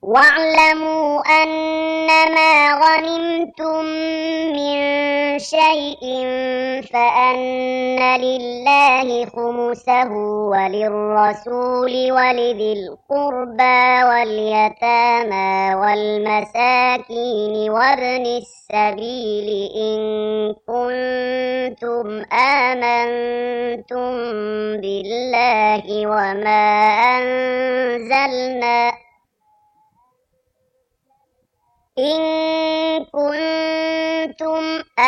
واعلموا أنما غنمتم من شيء فأن لله خمسه وللرسول ولذي القربى واليتامى والمساكين وابن السبيل إن كنتم آمنتم بالله وما أنزلنا إن كنتم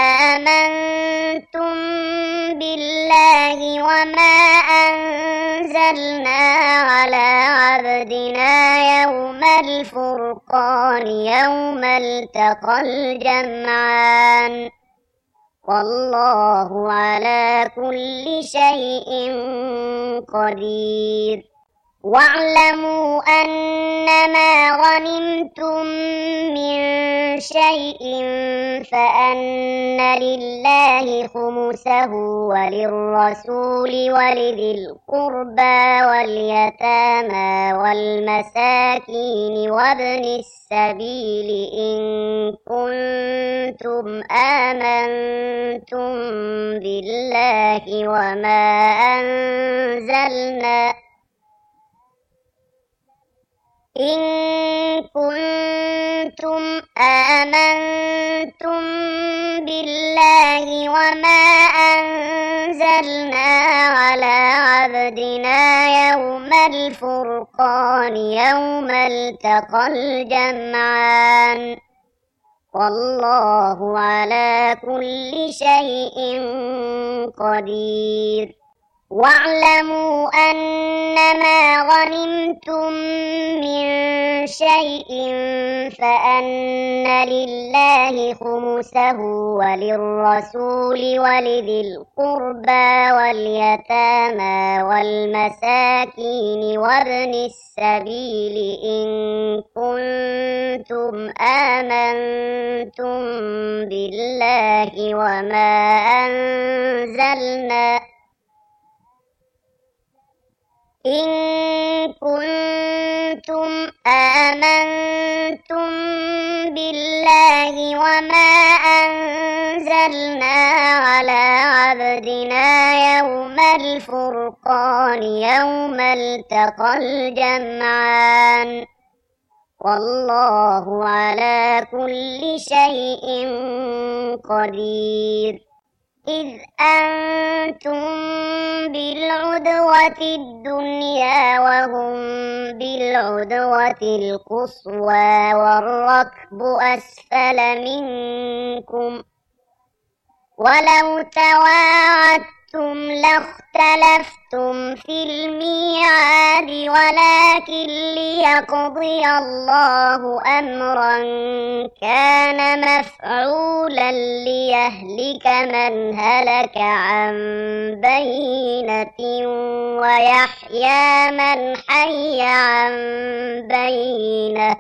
آمنتم بالله وما أنزلنا على عبدنا يوم الفرقان يوم التقى الجمعان والله على كل شيء قدير واعلموا أنما غنمتم من شيء فأن لله خمسه وللرسول ولذي القربى واليتامى والمساكين وابن السبيل إن كنتم آمنتم بالله وما أنزلنا إن كنتم آمنتم بالله وما أنزلنا على عبدنا يوم الفرقان يوم التقى الجمعان والله على كل شيء قدير واعلموا أنما غنمتم من شيء فأن لله خمسه وللرسول ولذي القربى واليتامى والمساكين وابن السبيل إن كنتم آمنتم بالله وما أنزلنا إن كنتم آمنتم بالله وما أنزلنا على عبدنا يوم الفرقان يوم التقى الجمعان والله على كل شيء قدير إذ أنتم بالعدوة الدنيا وهم بالعدوة القصوى والركب أسفل منكم ولو تواعدتم لاختلفتم في الميعاد ولكن ليقضي الله أمرا كان مفعولا ليهلك من هلك عن بينة ويحيى من حي عن بينة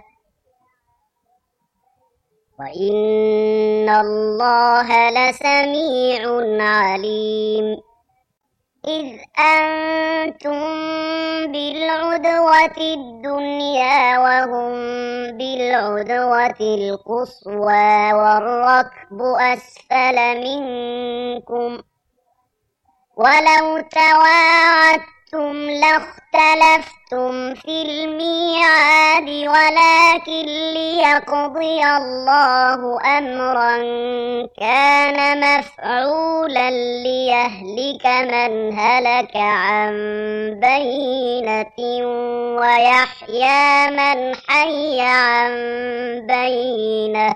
وإن الله لسميع عليم إذ أنتم بالعدوة الدنيا وهم بالعدوة القصوى والركب أسفل منكم ولو تواعدتم لاختلفتم في الميعاد ولكن ليقضي الله أمرا كان مفعولا ليهلك من هلك عن بينة ويحيى من حي عن بينة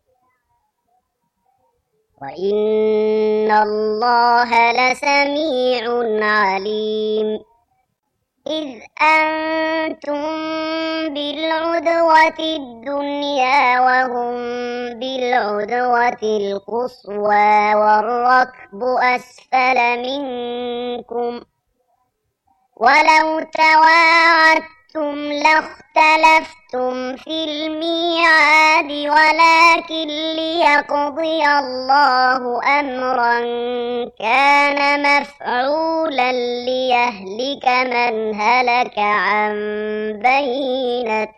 وإن الله لسميع عليم إذ أنتم بالعدوة الدنيا وهم بالعدوة القصوى والركب أسفل منكم ولو تواعدتم لاختلفتم في الميعاد الفساد ولكن ليقضي الله أمرا كان مفعولا ليهلك من هلك عن بينة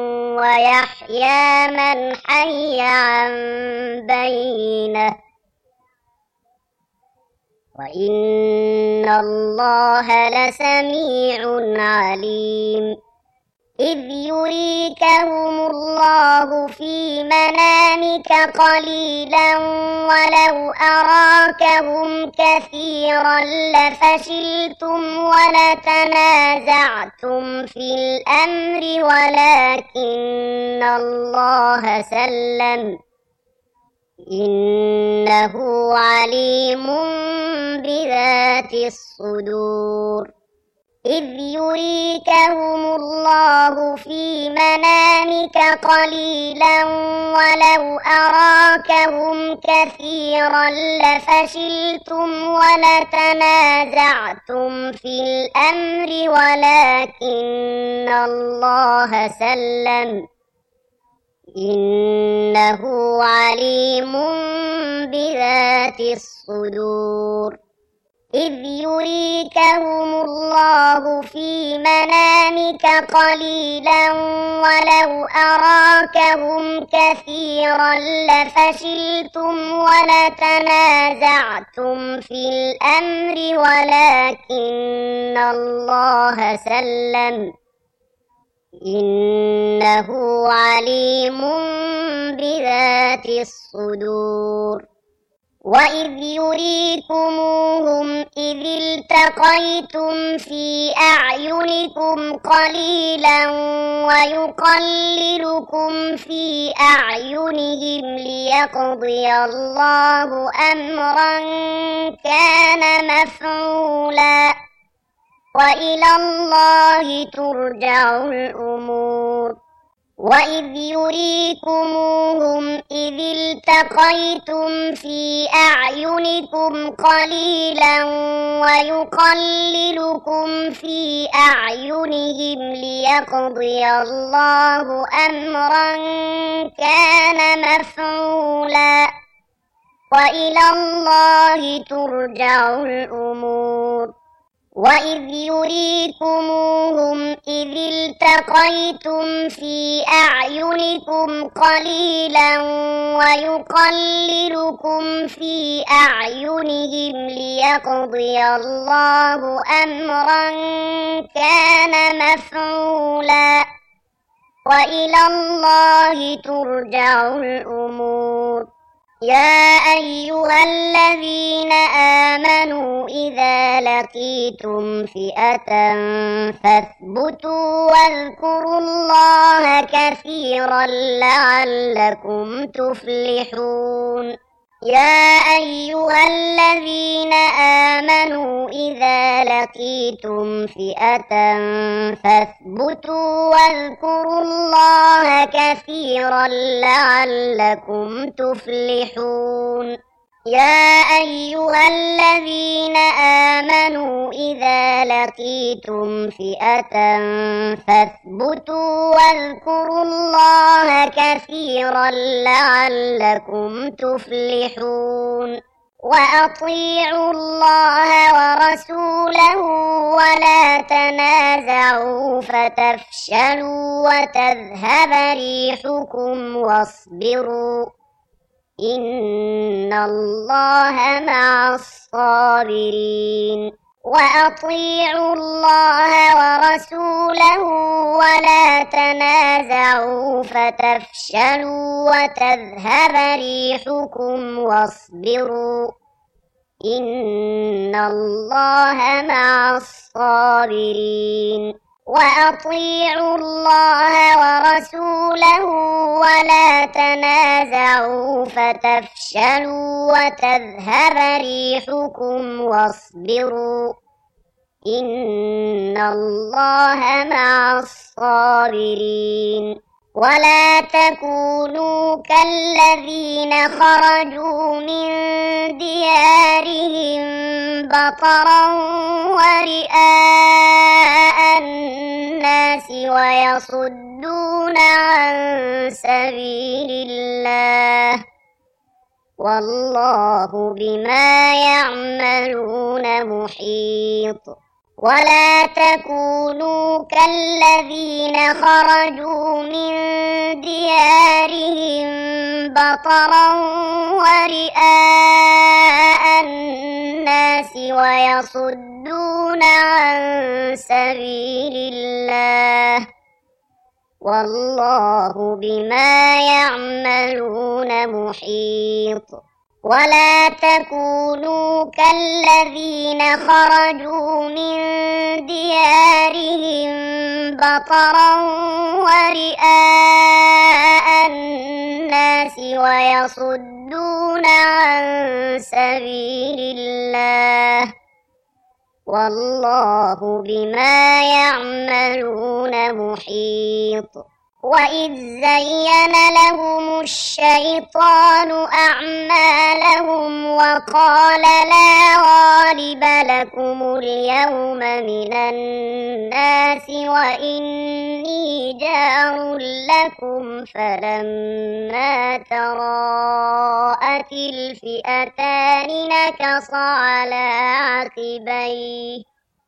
ويحيى من حي عن بينة وإن الله لسميع عليم إذ يريكهم الله في منامك قليلا ولو أراكهم كثيرا لفشلتم ولتنازعتم في الأمر ولكن الله سلم إنه عليم بذات الصدور إذ يريكهم الله في منامك قليلا ولو أراكهم كثيرا لفشلتم ولتنازعتم في الأمر ولكن الله سلم إنه عليم بذات الصدور إذ يريكهم الله في منامك قليلا ولو أراكهم كثيرا لفشلتم ولتنازعتم في الأمر ولكن الله سلم إنه عليم بذات الصدور وإذ يريكموهم إذ التقيتم في أعينكم قليلا ويقللكم في أعينهم ليقضي الله أمرا كان مفعولا وإلى الله ترجع الأمور وإذ يريكموهم إذ التقيتم في أعينكم قليلا ويقللكم في أعينهم ليقضي الله أمرا كان مفعولا وإلى الله ترجع الأمور وإذ يريكموهم إذ التقيتم في أعينكم قليلا ويقللكم في أعينهم ليقضي الله أمرا كان مفعولا وإلى الله ترجع الأمور يا أيها الذين آمنوا إذا لقيتم فئة فاثبتوا واذكروا الله كثيرا لعلكم تفلحون يا أيها الذين آمنوا إذا لقيتم فئة فاثبتوا واذكروا الله كثيرا لعلكم تفلحون يا أيها الذين آمنوا إذا لقيتم فئة فاثبتوا واذكروا الله كثيرا لعلكم تفلحون وأطيعوا الله ورسوله ولا تنازعوا فتفشلوا وتذهب ريحكم واصبروا إن الله مع الصابرين وأطيعوا الله ورسوله ولا تنازعوا فتفشلوا وتذهب ريحكم واصبروا إن الله مع الصابرين وأطيعوا الله ورسوله ولا تنازعوا فتفشلوا وتذهب ريحكم واصبروا إن الله مع الصابرين ولا تكونوا كالذين خرجوا من ديارهم بطرا ورئاء الناس ويصدون عن سبيل الله والله بما يعملون محيط. ولا تكونوا كالذين خرجوا من ديارهم بطرا ورئاء الناس ويصدون عن سبيل الله والله بما يعملون محيط. ولا تكونوا كالذين خرجوا من ديارهم بطرا ورئاء الناس ويصدون عن سبيل الله والله بما يعملون محيط. وإذ زين لهم الشيطان أعمالهم وقال لا غالب لكم اليوم من الناس وإني جار لكم فلما تراءت الفئتان نكص على عقبيه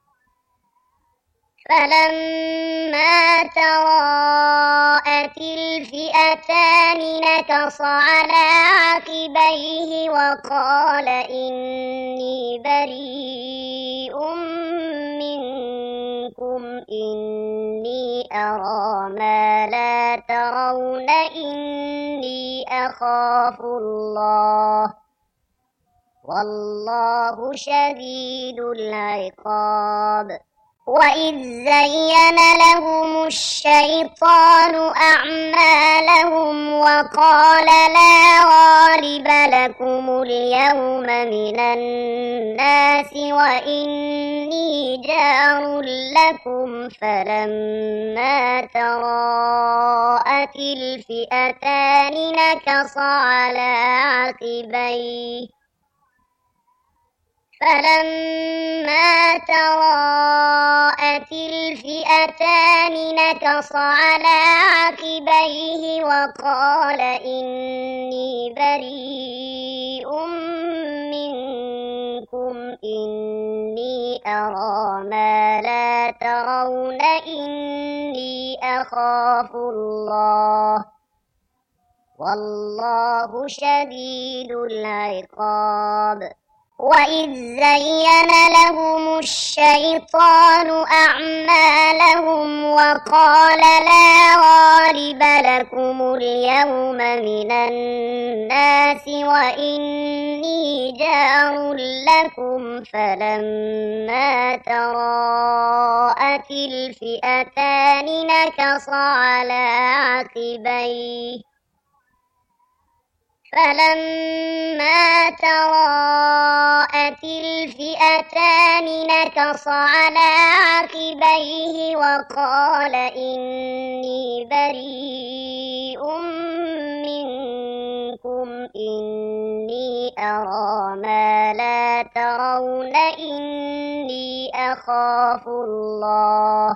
وقال إني بريء منكم إني أرى ما لا ترون إني أخاف الله والله شديد العقاب. وإذ زين لهم الشيطان أعمالهم وقال لا غالب لكم اليوم من الناس وإني جار لكم فلما تراءت الفئتان نكص على عقبيه وقال إني بريء منكم إني أرى ما لا ترون إني أخاف الله والله شديد العقاب. وإذ زين لهم الشيطان أعمالهم وقال لا غالب لكم اليوم من الناس وإني جار لكم فلما تراءت الفئتان نكص على عقبيه وقال إني بريء منكم إني أرى ما لا ترون إني أخاف الله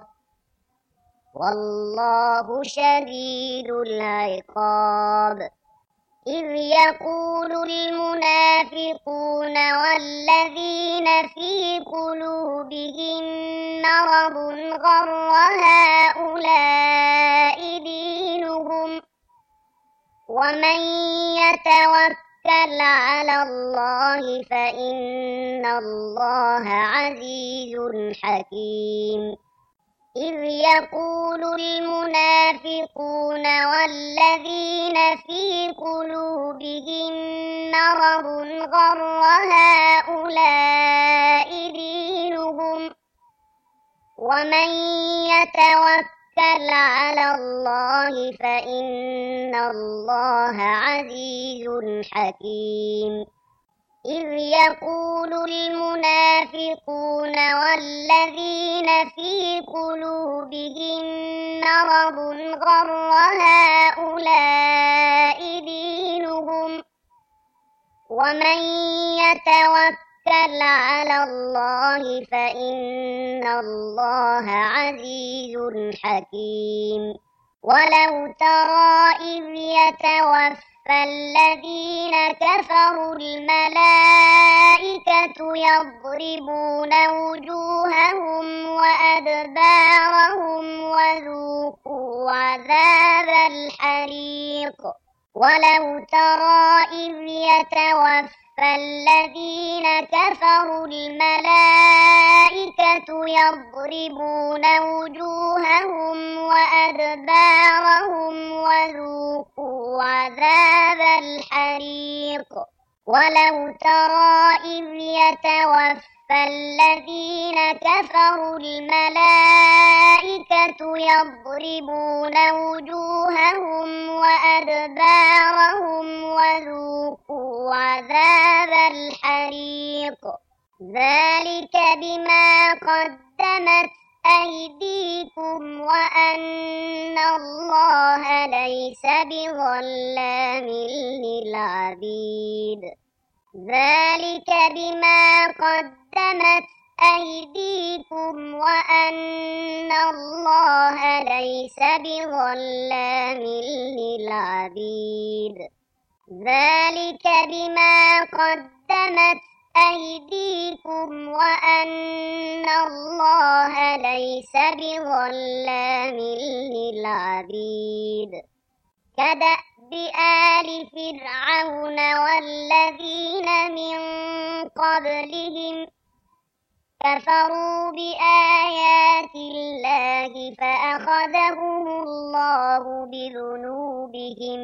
والله شديد العقاب. إذ يقول المنافقون والذين في قلوبهم مرض غر هؤلاء دينهم ومن يتوكل على الله فإن الله عزيز حكيم. إذ يقول المنافقون والذين في قلوبهم مرض غر هؤلاء دينهم ومن يتوكل على الله فإن الله عزيز حكيم. إذ يقول المنافقون والذين في قلوبهم مرض غر هؤلاء دينهم ومن يتوكل على الله فإن الله عزيز حكيم. ولو ترى إذ يتوفى الذين كفروا الملائكة يضربون وجوههم وأدبارهم وذوقوا عذاب الحريق ولو ترى إذ يتوفى الذين كفروا الملائكة يضربون وجوههم وأدبارهم وذوقوا عذاب الحريق ولو ترى إذ يتوفى الذين كفروا الملائكة يضربون وجوههم وأدبارهم وذوقوا عذاب الحريق ذلك بما قدمت أيديكم وأن الله ليس بظلام للعبيد ذلك بما قدمت أيديكم وأن الله ليس بظلام للعبيد ذلك بما قدمت أيديكم وأن الله ليس بظلام للعبيد كدأب آل فرعون والذين من قبلهم كفروا بآيات الله فأخذهم الله بذنوبهم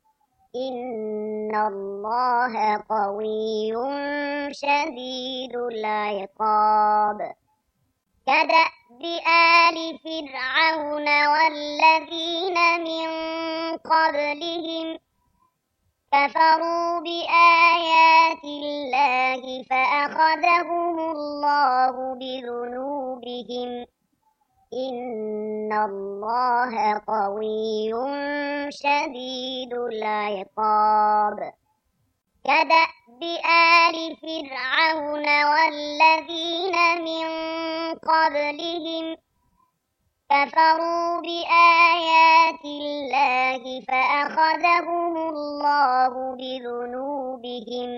إن الله قوي شديد العقاب كدأب آل فرعون والذين من قبلهم كفروا بآيات الله فأخذهم الله بذنوبهم إن الله قوي شديد العقاب كدأب آل فرعون والذين من قبلهم كفروا بآيات الله فأخذهم الله بذنوبهم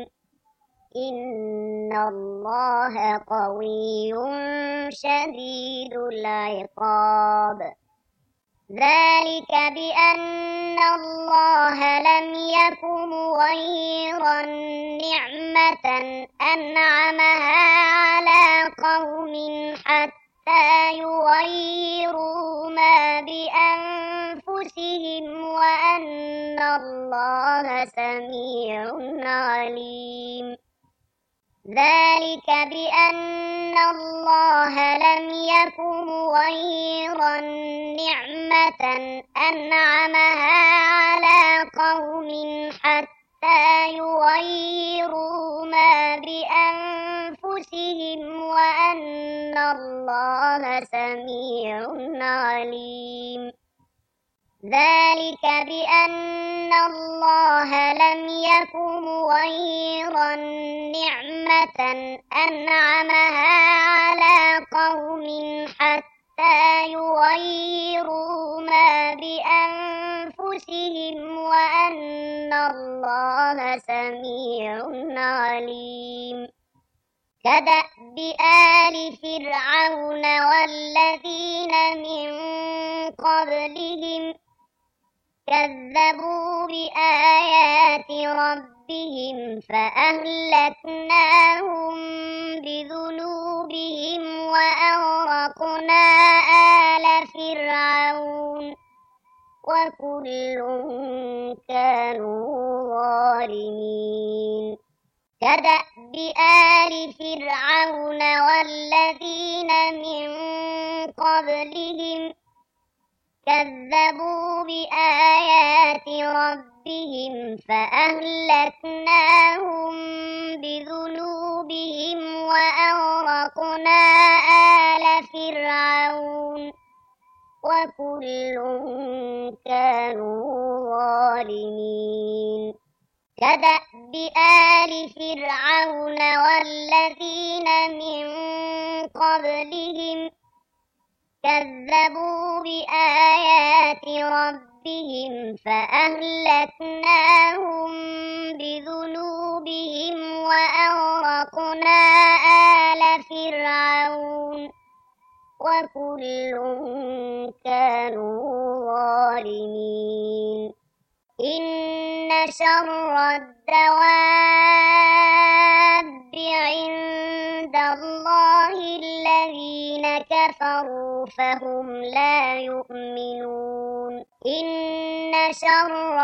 إن الله قوي شديد العقاب ذلك بأن الله لم يك مغيرا نعمة أنعمها على قوم حتى يغيروا ما بأنفسهم وأن الله سميع عليم ذلك بأن الله لم يك مغيرا نعمة أنعمها على قوم حتى يغيروا ما بأنفسهم وأن الله سميع عليم ذلك بأن الله لم يك مغيرا نعمة أنعمها على قوم حتى يغيروا ما بأنفسهم وأن الله سميع عليم كدأب آل فرعون والذين من قبلهم كذبوا بآيات ربهم فأهلكناهم بذنوبهم وأغرقنا آل فرعون وكل كانوا ظالمين كدأب آل فرعون والذين من قبلهم كذبوا بآيات ربهم فأهلكناهم بذنوبهم وأغرقنا آل فرعون وكل كانوا ظالمين كدأب آل فرعون والذين من قبلهم كذبوا بآيات ربهم فأهلكناهم بذنوبهم وأغرقنا آل فرعون وكل كانوا ظالمين إن شر الدواب عند الله الذين كفروا فهم لا يؤمنون إن شر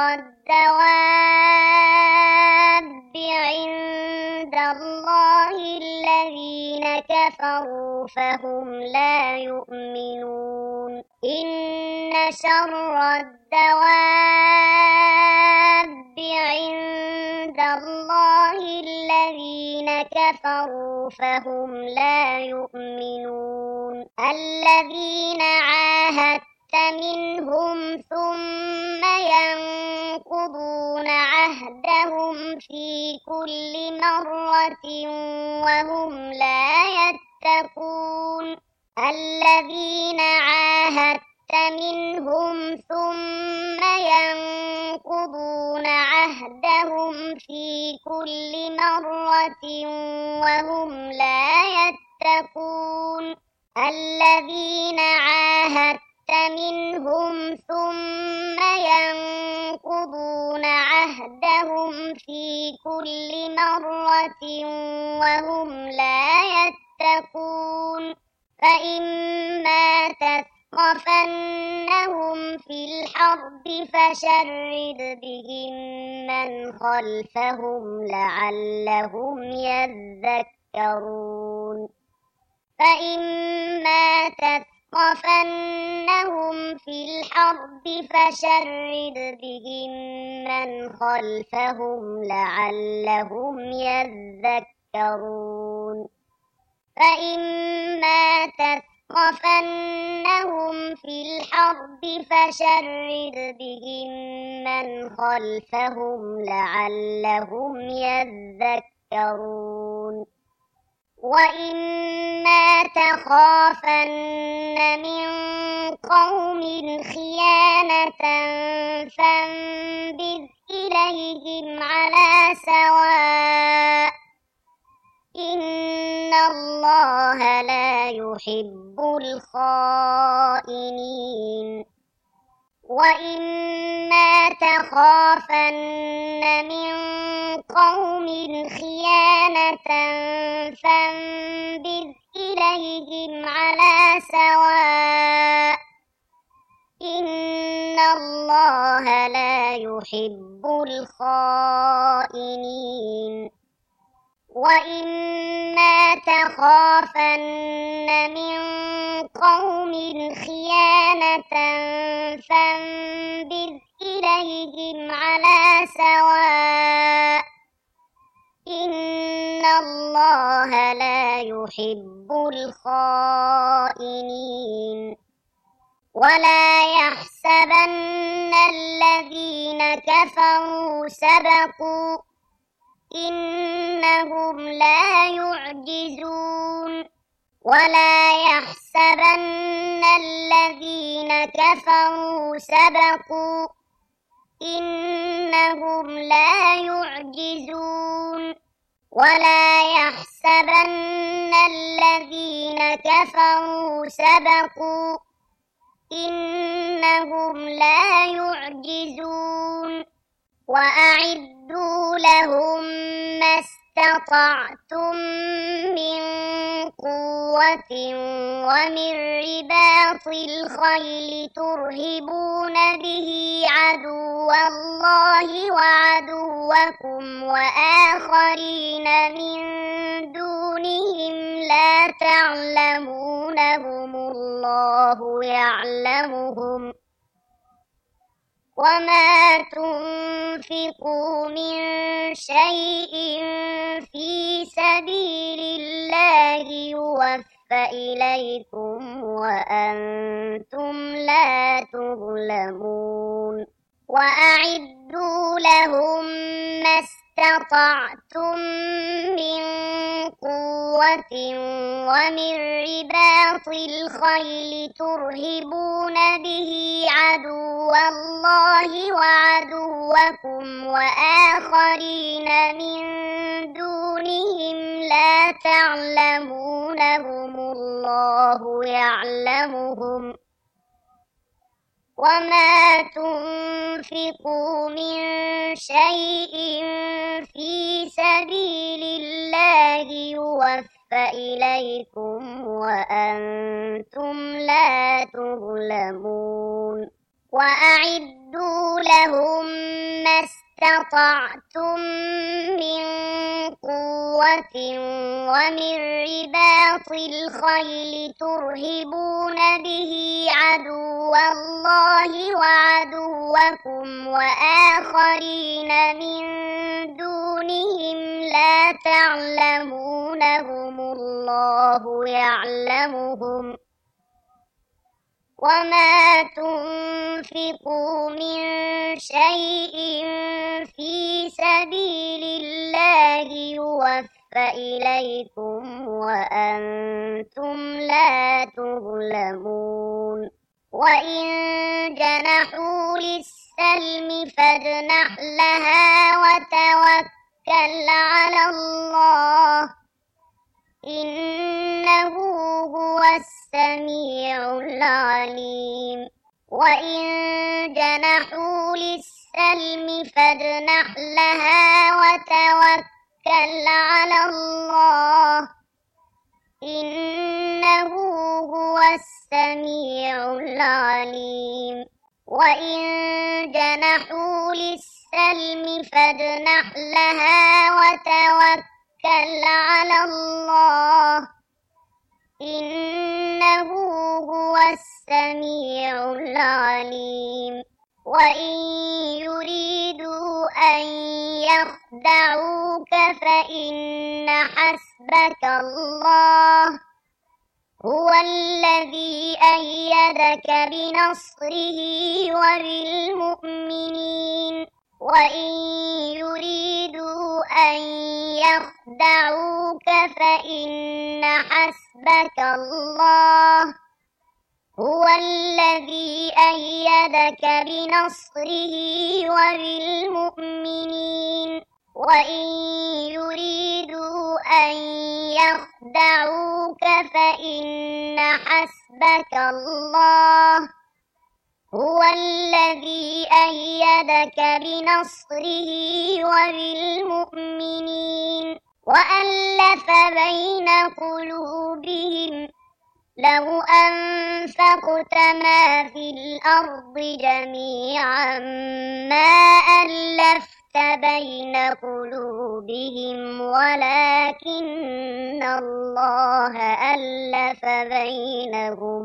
الدواب عند الله الذين كفروا فهم لا يؤمنون إن شر الدواب عند الله الذين كفروا فهم لا يؤمنون الذين عاهدت منهم ثم ينقضون عهدهم في كل مرة وهم لا يتقون الذين عاهدت منهم ثم ينقضون عهدهم في كل مرة وهم لا يتقون الذين عاهدت منهم ثم ينقضون عهدهم في كل مرة وهم لا يتقون فإما تثقفنهم في الحرب فشرد بهم من خلفهم لعلهم يذكرون فإما تثقفنهم في الحرب فشرد بهم من خلفهم لعلهم يذكرون فإما تثقفنهم في الحرب فشرد بهم من خلفهم لعلهم يذكرون وإما تخافن من قوم خيانة فانبذ إليهم على سواء إن الله لا يحب الخائنين وإما تخافن من قوم خيانة فانبذ إليهم على سواء إن الله لا يحب الخائنين وإما تخافن من قوم خيانة فانبذ إليهم على سواء إن الله لا يحب الخائنين ولا يحسبن الذين كفروا سبقوا إنهم لا يعجزون ولا يحسبن الذين كفروا سبقوا إنهم لا يعجزون ولا يحسبن الذين كفروا سبقوا إنهم لا يعجزون وأعدوا لهم ما استطعتم من قوة ومن رباط الخيل ترهبون به عدو الله وعدوكم وآخرين من دونهم لا تعلمونهم الله يعلمهم وما تنفقوا من شيء في سبيل الله يوفى إليكم وأنتم لا تظلمون وأعدوا لهم ما استطعتم من قوة ومن رباط الخيل ترهبون به عدو الله وعدوكم وآخرين من دونهم لا تعلمونهم الله يعلمهم وما تنفقوا من شيء في سبيل الله يوفى إليكم وأنتم لا تظلمون وأعدوا لهم ما استطعتم من قوة ومن رباط الخيل ترهبون به عدو الله وعدوكم وآخرين من دونهم لا تعلمونهم الله يعلمهم وما تنفقوا من شيء في سبيل الله يوفى إليكم وأنتم لا تظلمون وإن جنحوا للسلم فاجنح لها وتوكل على الله إنه هو السميع العليم وإن جنحوا للسلم فاجنح لها وتوكل على الله إنه هو السميع العليم وإن جنحوا للسلم فاجنح لها وتوكل على الله إنه هو السميع العليم وإن يريدوا أن يخدعوك فإن حسبك الله هو الذي أيدك بنصره وبالمؤمنين وإن يريدوا أن يخدعوك فإن حسبك الله هو الذي أيدك بنصره وبالمؤمنين وإن يريدوا أن يخدعوك فإن حسبك الله هو الذي أيدك بنصره وبالمؤمنين وألف بين قلوبهم لو أنفقت ما في الأرض جميعا ما ألفت بين قلوبهم ولكن الله ألف بينهم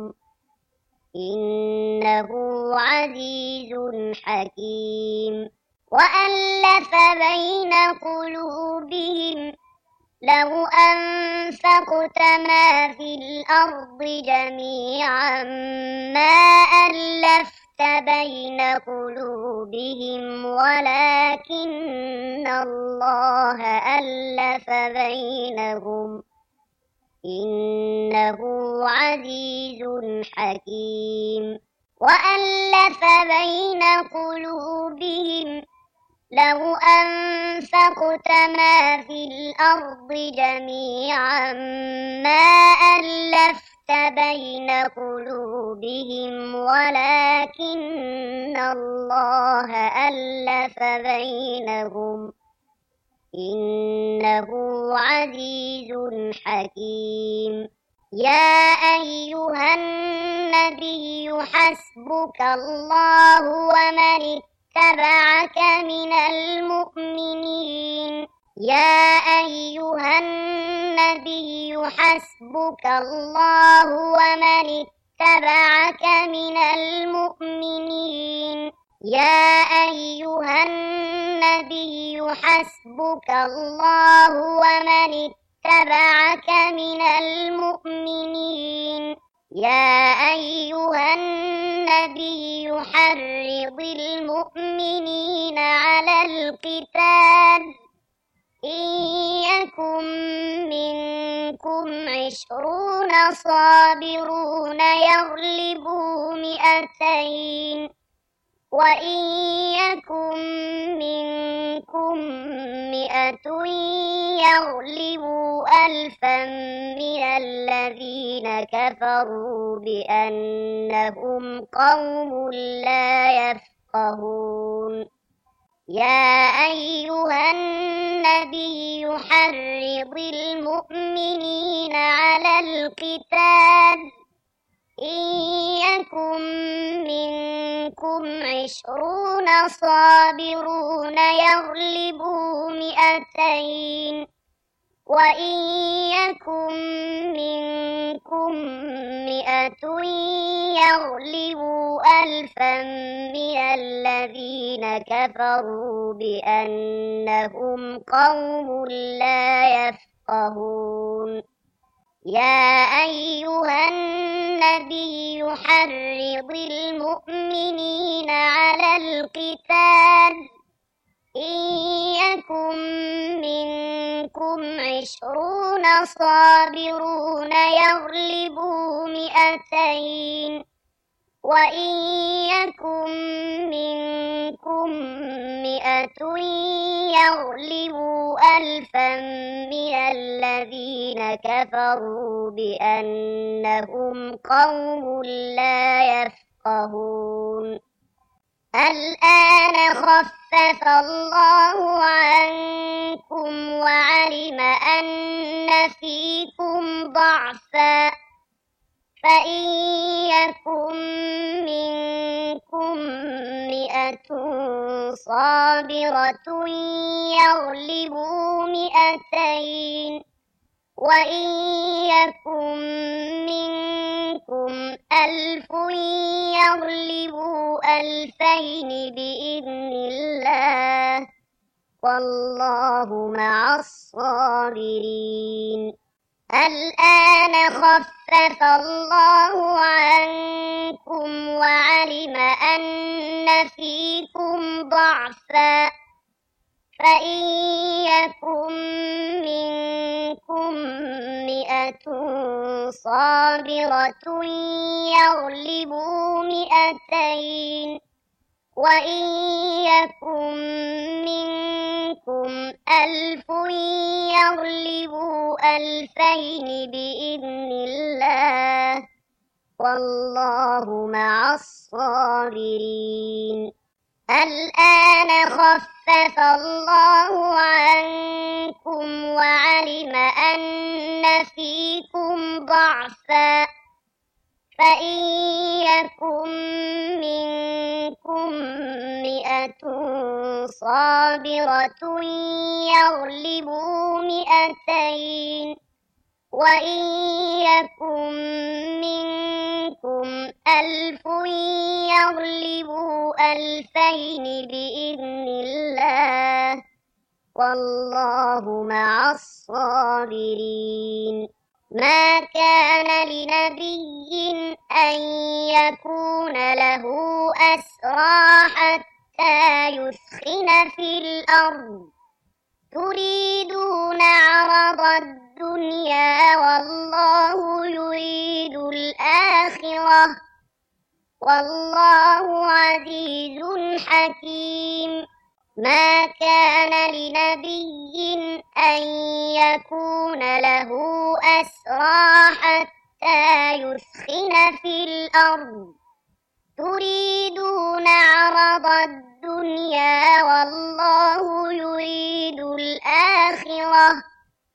إنه عزيز حكيم وألف بين قلوبهم لو أنفقت ما في الأرض جميعا ما ألفت بين قلوبهم ولكن الله ألف بينهم إنه عزيز حكيم وألف بين قلوبهم لو أنفقت ما في الأرض جميعا ما ألفت بين قلوبهم ولكن الله ألف بينهم إنه عزيز حكيم يا أيها النبي حسبك الله ومن اتبعك من المؤمنين يا أيها النبي حسبك الله ومن اتبعك من المؤمنين يا أيها النبي حسبك الله ومن اتبعك من المؤمنين يا أيها النبي حرض المؤمنين على القتال إن يكن منكم منكم 20 صابرون يغلبوا 200 وإن يكن منكم 100 يغلبوا 1000 من الذين كفروا بأنهم قوم لا يفقهون يا أيها النبي حرض المؤمنين على القتال إن يكن منكم 20 صابرون يغلبوا 200 وإن يكن منكم 100 يغلبوا 1000 من الذين كفروا بأنهم قوم لا يفقهون يا أيها النبي حرض المؤمنين على القتال إن يكن منكم 20 صابرون يغلبوا 200 وإن يكن منكم 100 يغلبوا 1000 من الذين كفروا بأنهم قوم لا يفقهون الآن خفف الله عنكم وعلم أن فيكم ضعفا فإن يكن منكم 100 صابرة يغلبوا 200 وإن يكن منكم 1000 يغلبوا 2000 بإذن الله والله مع الصابرين الآن خفف الله عنكم وعلم أن فيكم ضعفا فإن يكن منكم 100 صابرة يغلبوا 200 وإن يكن منكم 1000 يغلبوا 2000 بإذن الله والله مع الصابرين الآن خفف الله عنكم وعلم أن فيكم ضعفا فإن يكن منكم 100 صابرة يغلبوا 200 وإن يكن منكم 1000 يغلبوا 2000 بإذن الله والله مع الصابرين ما كان لنبي أن يكون له أسرى حتى يثخن في الأرض تريدون عرض الدنيا والله يريد الآخرة والله عزيز حكيم ما كان لنبي أن يكون له أسرى حتى يثخن في الأرض تريدون عرض الدنيا والله يريد الآخرة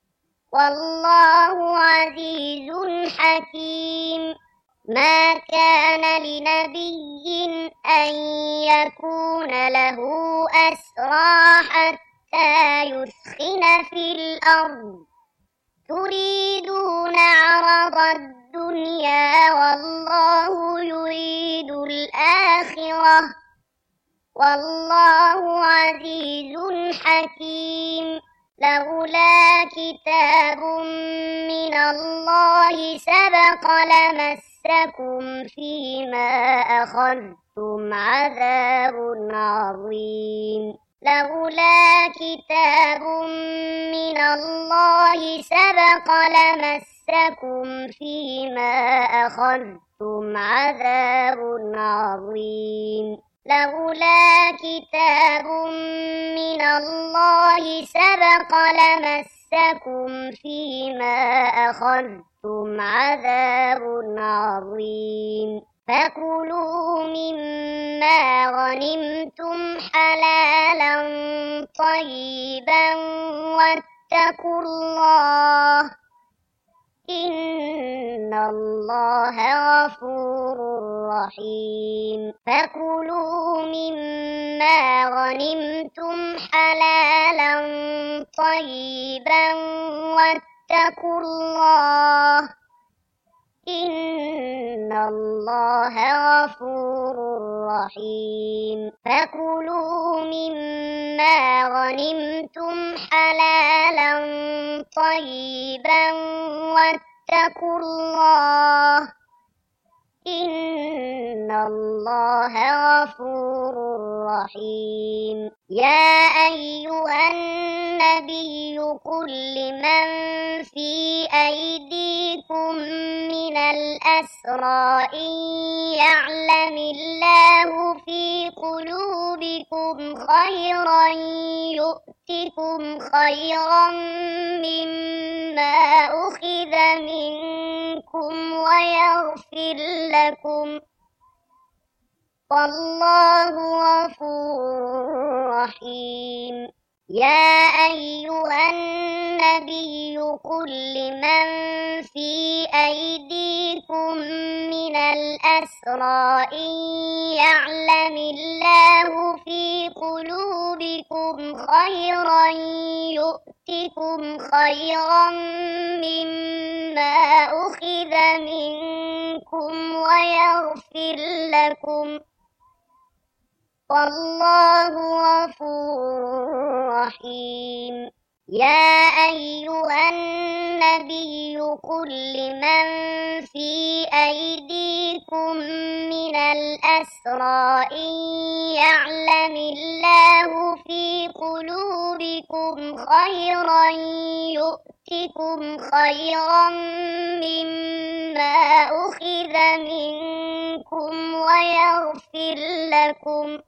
والله عزيز حكيم ما كان لنبي أن يكون له أسرى حتى يثخن في الأرض تريدون عرض الدنيا والله يريد الآخرة والله عزيز حكيم لولا كتاب من الله سبق لمسكم فيما أخذتم عذاب عظيم لولا كتاب من الله سبق مسكم فيما أخذتم عذاب عظيم لولا كتاب من الله سبق لمسكم فيما أخذتم عذاب عظيم فكلوا مما غنمتم حلالا طيبا واتقوا الله إن الله غفور رحيم فكلوا مما غنمتم حلالا طيبا واتقوا الله إن الله غفور رحيم فكلوا مما غنمتم حلالا طيبا واتقوا الله إن الله غفور رحيم يا أيها النبي قل لمن في أيديكم من الأسرى إن يعلم الله في قلوبكم خيرا يؤتكم خيرا مما أخذ منكم ويغفر لكم والله غفور رحيم يا أيها النبي قل لمن في أيديكم من الأسرى إن يعلم الله في قلوبكم خيرا يؤتكم خيرا مما أخذ منكم ويغفر لكم والله غفور رحيم يا أيها النبي قل لمن في أيديكم من الأسرى إن يعلم الله في قلوبكم خيرا يؤتكم خيرا مما أخذ منكم ويغفر لكم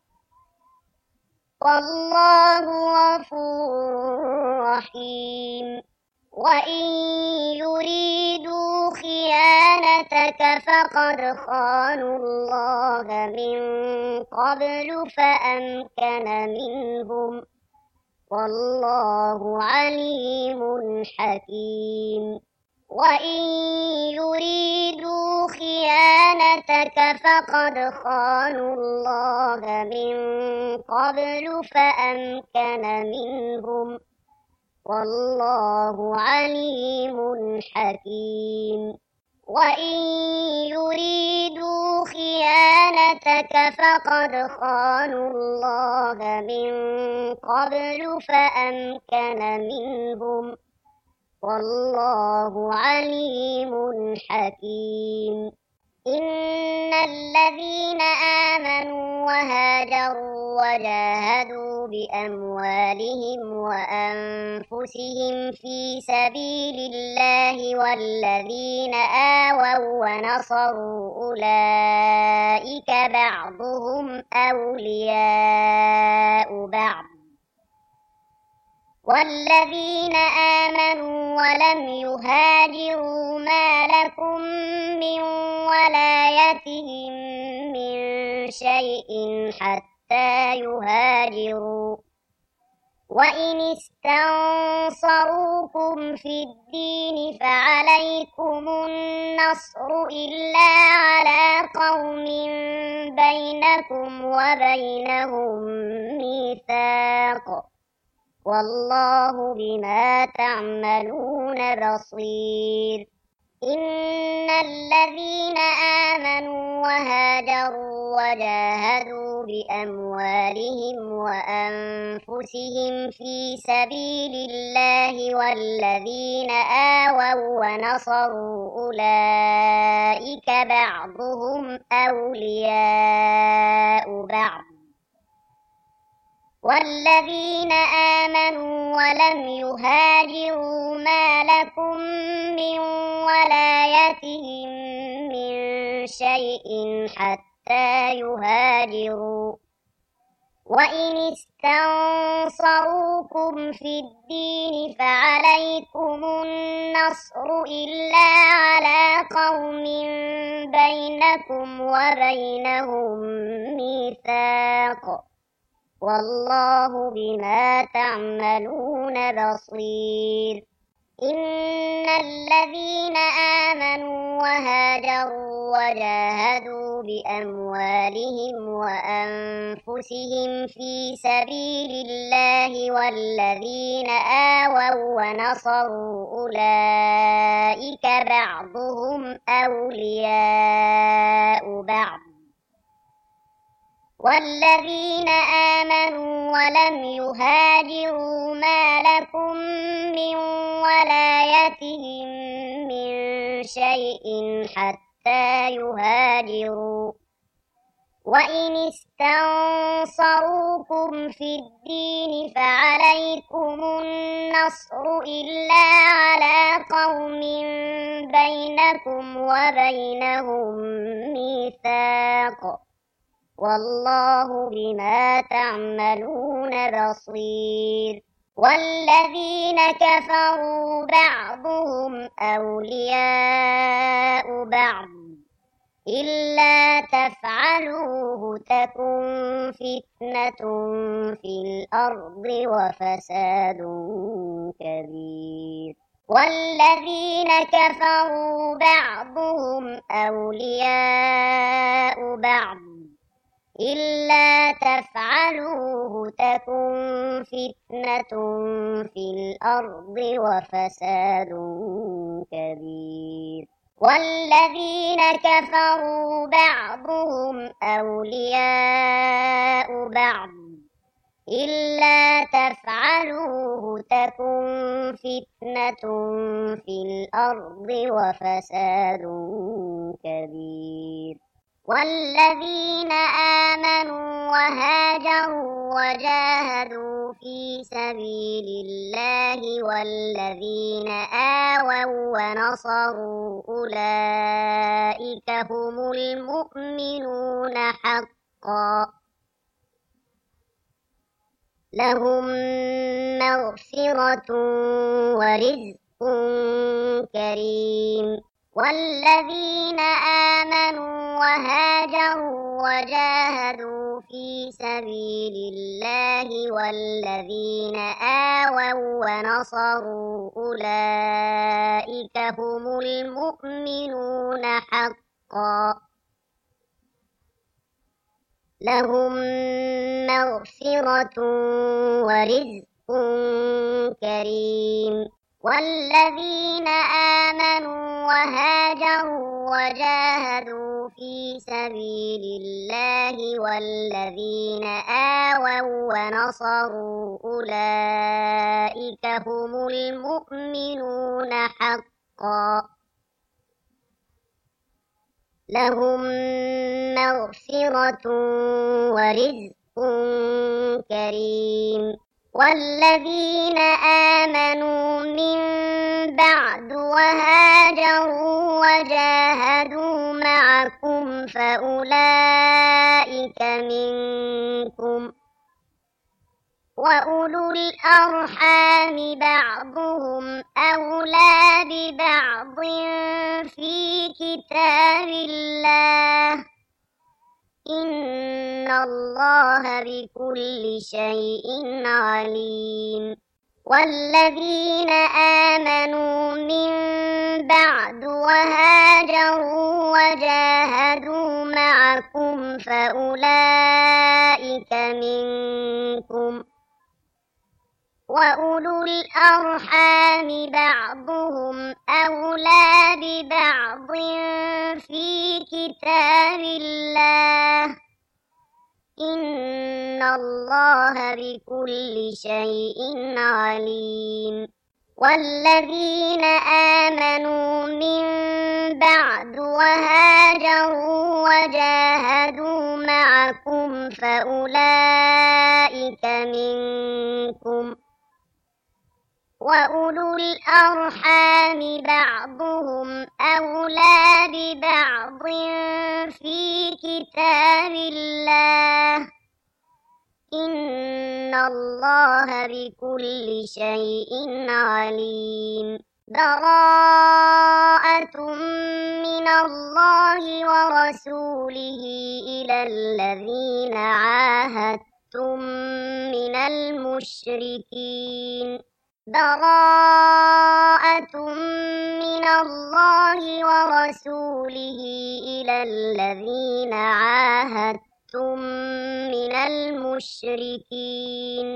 والله غفور رحيم وإن يريدوا خيانتك فقد خانوا الله من قبل فأمكن منهم والله عليم حكيم وإن يريدوا خيانتك فقد خانوا الله من قبل فأمكن منهم والله عليم حكيم وإن يريدوا خيانتك فقد خانوا الله من قبل فأمكن منهم والله عليم حكيم إن الذين آمنوا وهاجروا وجاهدوا بأموالهم وأنفسهم في سبيل الله والذين آووا ونصروا أولئك بعضهم أولياء بعض والذين آمنوا ولم يهاجروا ما لكم من ولايتهم من شيء حتى يهاجروا وإن استنصروكم في الدين فعليكم النصر إلا على قوم بينكم وبينهم ميثاق والله بما تعملون بصير إن الذين آمنوا وهاجروا وجاهدوا بأموالهم وأنفسهم في سبيل الله والذين آووا ونصروا أولئك بعضهم أولياء بعض والذين آمنوا ولم يهاجروا ما لكم من ولايتهم من شيء حتى يهاجروا وإن استنصروكم في الدين فعليكم النصر إلا على قوم بينكم وبينهم ميثاق والله بما تعملون بصير إن الذين آمنوا وهاجروا وجاهدوا بأموالهم وأنفسهم في سبيل الله والذين آووا ونصروا أولئك بعضهم أولياء بعض والذين آمنوا ولم يهاجروا ما لكم من ولايتهم من شيء حتى يهاجروا وإن استنصروكم في الدين فعليكم النصر إلا على قوم بينكم وبينهم ميثاق والله بما تعملون بصير والذين كفروا بعضهم أولياء بعض إلا تفعلوه تكن فتنة في الأرض وفساد كبير والذين كفروا بعضهم أولياء بعض إلا تفعلوه تكن فتنة في الأرض وفساد كبير والذين كفروا بعضهم أولياء بعض إلا تفعلوه تكن فتنة في الأرض وفساد كبير والذين آمنوا وهاجروا وجاهدوا في سبيل الله والذين آووا ونصروا أولئك هم المؤمنون حقا لهم مغفرة ورزق كريم والذين آمنوا وهاجروا وجاهدوا في سبيل الله والذين آووا ونصروا أولئك هم المؤمنون حقا لهم مغفرة ورزق كريم والذين آمنوا وهاجروا وجاهدوا في سبيل الله والذين آووا ونصروا أولئك هم المؤمنون حقا لهم مغفرة ورزق كريم والذين آمنوا من بعد وهاجروا وجاهدوا معكم فأولئك منكم وأولو الأرحام بعضهم أولى ببعض في كتاب الله إن الله بكل شيء عليم والذين آمنوا من بعد وهاجروا وجاهدوا معكم فأولئك منكم وأولو الأرحام بعضهم أولى ببعض في كتاب الله إن الله بكل شيء عليم والذين آمنوا من بعد وهاجروا وجاهدوا معكم فأولئك منكم، وأولو الأرحام بعضهم أولى ببعض في كتاب الله، إن الله بكل شيء عليم. براءة من الله ورسوله إلى الذين عاهدتم من المشركين، براءة من الله ورسوله إلى الذين عاهدتم من المشركين،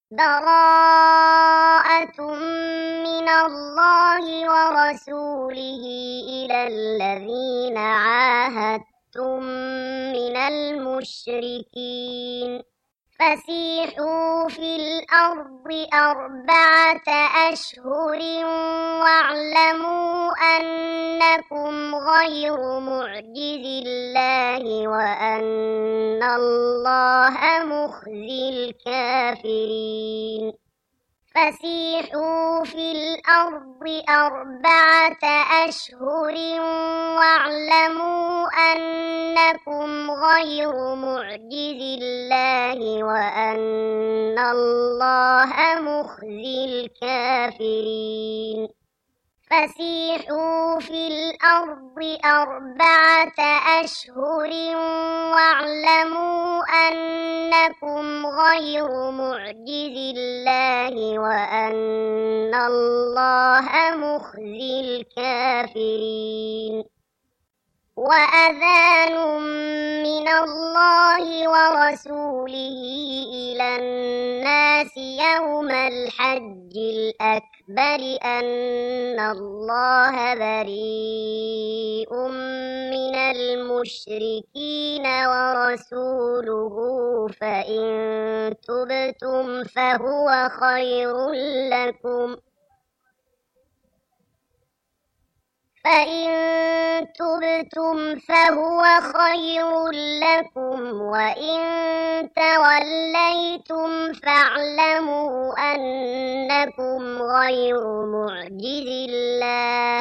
براءة من الله ورسوله إلى الذين عاهدتم من المشركين. فسيحوا في الأرض 4 أشهر واعلموا أنكم غير معجز الله وأن الله مخزي الكافرين. فسيحوا في الأرض 4 أشهر واعلموا أنكم غير معجز الله وأن الله مخزي الكافرين. فسيحوا في الأرض 4 أشهر واعلموا أنكم غير معجز الله وأن الله مخزي الكافرين. وأذان من الله ورسوله إلى الناس يوم الحج الأكبر أن الله بريء من المشركين ورسوله فإن تبتم فهو خير لكم وإن توليتم فاعلموا أنكم غير معجز الله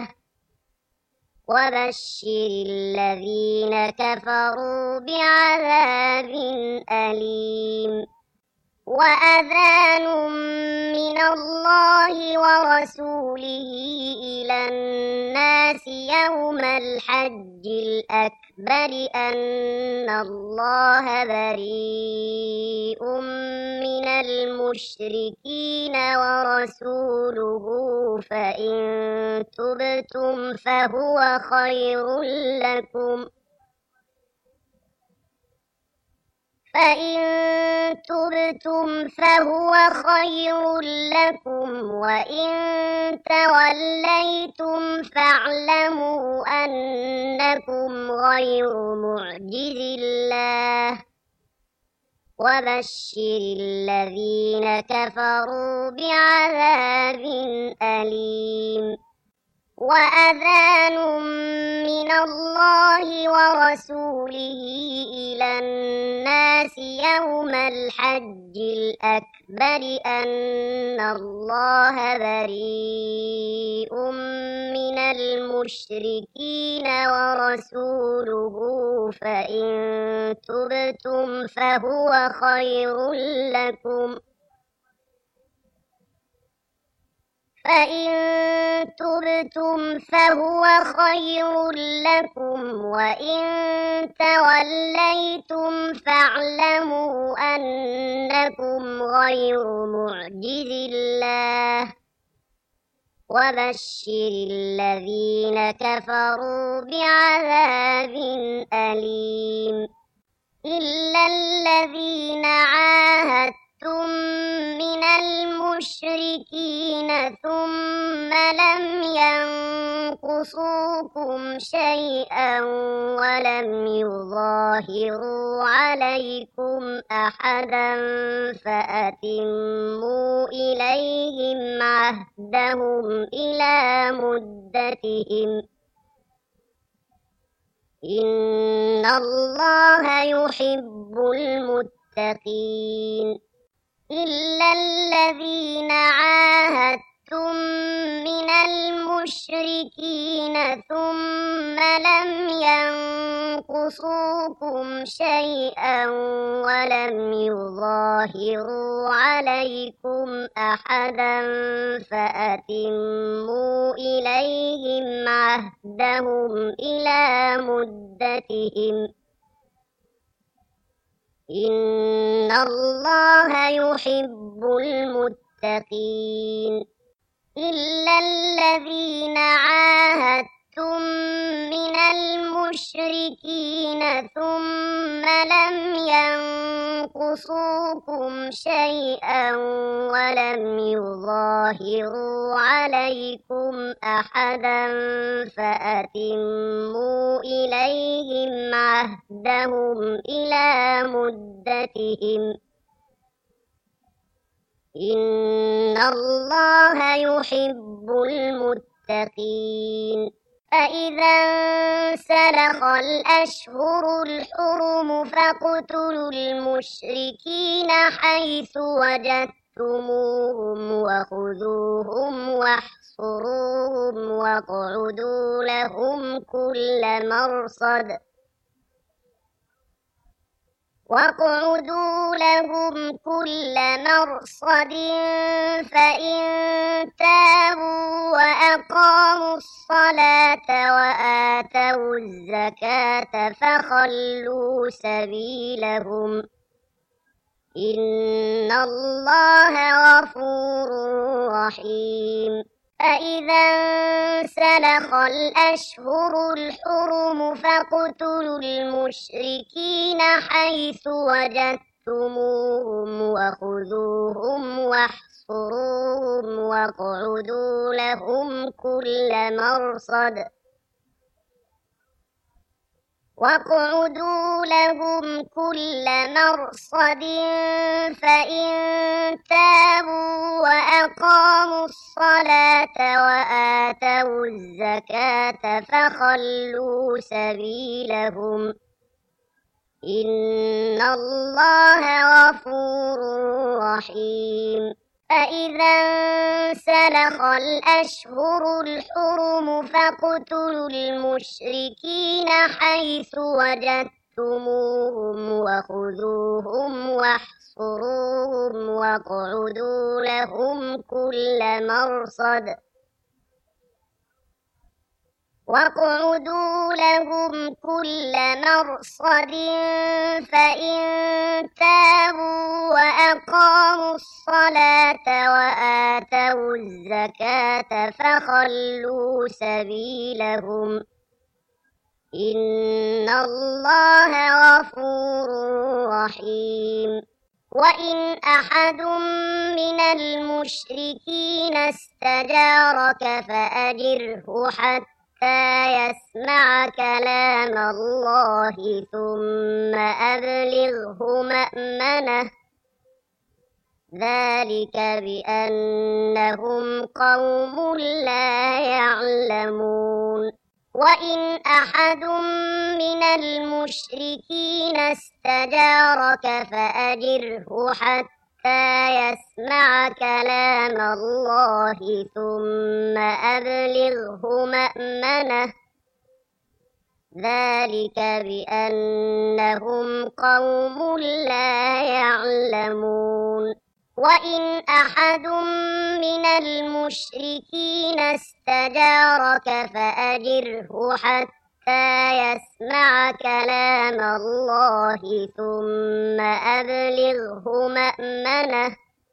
وبشر الذين كفروا بعذاب أليم. وأذان من الله ورسوله إلى الناس يوم الحج الأكبر أن الله بريء من المشركين ورسوله فإن تبتم فهو خير لكم وإن توليتم فاعلموا أنكم غير معجز الله وبشر الذين كفروا بعذاب أليم. وأذان من الله ورسوله إلى الناس يوم الحج الأكبر أن الله بريء من المشركين ورسوله فإن تبتم فهو خير لكم وإن توليتم فاعلموا أنكم غير معجز الله وبشر الذين كفروا بعذاب أليم. إلا الذين عاهدتم من المشركين ثم لم ينقصوكم شيئا ولم يظاهروا عليكم أحدا فأتموا إليهم عهدهم إلى مدتهم إن الله يحب المتقين إلا الذين عاهدتم من المشركين ثم لم ينقصوكم شيئا ولم يظاهروا عليكم أحدا فأتموا إليهم عهدهم إلى مدتهم إن الله يحب المتقين إلا الذين عاهدتم من المشركين ثم لم ينقصوكم شيئا ولم يظاهروا عليكم أحدا فأتموا إليهم عهدهم إلى مدتهم إن الله يحب المتقين فإذا انسلخ الأشهر الحرم فاقتلوا المشركين حيث وجدتموهم وخذوهم واحصروهم واقعدوا لهم كل مرصد فإن تابوا وأقاموا الصلاة وآتوا الزكاة فخلوا سبيلهم إن الله غفور رحيم فإذا انسلخ الأشهر الحرم فاقتلوا المشركين حيث وجدتموهم وخذوهم واحصروهم واقعدوا لهم كل مرصد فإن تابوا وأقاموا الصلاة وآتوا الزكاة فخلوا سبيلهم إن الله غفور رحيم فإذا انسلخ الأشهر الحرم فاقتلوا المشركين حيث وجدتموهم وخذوهم واحصروهم واقعدوا لهم كل مرصد فإن تابوا وأقاموا الصلاة وآتوا الزكاة فخلوا سبيلهم إن الله غفور رحيم وإن أحد من المشركين استجارك فأجره حتى يسمع كلام الله ثم أبلغه مأمنه ذلك بأنهم قوم لا يعلمون وإن أحد من المشركين استجارك فأجره حتى يسمع كلام الله ثم أبلغه مأمنه ذلك بأنهم قوم لا يعلمون وإن أحد من المشركين استجارك فأجره حتى يسمع كلام الله ثم أبلغه مأمنه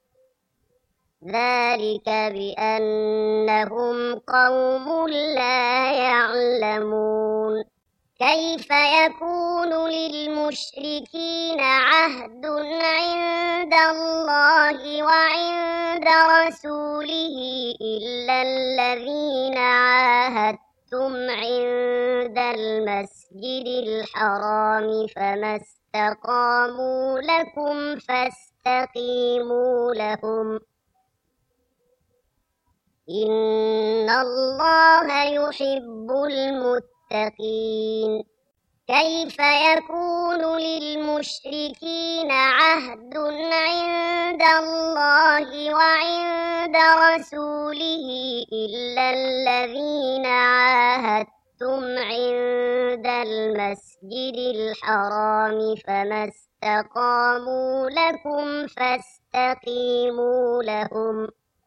ذلك بأنهم قوم لا يعلمون كيف يكون للمشركين عهد عند الله وعند رسوله إلا الذين عاهدتم عند المسجد الحرام فما استقاموا لكم فاستقيموا لهم إن الله يحب المتقين كيف يكون للمشركين عهد عند الله وعند رسوله إلا الذين عاهدتم عند المسجد الحرام فما استقاموا لكم فاستقيموا لهم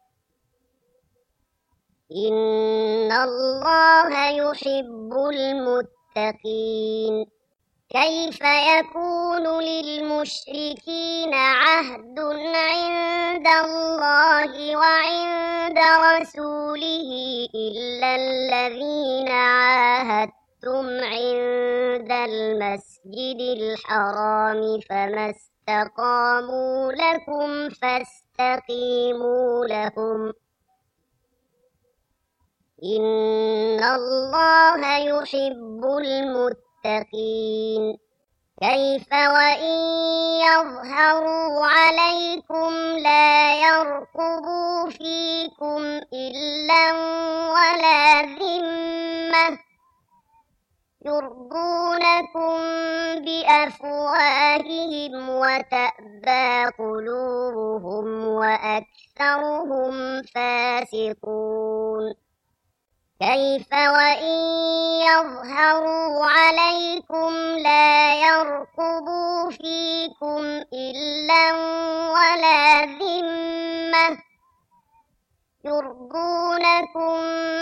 إن الله يحب المتقين كيف يكون للمشركين عهد عند الله وعند رسوله إلا الذين عاهدتم عند المسجد الحرام فما استقاموا لكم فاستقيموا لهم إن الله يحب المتقين كيف وإن يظهروا عليكم لا يرقبوا فيكم إلا ولا ذمة يرضونكم بأفواههم وتأبى قلوبهم وأكثرهم فاسقون كيف وإن يظهروا عليكم لا يرقبوا فيكم إلا ولا ذمة يرضونكم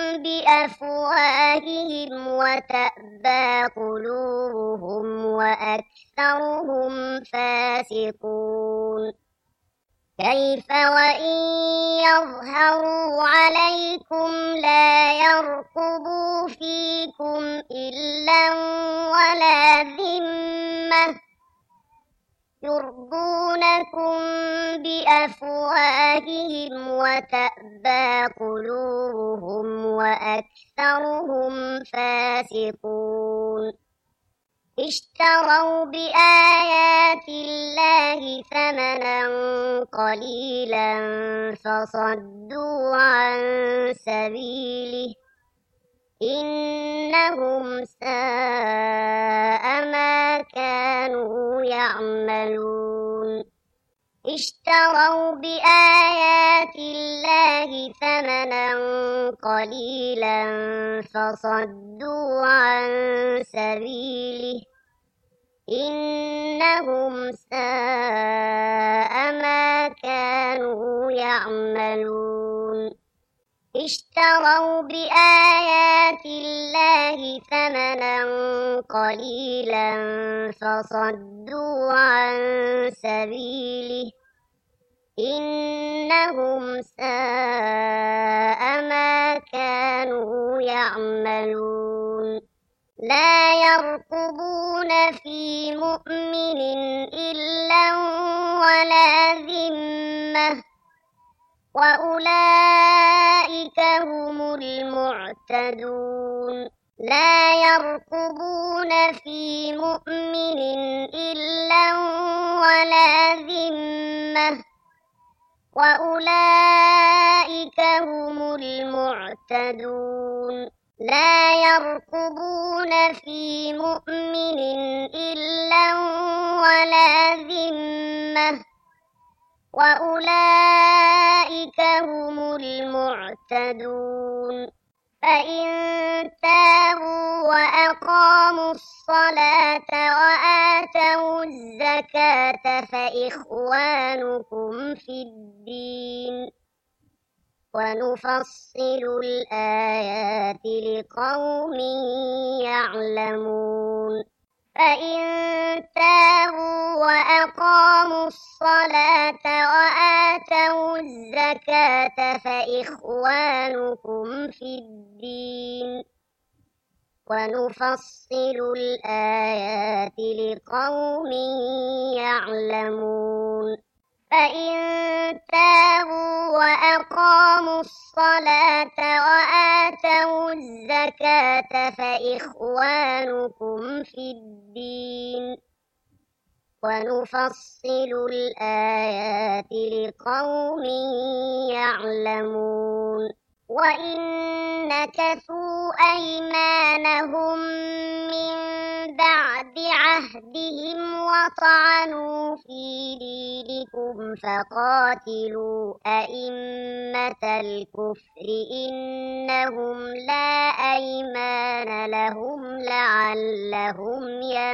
بأفواههم وتأبى قلوبهم وأكثرهم فاسقون كيف وإن يظهروا عليكم لا يرقبوا فيكم إلا ولا ذمة يرضونكم بأفواههم وتأبى قلوبهم وأكثرهم فاسقون اشتروا بآيات الله ثمنا قليلا فصدوا عن سبيله إنهم ساء ما كانوا يعملون اشتروا بآيات الله ثمنا قليلا فصدوا عن سبيله إنهم ساء ما كانوا يعملون اشتروا بآيات الله ثمنا قليلا فصدوا عن سبيله إنهم ساء ما كانوا يعملون لا يرقبون في مؤمن إلا ولا ذمة وأولئك هم المعتدون لا يرقبون في مؤمن إلا ولا ذمة وأولئك هم المعتدون لا يرقبون في مؤمن إلا ولا ذمة وأولئك هم المعتدون فإن تابوا وأقاموا الصلاة وآتوا الزكاة فإخوانكم في الدين ونفصل الآيات لقوم يعلمون فإن تابوا وأقاموا الصلاة وآتوا الزكاة فإخوانكم في الدين ونفصل الآيات لقوم يعلمون فإن تابوا وأقاموا الصلاة وآتوا الزكاة فإخوانكم في الدين ونفصل الآيات لقوم يعلمون وإن نكثوا أيمانهم من بعد عهدهم وطعنوا في دينكم فقاتلوا أئمة الكفر إنهم لا أيمان لهم لعلهم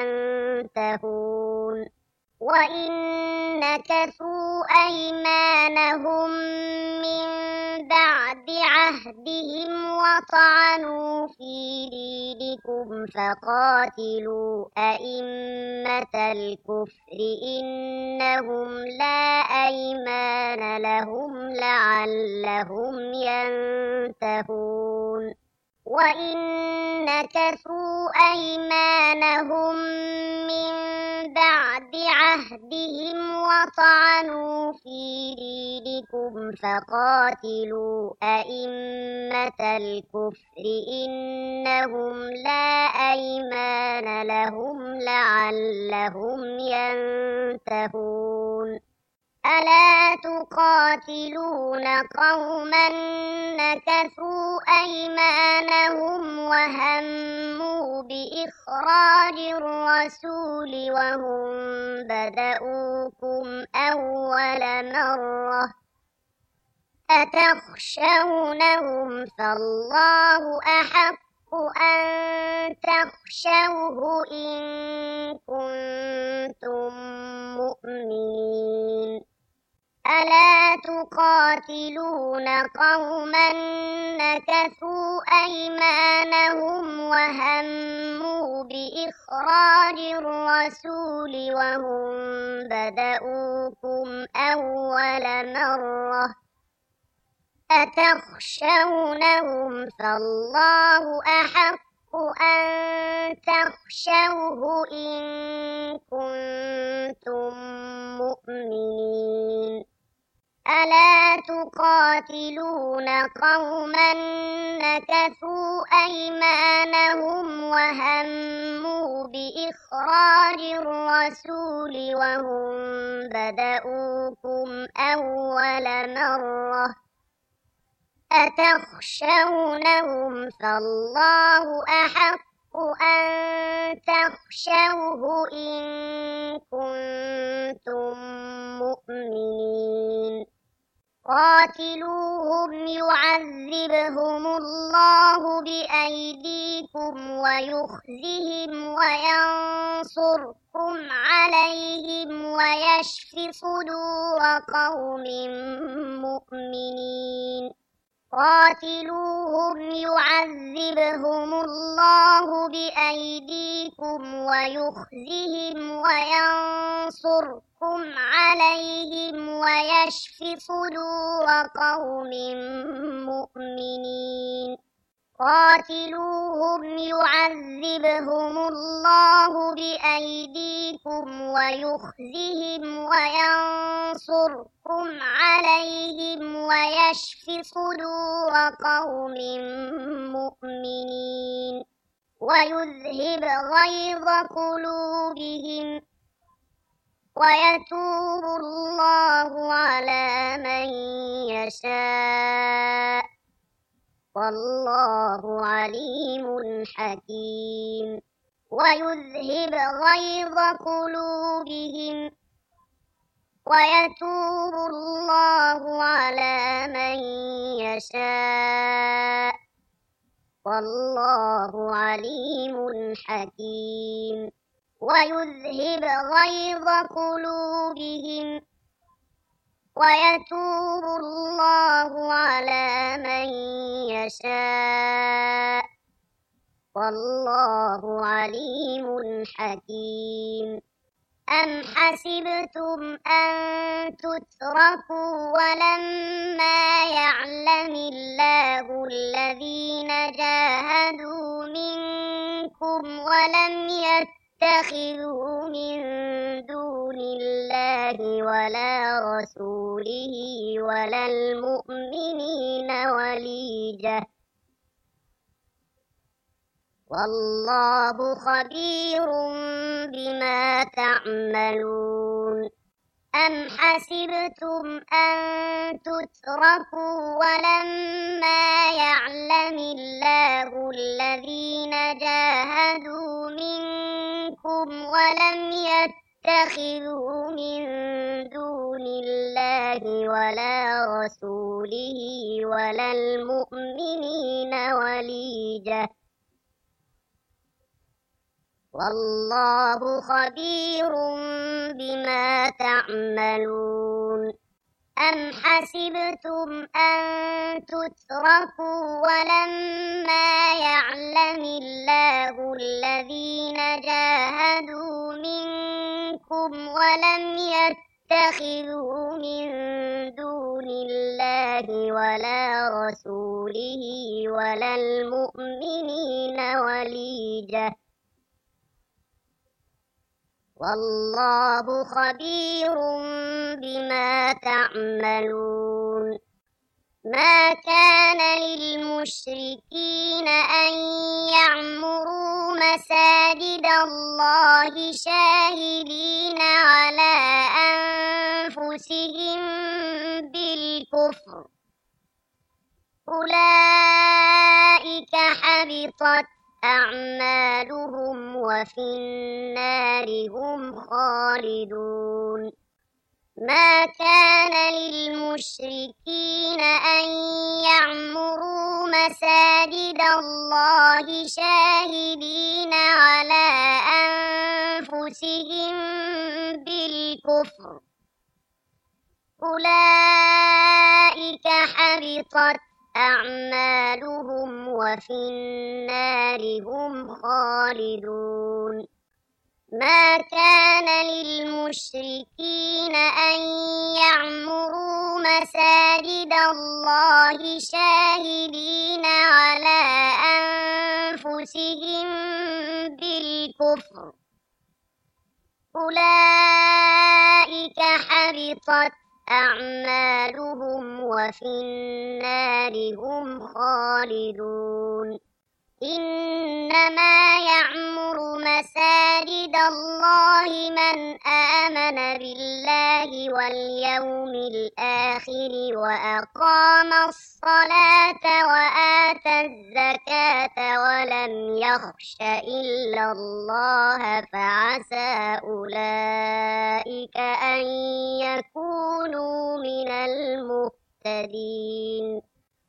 ينتهون وإن نكثوا أيمانهم من بعد عهدهم وطعنوا في دينكم فقاتلوا أئمة الكفر إنهم لا أيمان لهم لعلهم ينتهون وإن نكثوا أيمانهم من بعد عهدهم وطعنوا في دينكم فقاتلوا أئمة الكفر إنهم لا أيمان لهم لعلهم ينتهون ألا تقاتلون قوما نكثوا أيمانهم وهموا بإخراج الرسول وهم بدؤوكم أول مرة أتخشونهم فالله أحق أن تخشوه إن كنتم مؤمنين ألا تقاتلون قوما نكثوا أيمانهم وهموا بإخراج الرسول وهم بدؤوكم أول مرة أتخشونهم فالله أحق أن تخشوه إن كنتم مؤمنين ألا تقاتلون قوما نكثوا أيمانهم وهموا بإخراج الرسول وهم بدؤوكم أول مرة أتخشونهم فالله أحق أن تخشوه إن كنتم مؤمنين قاتلوهم يعذبهم الله بأيديكم ويخزهم وينصركم عليهم ويشف صدور قوم مؤمنين قاتلوهم يعذبهم الله بأيديكم ويخزهم وينصركم عليهم ويشف صدور قوم مؤمنين قاتلوهم يعذبهم الله بأيديكم ويخزهم وينصركم عليهم ويشف صدور قوم مؤمنين ويذهب غيظ قلوبهم ويتوب الله على من يشاء والله عليم حكيم ويذهب غيظ قلوبهم ويتوب الله على من يشاء والله عليم حكيم ويذهب غيظ قلوبهم ويتوب الله على من يشاء والله عليم حكيم أم حسبتم أن تتركوا ولما يعلم الله الذين جاهدوا منكم ولم يتخذوا من دون الله ولا رسوله ولا المؤمنين وليجة والله خبير بما تعملون أم حسبتم أن تتركوا ولما يعلم الله الذين جاهدوا منكم ولم يتخذوا من دون الله ولا رسوله ولا المؤمنين وليجة والله خبير بما تعملون أم حسبتم أن تتركوا ولما يعلم الله الذين جاهدوا منكم ولم يتخذوا من دون الله ولا رسوله ولا المؤمنين وليجة والله خبير بما تعملون ما كان للمشركين أن يعمروا مساجد الله شاهدين على أنفسهم بالكفر أولئك حبطت أعمالهم وفي النار هم خالدون ما كان للمشركين أن يعمروا مساجد الله شاهدين على أنفسهم بالكفر أولئك حبطت أعمالهم وفي النار هم خالدون ما كان للمشركين أن يعمروا مساجد الله شاهدين على أنفسهم بالكفر أولئك حبطت أعمالهم وفي النار هم خالدون إنما يعمر مساجد الله من آمن بالله واليوم الآخر وأقام الصلاة وآتى الزكاة ولم يخش إلا الله فعسى أولئك أن يكونوا من المهتدين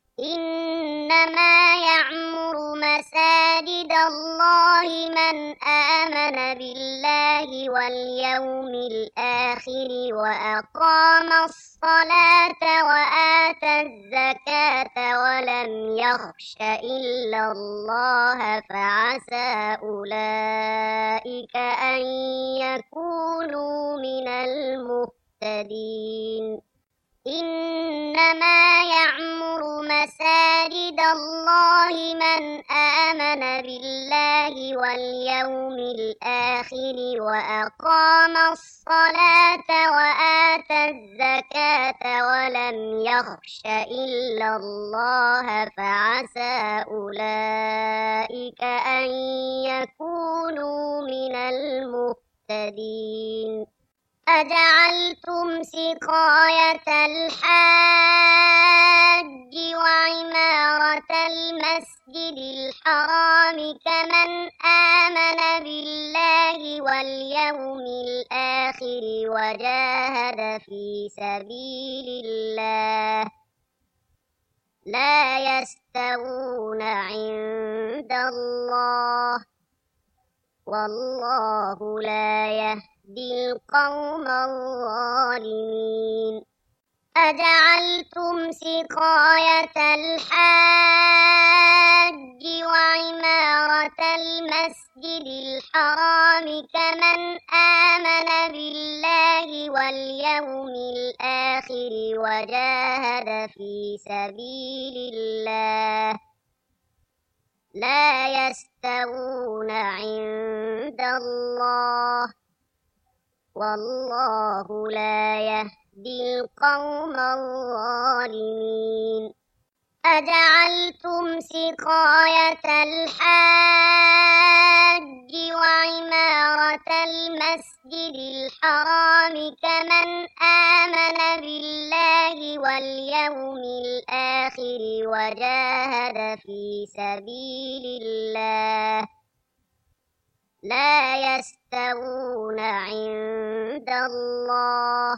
إنما يعمر مساجد الله من آمن بالله واليوم الآخر وأقام الصلاة وآتى الزكاة ولم يخش إلا الله فعسى أولئك أن يكونوا من المهتدين إنما يعمر مساجد الله من آمن بالله واليوم الآخر وأقام الصلاة وآتى الزكاة ولم يخش إلا الله فعسى أولئك أن يكونوا من المهتدين أجعلتم سقاية الحاج وعمارة المسجد الحرام كمن آمن بالله واليوم الآخر وجاهد في سبيل الله لا يستوون عند الله والله لا يهدي القوم الظالمين أجعلتم سقاية الحاج وعمارة المسجد الحرام كمن آمن بالله واليوم الآخر وجاهد في سبيل الله لا يستوون عند الله والله لا يهدي القوم الظالمين أجعلتم سقاية الحاج وعمارة المسجد الحرام كمن آمن بالله واليوم الآخر وجاهد في سبيل الله لا يستوون عند الله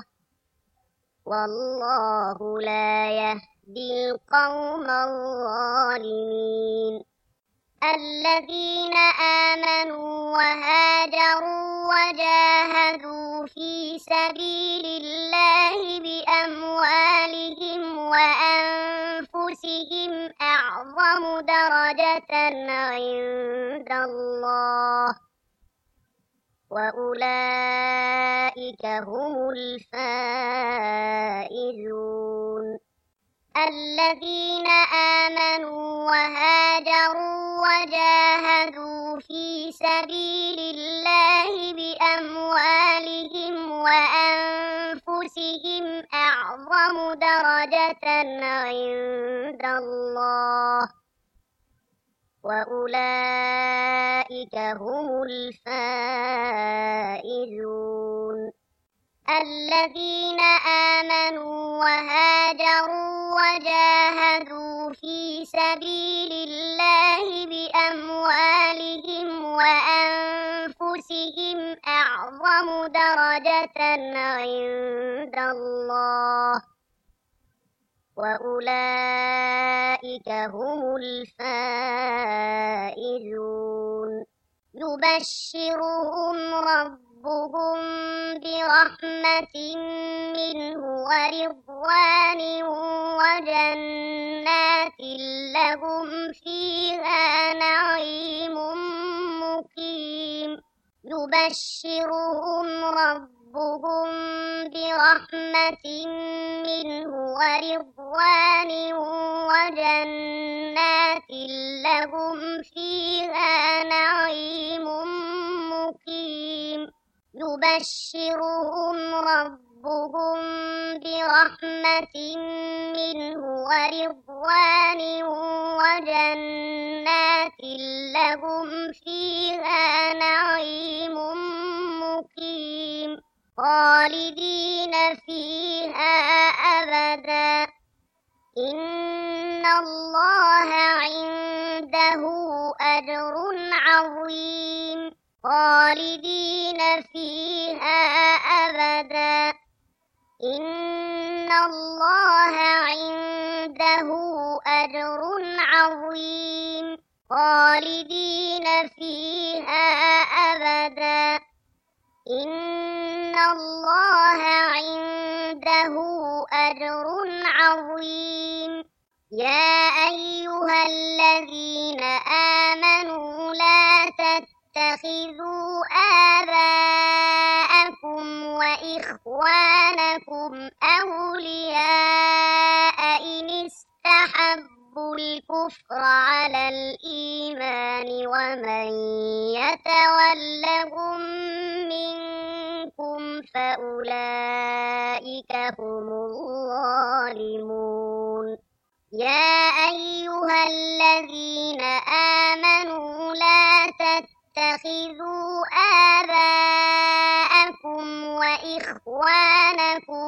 والله لا يهدي القوم الظالمين الذين آمنوا وهاجروا وجاهدوا في سبيل الله بأموالهم وأنفسهم أعظم درجة عند الله وأولئك هم الفائزون الذين آمنوا وهاجروا وجاهدوا في سبيل الله بأموالهم وأنفسهم أعظم درجة عند الله وأولئك هم الفائزون الذين آمنوا وهاجروا وجاهدوا في سبيل الله بأموالهم وأنفسهم أعظم درجة عند الله وأولئك هم الفائزون يبشرهم ربهم برحمة منه ورضوان وجنات لهم فيها نعيم مقيم يبشرهم ربهم برحمة منه ورضوان وجنات لهم فيها نعيم مقيم يبشرهم ربهم برحمة منه ورضوان وجنات لهم فيها نعيم مقيم خالدين فيها أبدا إن الله عنده أجر عظيم خالدين فيها أبدا إن الله عنده أجر عظيم خالدين فيها أبدا إن الله عنده أجر عظيم يا أيها الذين آمنوا لا تتخذوا آباءكم وإخوانكم أولياء إن استحبوا الكفر على الإيمان ومن يتولهم منكم فأولئك هم الظالمون يا أيها الذين آمنوا لا تتخذوا آباءكم وإخوانكم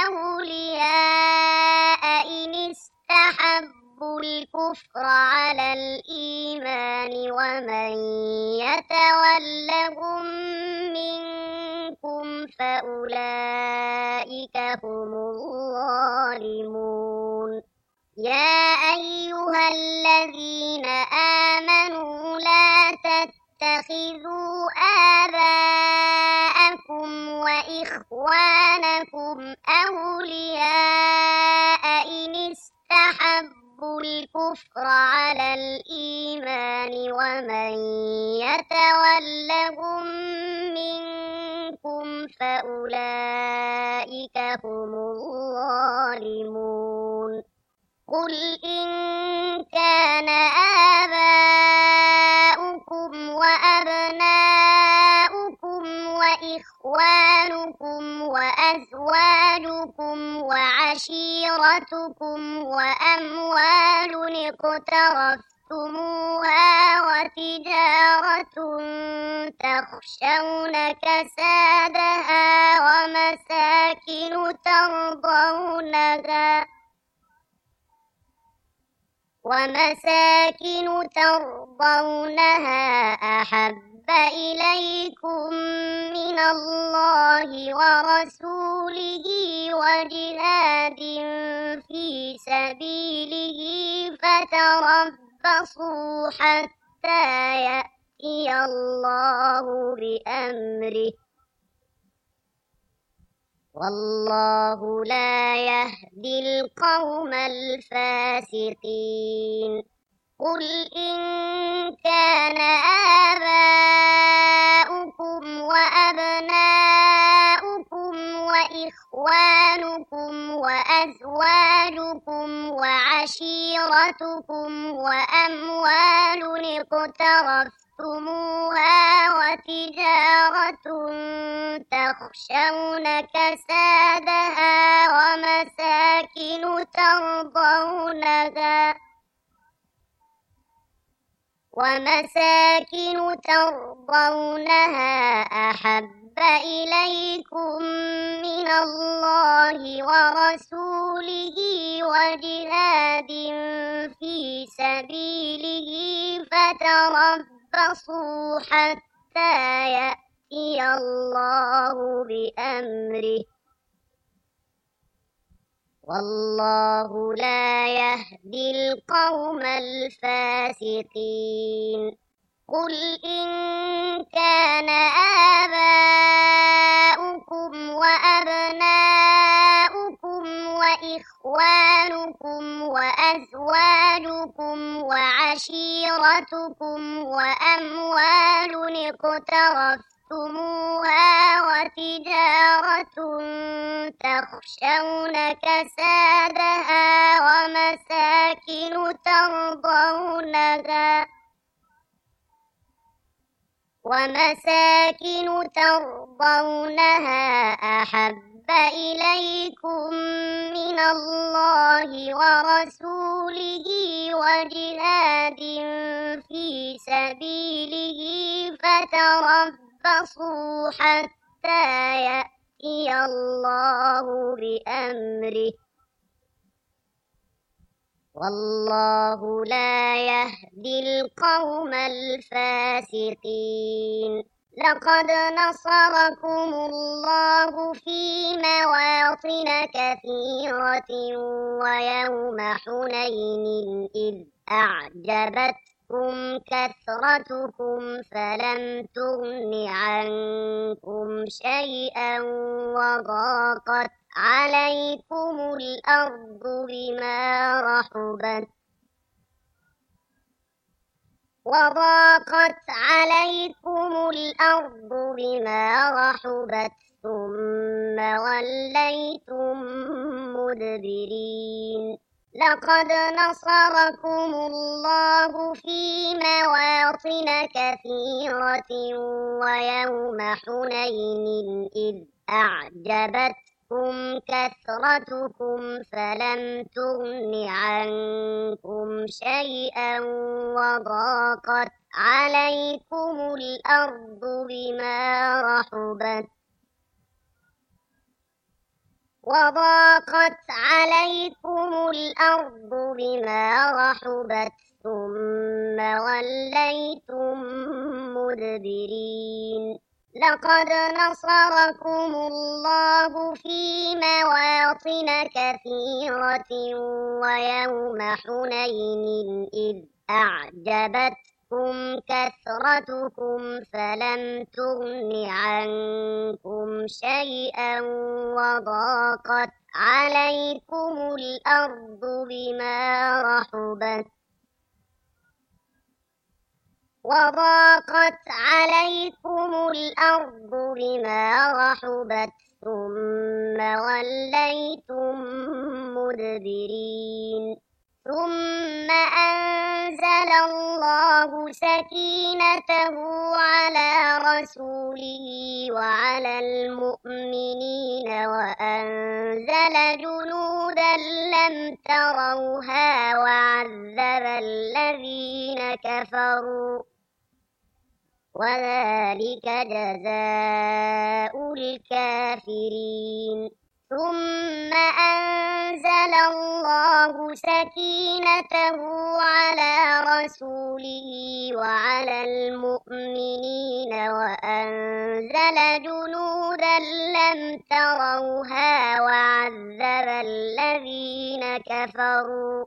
أولياء إن استحبوا الكفر على الإيمان ومن يتولهم منكم فأولئك هم الظالمون يا أيها الذين آمنوا لا تتخذوا آباءكم وإخوانكم أولياء إن استحبوا الكفر على الإيمان ومن يتولهم منكم فأولئك هم الظالمون قل إن كان آباؤكم وأبناؤكم وإخوانكم وأزواجكم وعشيرتكم وأموال اقترفتموها وتجارة تخشون كسادها ومساكن ترضونها أحب إليكم من الله ورسوله وجهاد في سبيله فتربصوا حتى يأتي الله بأمره والله لا يهدي القوم الفاسقين قل إن كان آباؤكم وأبناؤكم وإخوانكم وأزواجكم وعشيرتكم وأموال اقترفتموها وتجارة تخشون كسادها ومساكن ترضونها أحب إليكم من الله ورسوله وجهاد في سبيله فتربصوا حتى يأتي الله بأمره والله لا يهدي القوم الفاسقين قل إن كان آباؤكم وأبناؤكم وإخوانكم وأزواجكم وعشيرتكم وأموال اقترفتموها وتجارة تخشون كسادها ومساكن ترضونها أحب إليكم من الله ورسوله وجهاد في سبيله فتربصوا حتى يأتي الله بأمره والله لا يهدي القوم الفاسقين لقد نصركم الله في مواطن كثيرة ويوم حنين إذ أعجبتكم كثرتكم فلم تغن عنكم شيئا وضاقت عليكم الأرض بما رحبت ثم وليتم مدبرين لقد نصركم الله في مواطن كثيرة ويوم حنين إذ أعجبتكم كثرتكم فلم تغن عنكم شيئا وضاقت عليكم الأرض بما رحبت ثم وليتم مدبرين لقد نصركم الله في مواطن كثيرة ويوم حنين إذ أعجبتكم كثرتكم فلم تغن عنكم شيئا وضاقت عليكم الأرض بما رحبت ثم وليتم مدبرين ثم أنزل الله سكينته على رسوله وعلى المؤمنين وأنزل جنودا لم تروها وعذب الذين كفروا وذلك جزاء الكافرين ثم أنزل الله سكينته على رسوله وعلى المؤمنين وأنزل جنودا لم تروها وعذب الذين كفروا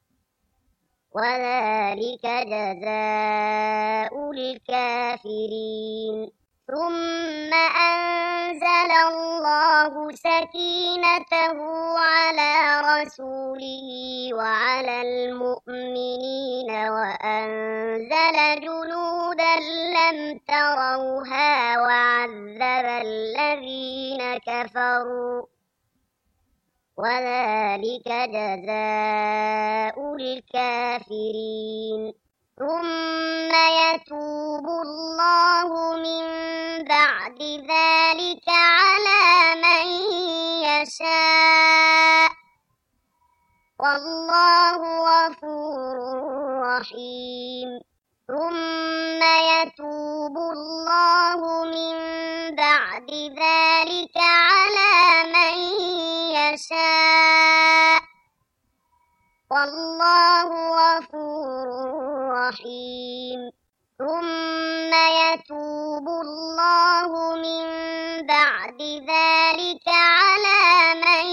وذلك جزاء الكافرين ثم أنزل الله سكينته على رسوله وعلى المؤمنين وأنزل جنودا لم تروها وعذب الذين كفروا وذلك جزاء الكافرين ثم يتوب الله من بعد ذلك على من يشاء والله غفور رحيم ثم يتوب الله من بعد ذلك على من يشاء والله غفور رحيم ثم يتوب الله من بعد ذلك على من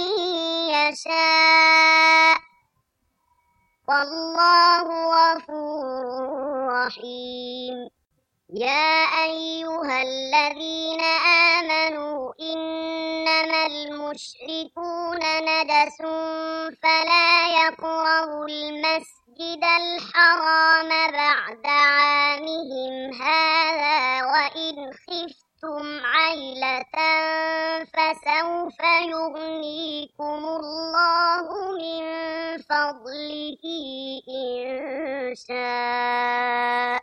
يشاء والله غفور رحيم يا أيها الذين آمنوا إنما المشركون نجس فلا يقربوا المسجد الحرام بعد عامهم هذا وإن خفتم عيلة فسوف يغنيكم الله من فضله إن شاء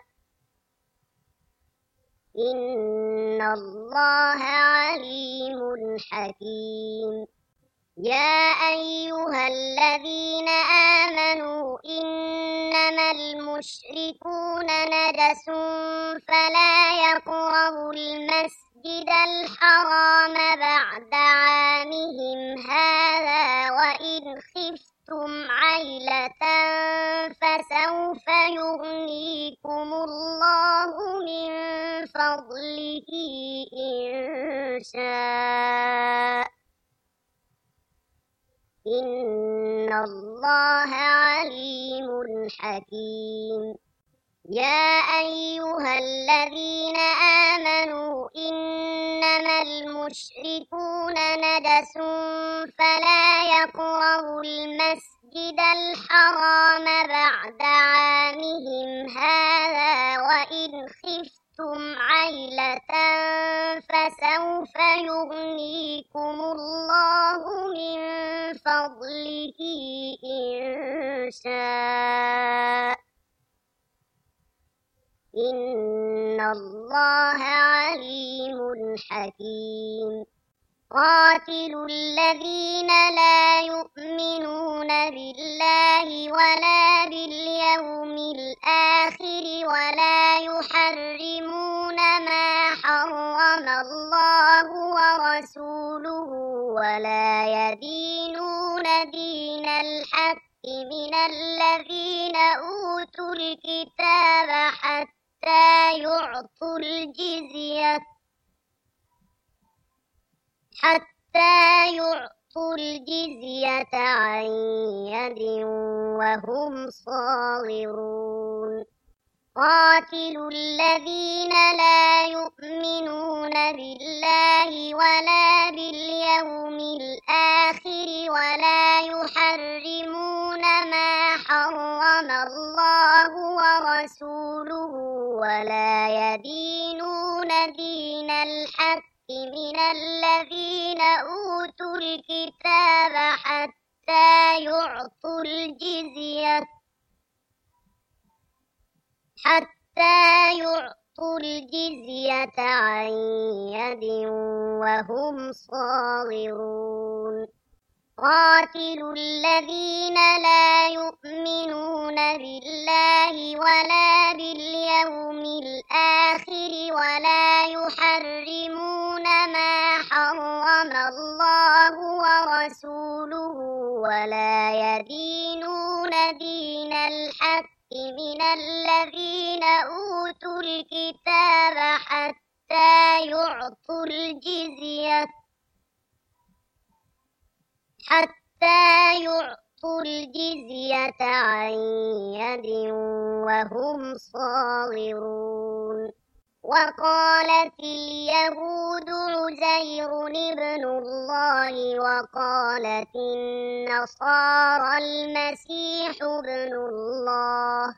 إن الله عليم حكيم يا أيها الذين آمنوا إنما المشركون نجس فلا يقربوا المسجد الحرام بعد عامهم هذا وإن خفتم عيلة فسوف يغنيكم الله من فضله إن شاء إن الله عليم حكيم يا أيها الذين آمنوا إنما المشركون نجس فلا يقربوا المسجد الحرام بعد عامهم هذا وإن خفتم عيلة فسوف يغنيكم الله من فضله إن شاء إن الله عليم حكيم قاتلوا الذين لا يؤمنون بالله ولا باليوم الآخر ولا يحرمون ما حرم الله ورسوله ولا يدينون دين الحق من الذين أوتوا الكتاب حتى يعطوا الجزية عن يد وهم صاغرون قاتلوا الذين لا يؤمنون بالله ولا باليوم الآخر ولا يحرمون ما حرم الله ورسوله ولا يدينون دين الحق من الذين أوتوا الكتاب حتى حتى يعطوا الجزية عن يد وهم صاغرون قاتلوا الذين لا يؤمنون بالله ولا باليوم الآخر ولا يحرمون ما حرم الله ورسوله ولا يدينون دين الحق من الذين أوتوا الكتاب حتى يعطوا الجزية عن يد وهم صاغرون وقالت اليهود عزير ابن الله وقالت النصارى المسيح ابن الله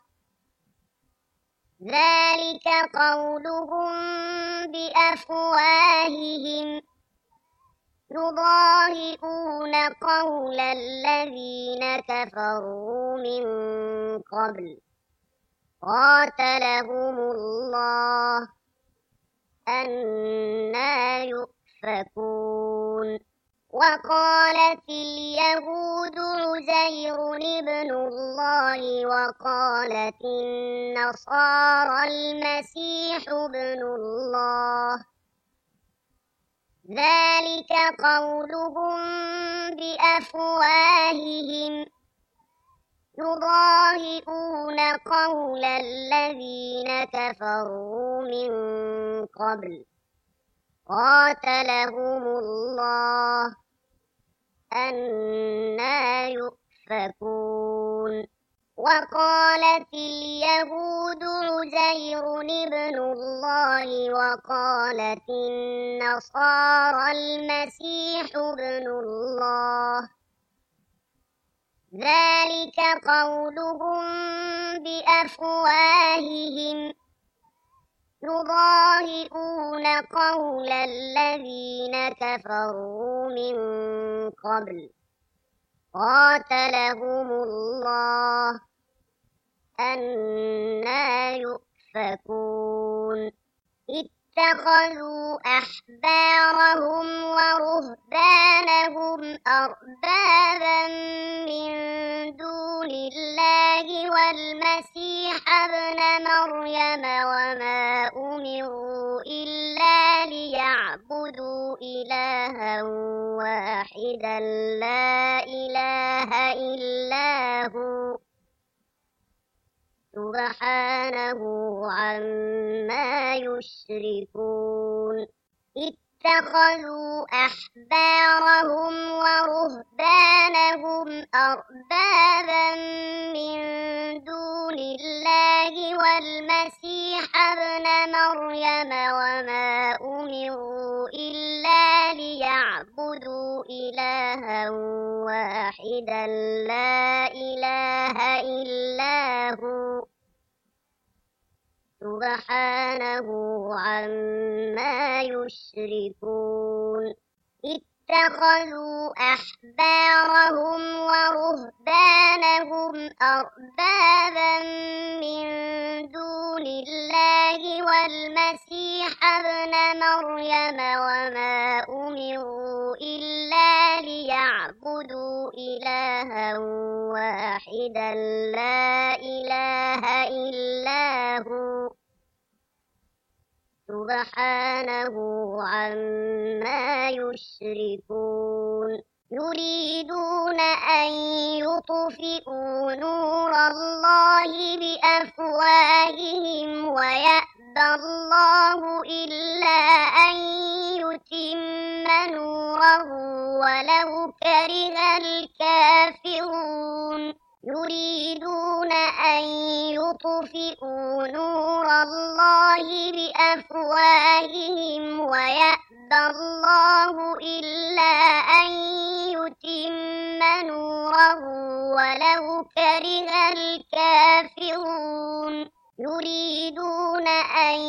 ذلك قولهم بأفواههم يضاهئون قول الذين كفروا من قبل قاتلهم الله أنى يؤفكون وقالت اليهود عزير ابن الله وقالت النصارى المسيح ابن الله ذلك قولهم بأفواههم يضاهئون قول الذين كفروا من قبل قاتلهم الله أنى يؤفكون وقالت اليهود عزير ابن الله وقالت النصارى المسيح ابن الله ذلك قولهم بأفواههم يضاهئون قول الذين كفروا من قبل قاتلهم الله أنى يؤفكون اتخذوا أحبارهم ورهبانهم أربابا من دون الله والمسيح ابن مريم وما أمروا إلا ليعبدوا إلها واحدا لا إله إلا هو سبحانه عما يشركون اتخذوا أحبارهم ورهبانهم أربابا من دون الله والمسيح ابن مريم وما أمروا إلا ليعبدوا إلها واحدا لا إله إلا هو سبحانه عما يشركون اتخذوا أحبارهم ورهبانهم أربابا من دون الله والمسيح ابن مريم وما أمروا إلا ليعبدوا إلها واحدا لا إله إلا هو سبحانه عما يشركون يريدون أن يطفئوا نور الله بأفواههم ويأبى الله إلا أن يتم نوره ولو كره الكافرون يريدون أن يطفئوا نور الله بأفواههم ويأبى الله إلا أن يتم نوره ولو كره الكافرون يريدون أن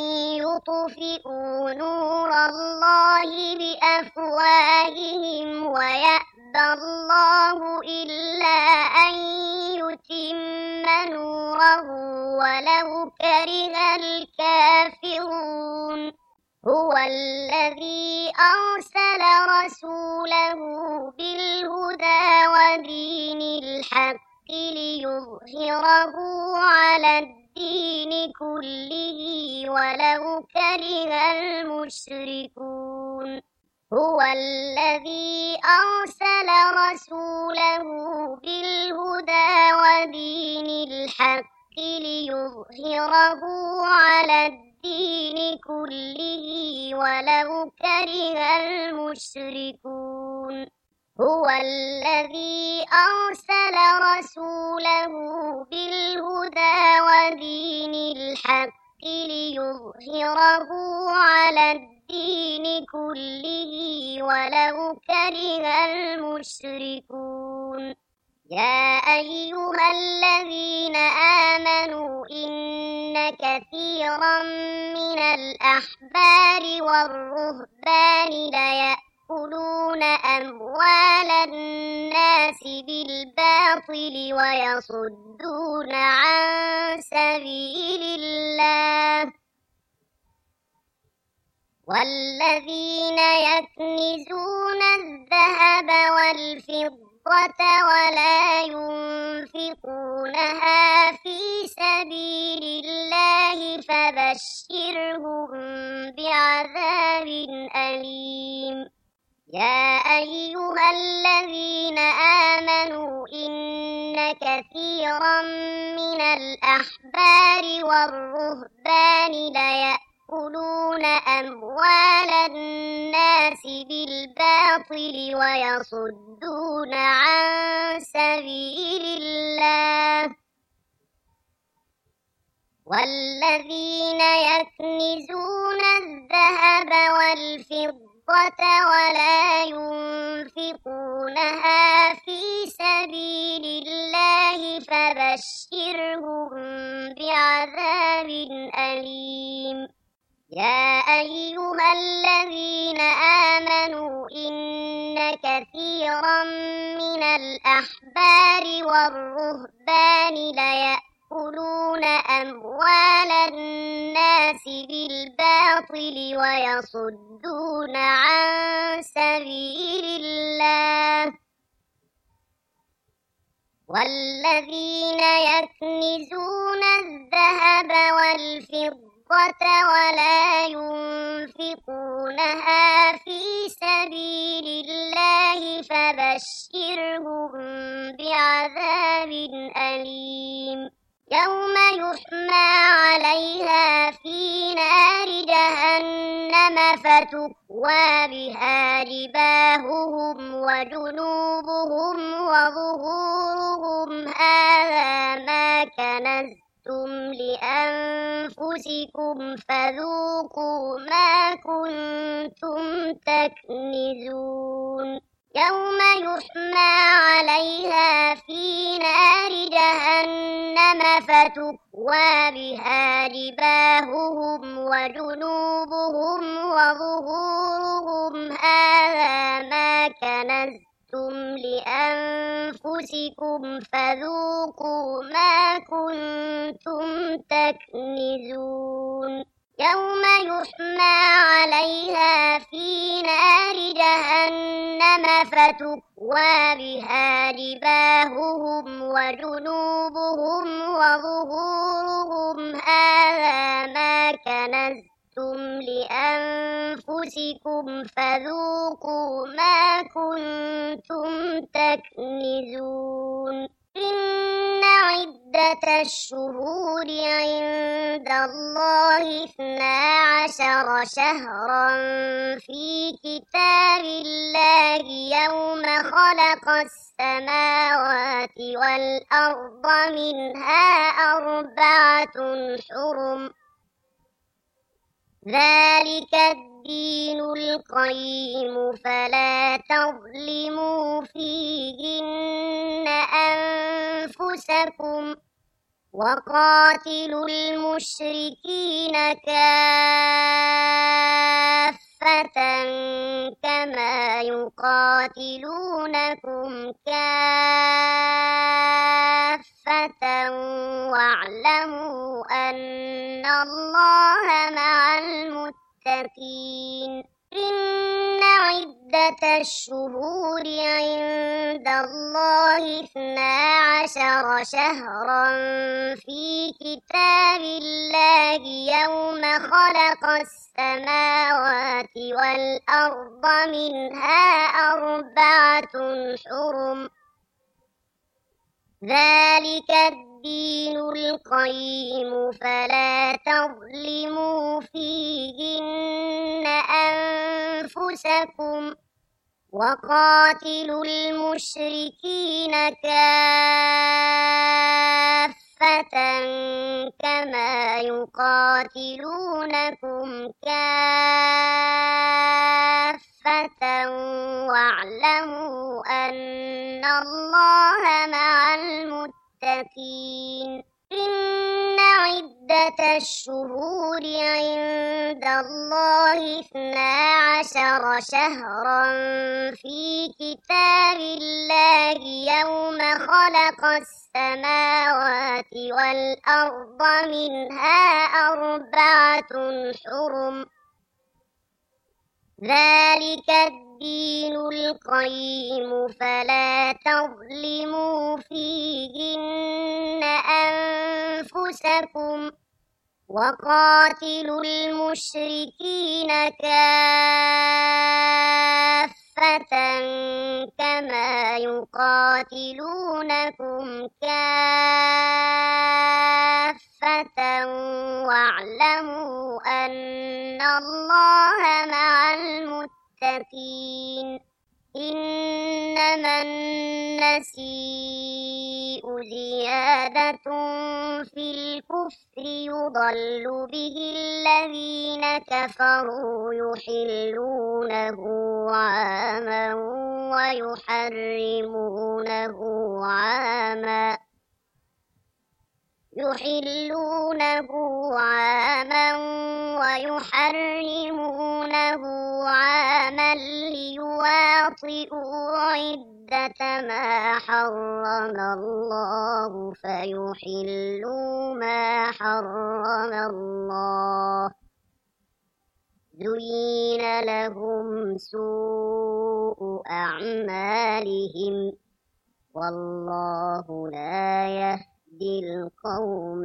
يطفئوا نور الله بأفواههم ويأبى الله إلا أن يتم نوره ولو كره الكافرون هو الذي أرسل رسوله بالهدى ودين الحق ليظهره على الدين كله ولو كره المشركون هو الذي أرسل رسوله بالهدى ودين الحق ليظهره على الدين كله ولو كره المشركون هو الذي أرسل رسوله بالهدى ودين الحق ليظهره على الدين كله ولو كره المشركون يا أيها الذين آمنوا إن كثيرا من الأحبار والرهبان ليأكلون أموال الناس بالباطل ويصدون عن سبيل الله والذين يكنزون الذهب والفضة ولا ينفقونها في سبيل الله فبشرهم بعذاب أليم يا أيها الذين آمنوا إن كثيرا من الأحبار والرهبان ليأكلون أموال الناس بالباطل ويصدون عن سبيل الله والذين يكنزون الذهب والفضة ولا ينفقونها في سبيل الله فبشرهم بعذاب أليم يا أيها الذين آمنوا إن كثيرا من الأحبار والرهبان ليأكلون أموال الناس بالباطل ويصدون عن سبيل الله والذين يكنزون الذهب والفضة ولا ينفقونها في سبيل الله فبشرهم بعذاب أليم يوم يحمى عليها في نار جهنم فتكوى بها جباههم وجنوبهم وظهورهم هذا ما كنزتم لأنفسكم فذوقوا ما كنتم تكنزون يوم يحمى عليها في نار جهنم فتكوى بها جباههم وجنوبهم وظهورهم هذا ما كنزتم لأنفسكم فذوقوا ما كنتم تكنزون يوم يحمى عليها في نار جهنم فتكوى بها جباههم وجنوبهم وظهورهم هذا ما كنزتم لأنفسكم فذوقوا ما كنتم تكنزون إن عدة الشهور عند الله 12 شهرا في كتاب الله يوم خلق السماوات والأرض منها 4 حرم ذلك الدين القيم فلا تظلموا فيهن أنفسكم وقاتلوا المشركين كافة كما يقاتلونكم كافة واعلموا أن الله مع المتقين إن عدة الشهور عند الله 12 شهرا في كتاب الله يوم خلق السماوات والأرض منها 4 حرم ذلك الدين القيم فلا تظلموا فيهن أنفسكم وقاتلوا المشركين كافة كما يقاتلونكم كافة واعلموا أن الله مع المتقين إن عدة الشهور عند الله 12 شهرا في كتاب الله يوم خلق السماوات والأرض منها 4 حرم ذلك الدين القيم فلا تظلموا فيهن أنفسكم وقاتلوا المشركين كافة كما يقاتلونكم كافة واعلموا أن الله مع المتقين إنما النسيء زيادة في الكفر يضل به الذين كفروا يحلونه عاما ويحرمونه عاما ليواطئوا عدة ما حرم الله فيحلوا ما حرم الله زين لهم سوء أعمالهم والله لا يهدي القوم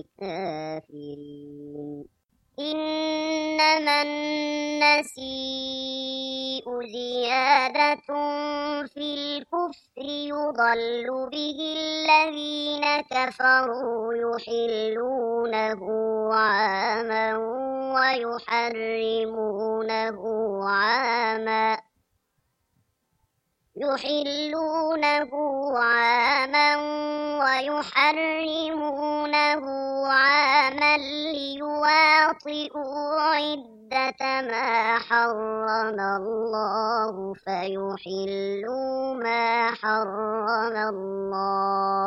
الكافرين إنما النسيء زيادة في الكفر يضل به الذين كفروا يحلونه عاما ويحرمونه عاما ليواطئوا عدة ما حرم الله فيحلوا ما حرم الله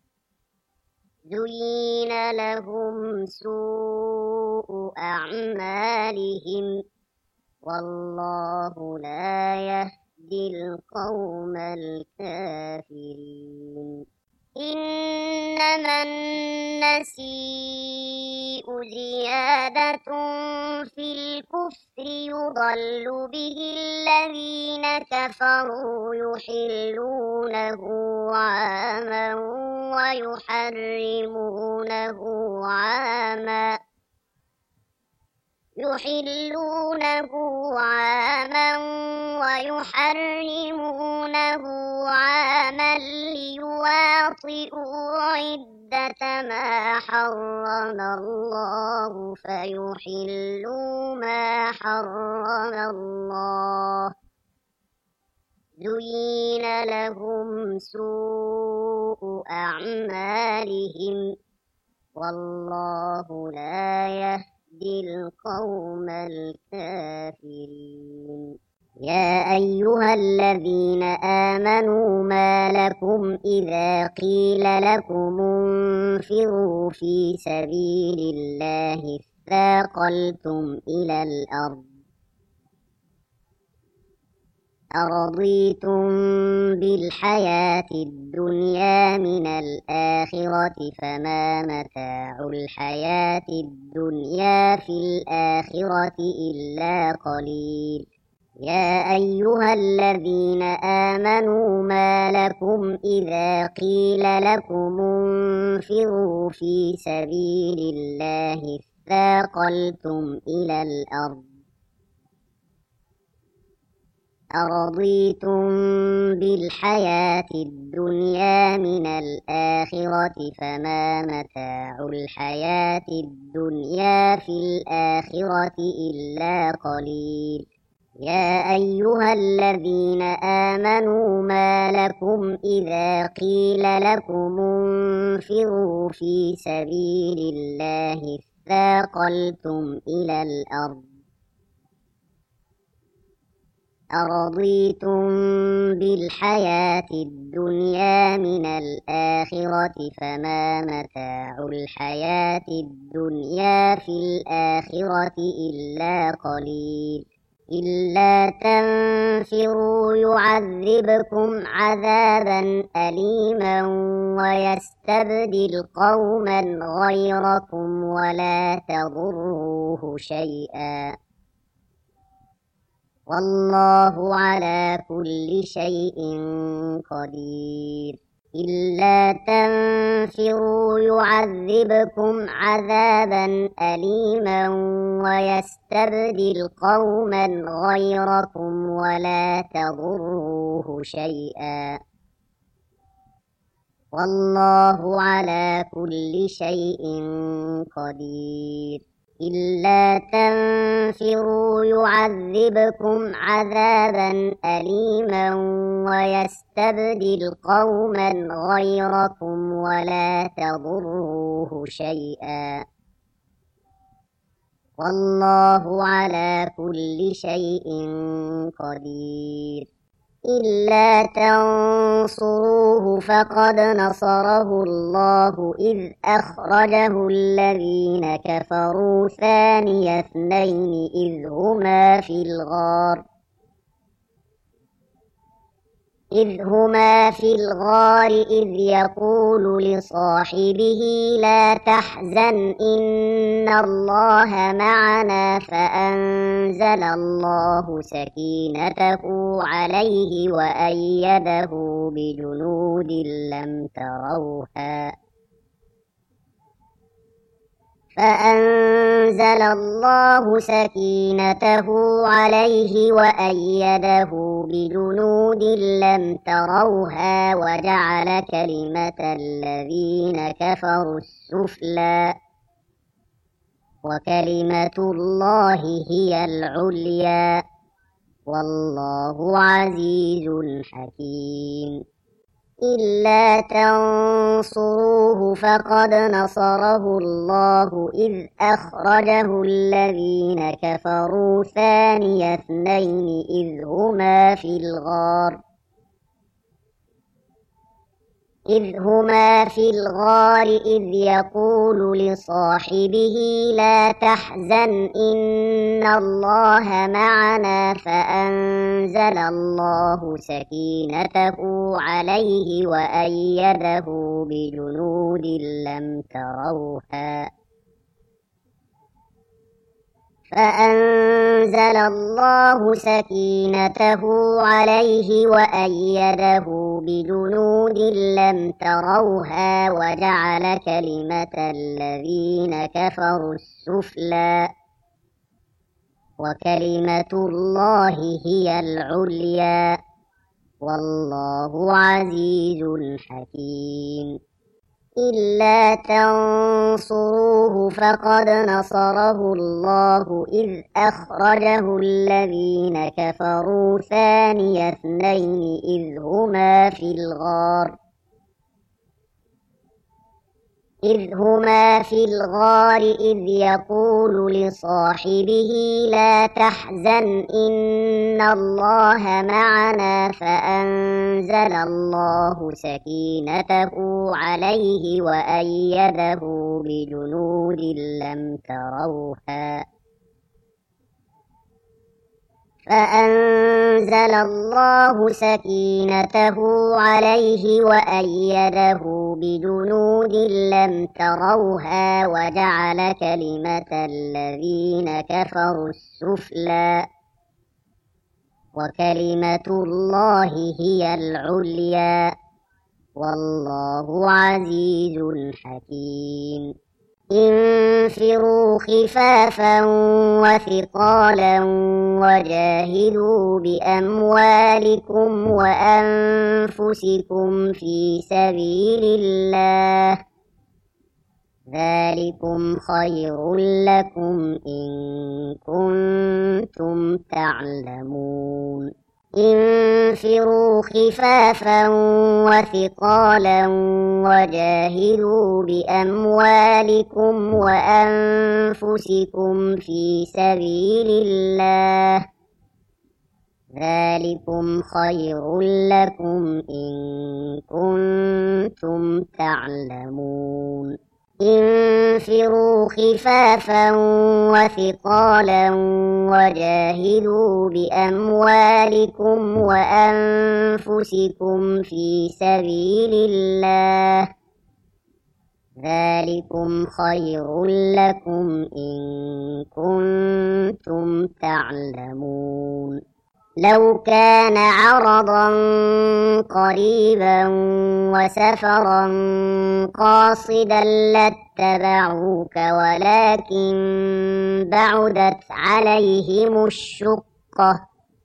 زين لهم سوء أعمالهم والله لا يهدي القوم الكافرين إنما النسيء زيادة في الكفر يضل به الذين كفروا يحلونه عاما ويحرمونه عاما ليواطئوا عدة ما حرم الله فيحلوا ما حرم الله زين لهم سوء أعمالهم والله لا يهدي القوم الكافرين يا أيها الذين آمنوا ما لكم إذا قيل لكم انفروا في سبيل الله اثاقلتم إلى الأرض أرضيتم بالحياة الدنيا من الآخرة فما متاع الحياة الدنيا في الآخرة إلا قليل. يا أيها الذين آمنوا ما لكم إذا قيل لكم انفروا في سبيل الله اثاقلتم إلى الأرض أرضيتم بالحياة الدنيا من الآخرة فما متاع الحياة الدنيا في الآخرة إلا قليل. يا أيها الذين آمنوا ما لكم إذا قيل لكم انفروا في سبيل الله اثاقلتم إلى الأرض أرضيتم بالحياة الدنيا من الآخرة فما متاع الحياة الدنيا في الآخرة إلا قليل. إلا تنفروا يعذبكم عذابا أليما ويستبدل قوما غيركم ولا تضروه شيئا والله على كل شيء قدير. إلا تنفروا يعذبكم عذابا أليما ويستبدل قوما غيركم ولا تضروه شيئا والله على كل شيء قدير. إلا تنفروا يعذبكم عذابا أليما ويستبدل قوما غيركم ولا تضروه شيئا والله على كل شيء قدير. إلا تنصروه فقد نصره الله إذ أخرجه الذين كفروا ثاني اثنين إذ هما في الغار إذ يقول لصاحبه لا تحزن إن الله معنا فأنزل الله سكينته عليه وأيده بجنود لم تروها فأنزل الله سكينته عليه وأيده بجنود لم تروها وجعل كلمة الذين كفروا السفلى وكلمة الله هي العليا والله عزيز حكيم. إلا تنصروه فقد نصره الله إذ أخرجه الذين كفروا ثاني اثنين إذ هما في الغار إذ يقول لصاحبه لا تحزن إن الله معنا فأنزل الله سكينته عليه وأيده بجنود لم تروها فأنزل الله سكينته عليه وأيده بجنود لم تروها وجعل كلمة الذين كفروا السفلى وكلمة الله هي العليا والله عزيز حكيم. إلا تنصروه فقد نصره الله إذ أخرجه الذين كفروا ثاني اثنين إذ هما في الغار إذ يقول لصاحبه لا تحزن إن الله معنا فأنزل الله سكينته عليه وأيده بجنود لم تروها فأنزل الله سكينته عليه وأيده بجنود لم تروها وجعل كلمة الذين كفروا السفلى وكلمة الله هي العليا والله عزيز حكيم انفروا خفافا وثقالا وجاهدوا بأموالكم وأنفسكم في سبيل الله ذلكم خير لكم إن كنتم تعلمون انفروا خفافا وثقالا وجاهدوا بأموالكم وأنفسكم في سبيل الله ذلكم خير لكم إن كنتم تعلمون انفروا خفافا وثقالا وجاهدوا بأموالكم وأنفسكم في سبيل الله ذلكم خير لكم إن كنتم تعلمون لو كان عرضا قريبا وسفرا قاصدا لاتبعوك ولكن بعدت عليهم الشقة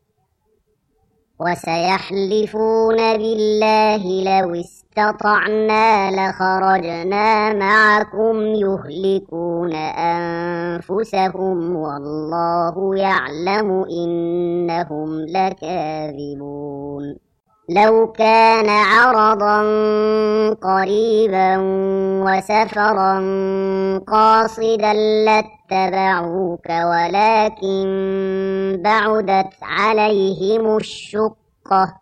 وسيحلفون بالله لو استطعنا لخرجنا معكم يهلكون أنفسهم والله يعلم إنهم لكاذبون لو كان عرضا قريبا وسفرا قاصدا لاتبعوك ولكن بعدت عليهم الشقة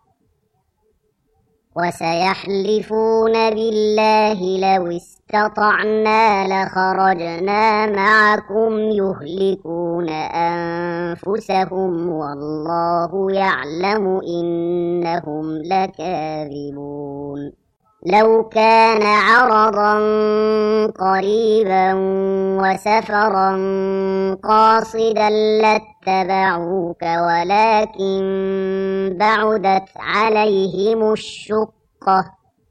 وسيحلفون بالله لو استطعنا لخرجنا معكم يهلكون أنفسهم والله يعلم إنهم لكاذبون لو كان عرضا قريبا وسفرا قاصدا لاتبعوك ولكن بعدت عليهم الشقة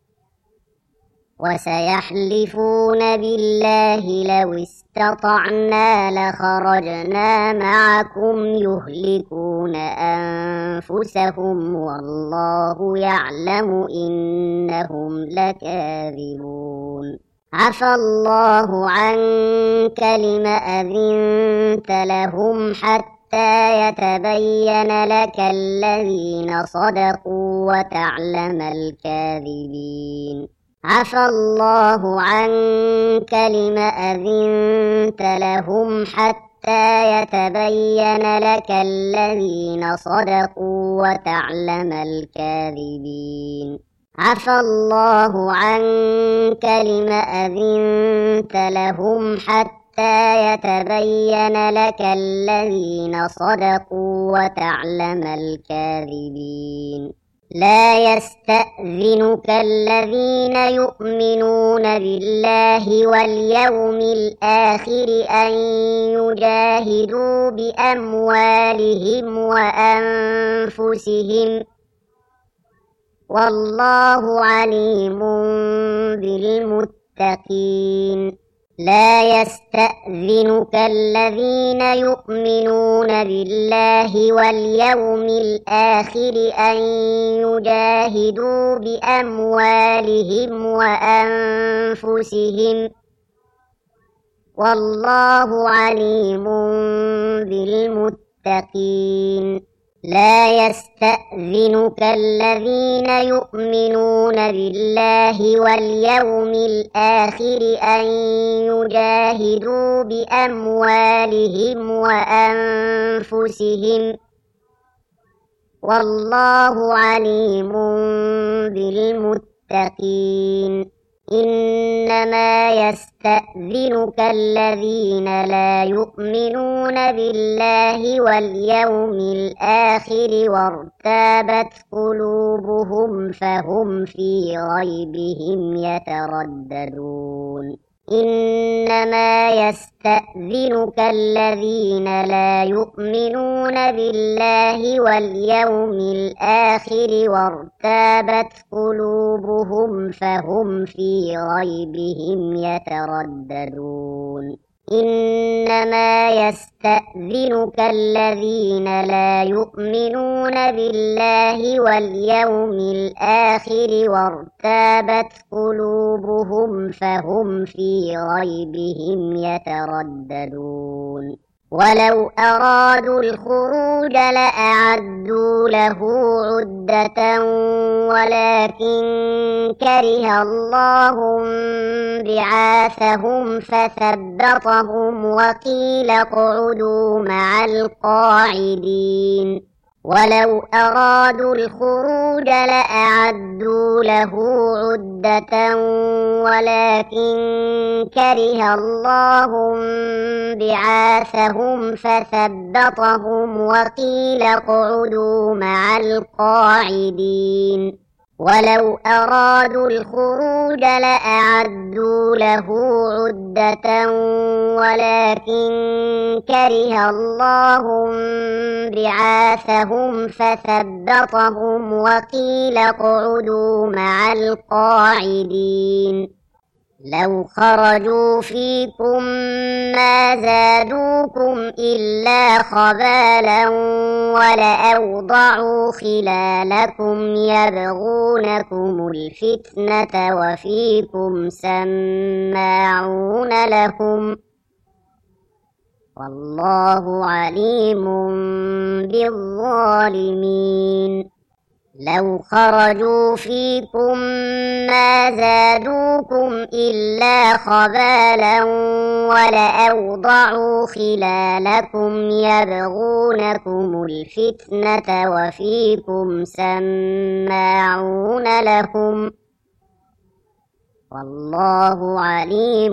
وسيحلفون بالله لو استطعنا لخرجنا معكم يهلكون أنفسهم والله يعلم إنهم لكاذبون عفى الله عنك لم أذنت لهم حتى يتبين لك الذين صدقوا وتعلم الكاذبين عفى الله عنك لم أذنت لهم حتى يتبين لك الذين صدقوا وتعلم الكاذبين عفى الله عنك لم أذنت لهم حتى يتبين لك الذين صدقوا وتعلم الكاذبين لا يستأذنك الذين يؤمنون بالله واليوم الآخر أن يجاهدوا بأموالهم وأنفسهم والله عليم بالمتقين لا يستأذنك الذين يؤمنون بالله واليوم الآخر أن يجاهدوا بأموالهم وأنفسهم والله عليم بالمتقين لا يستأذنك الذين يؤمنون بالله واليوم الآخر أن يجاهدوا بأموالهم وأنفسهم والله عليم بالمتقين إنما يستأذنك الذين لا يؤمنون بالله واليوم الآخر وارتابت قلوبهم فهم في ريبهم يترددون إنما يستأذنك الذين لا يؤمنون بالله واليوم الآخر وارتابت قلوبهم فهم في ريبهم يترددون إنما يستأذنك الذين لا يؤمنون بالله واليوم الآخر وارتابت قلوبهم فهم في ريبهم يترددون ولو أرادوا الخروج لأعدوا له عدة ولكن كره الله بعاثهم فثبطهم وقيل اقعدوا مع القاعدين ولو أرادوا الخروج لأعدوا له عدة ولكن كره الله بعاثهم فثبطهم وقيل اقعدوا مع القاعدين ولو أرادوا الخروج لأعدوا له عدة ولكن كره الله بعاثهم فثبطهم وقيل اقعدوا مع القاعدين لو خرجوا فيكم ما زادوكم إلا خبالا ولأوضعوا خلالكم يبغونكم الفتنة وفيكم سماعون لهم والله عليم بالظالمين لو خرجوا فيكم ما زادوكم إلا خبالا ولأوضعوا خلالكم يبغونكم الفتنة وفيكم سماعون لهم والله عليم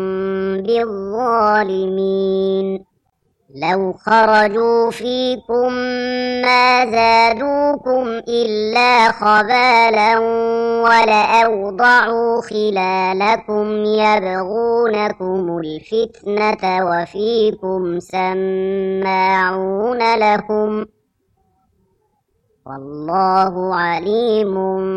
بالظالمين لو خرجوا فيكم ما زادوكم إلا خبالا ولأوضعوا خلالكم يبغونكم الفتنة وفيكم سماعون لهم والله عليم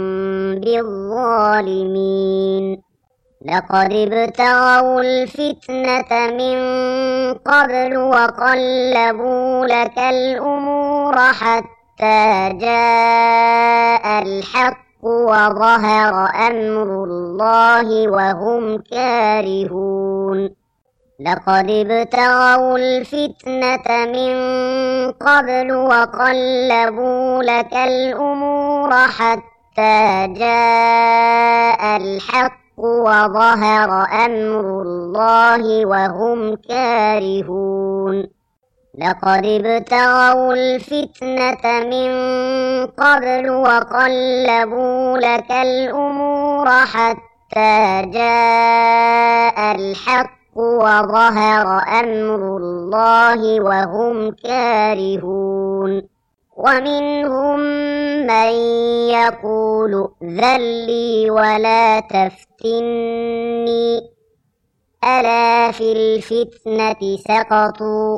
بالظالمين لقد ابتغوا الفتنة من قبل وقلبوا لك الأمور حتى جاء الحق وظهر أمر الله وهم كارهون لقد ابتغوا الفتنة من قبل وقلبوا لك الأمور حتى جاء الحق وظهر أمر الله وهم كارهون لقد ابتغوا الفتنة من قبل وقلبوا لك الأمور حتى جاء الحق وظهر أمر الله وهم كارهون ومنهم من يقول ائذن لي ولا تفتني ألا في الفتنة سقطوا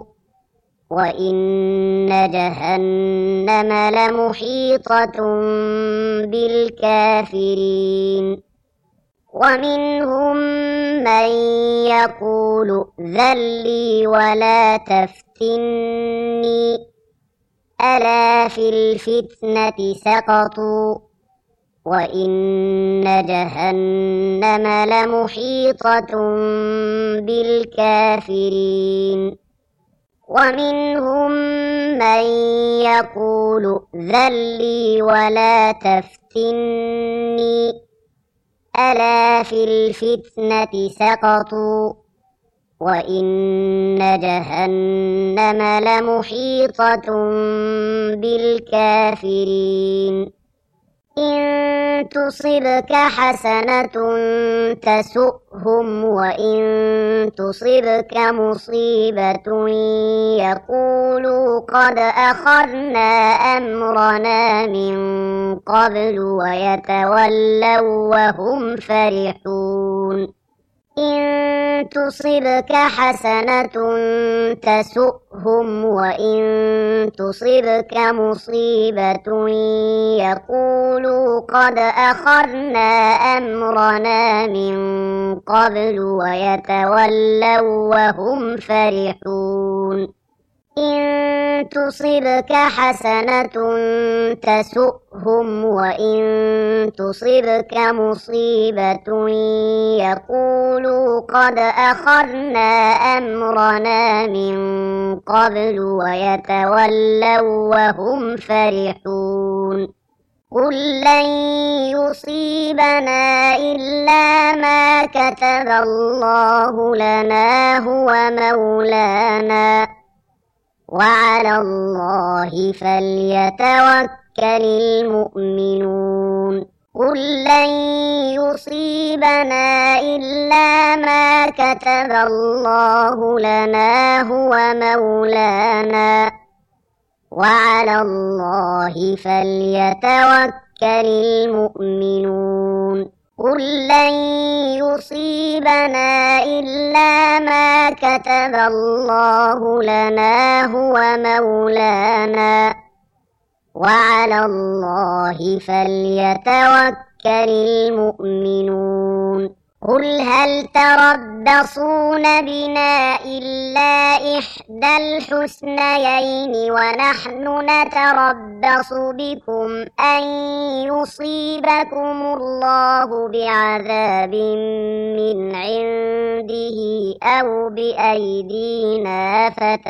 وإن جهنم لمحيطة بالكافرين ومنهم من يقول ائذن لي ولا تفتني ألا في الفتنة سقطوا وإن جهنم لمحيطة بالكافرين ومنهم من يقول ائذن لي ولا تفتني ألا في الفتنة سقطوا وإن جهنم لمحيطة بالكافرين إن تصبك حسنة تسؤهم وإن تصبك مصيبة يقولوا قد أخذنا أمرنا من قبل ويتولوا وهم فرحون إن تصبك حسنة تسؤهم وإن تصبك مصيبة يقولوا قد أخذنا أمرنا من قبل ويتولوا وهم فرحون إن تصبك حسنة تسؤهم وإن تصبك مصيبة يقولوا قد أخذنا أمرنا من قبل ويتولوا وهم فرحون قل لن يصيبنا إلا ما كتب الله لنا هو مولانا وعلى الله فليتوكل المؤمنون قل لن يصيبنا إلا ما كتب الله لنا هو مولانا وعلى الله فليتوكل المؤمنون قل لن يصيبنا إلا ما كتب الله لنا هو مولانا وعلى الله فليتوكل المؤمنون قل هل تربصون بنا إلا إحدى الحسنيين ونحن نتربص بكم أن يصيبكم الله بعذاب من عنده أو بأيدينا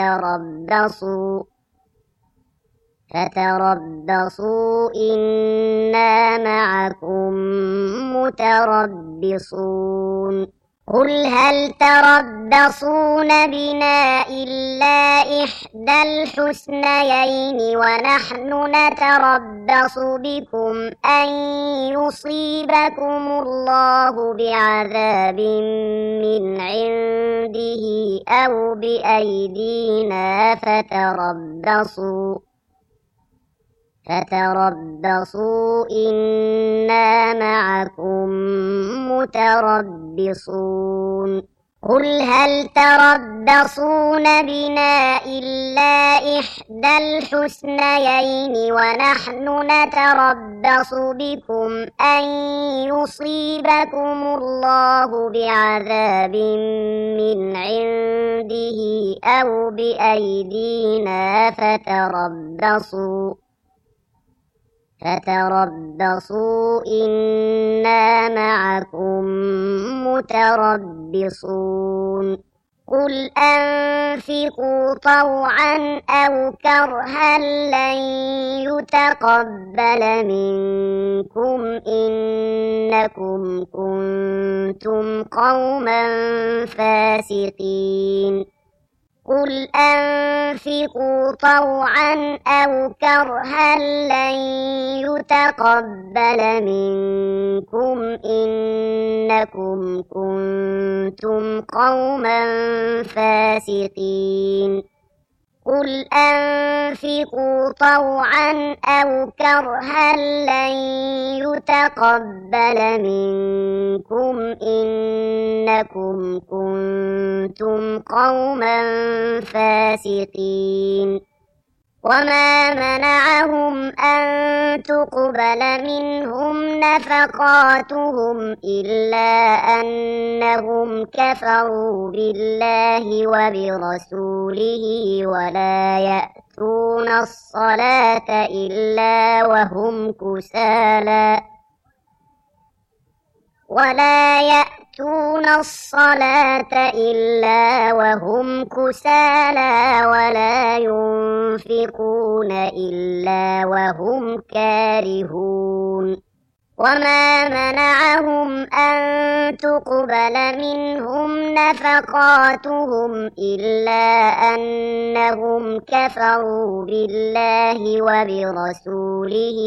فتربصوا إنا معكم متربصون قل هل تربصون بنا إلا إحدى الحسنيين ونحن نتربص بكم أن يصيبكم الله بعذاب من عنده أو بأيدينا فتربصوا إنا معكم متربصون قل هل تربصون بنا إلا إحدى الحسنيين ونحن نتربص بكم أن يصيبكم الله بعذاب من عنده أو بأيدينا فتربصوا إنا معكم متربصون قل أنفقوا طوعا أو كرها لن يتقبل منكم إنكم كنتم قوما فاسقين قل أنفقوا طوعا أو كرها لن يتقبل منكم إنكم كنتم قوما فاسقين قل أنفقوا طوعا أو كرها لن يتقبل منكم إنكم كنتم قوما فاسقين وما منعهم أن تقبل منهم نفقاتهم إلا أنهم كفروا بالله وبرسوله ولا يأتون الصلاة إلا وهم كسالى ولا ينفقون إلا وهم كارهون وما منعهم أن تقبل منهم نفقاتهم إلا أنهم كفروا بالله وبرسوله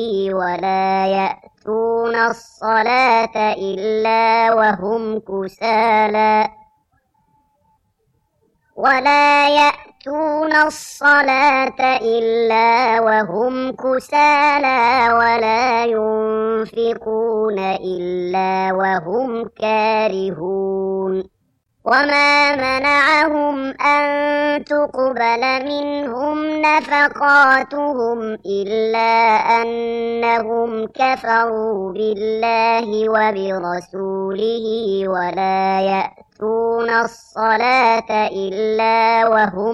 ولا يأتون الصلاة إلا وهم كسالى ولا ينفقون إلا وهم كارهون وما منعهم أن تقبل منهم نفقاتهم إلا أنهم كفروا بالله وبرسوله ولا يأتون الصلاة إلا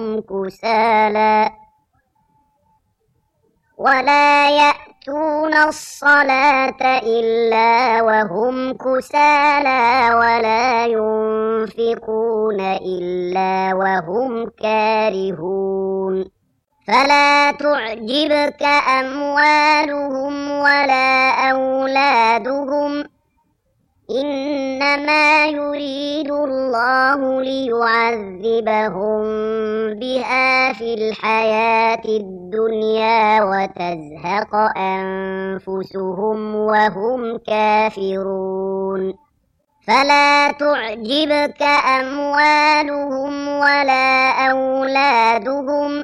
وهم كسالى ولا ينفقون إلا وهم كارهون فلا تعجبك أموالهم ولا أولادهم إنما يريد الله ليعذبهم بها في الحياة الدنيا وتزهق أنفسهم وهم كافرون فلا تعجبك أموالهم ولا أولادهم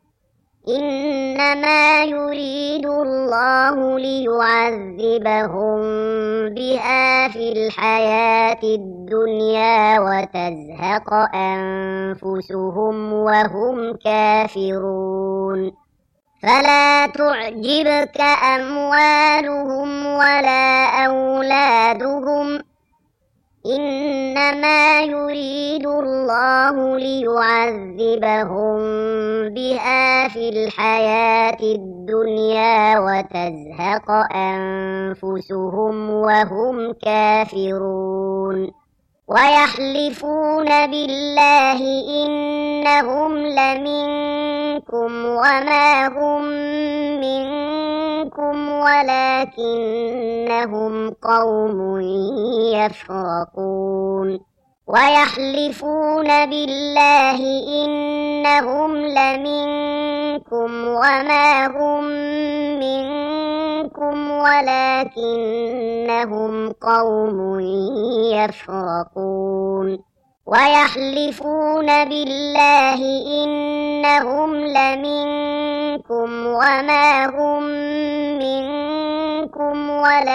إنما يريد الله ليعذبهم بها في الحياة الدنيا وتزهق أنفسهم وهم كافرون فلا تعجبك أموالهم ولا أولادهم إنما يريد الله ليعذبهم بها في الحياة الدنيا وتزهق أنفسهم وهم كافرون ويحلفون بالله إنهم لمنكم وما هم منكم ولكنهم قوم يفرقون ويحلفون بالله إنهم لمنكم وما هم منكم ولكنهم قوم يفرقون ويحلفون بالله إنهم لمنكم وما هم منكم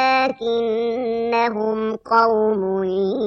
ولكنهم قوم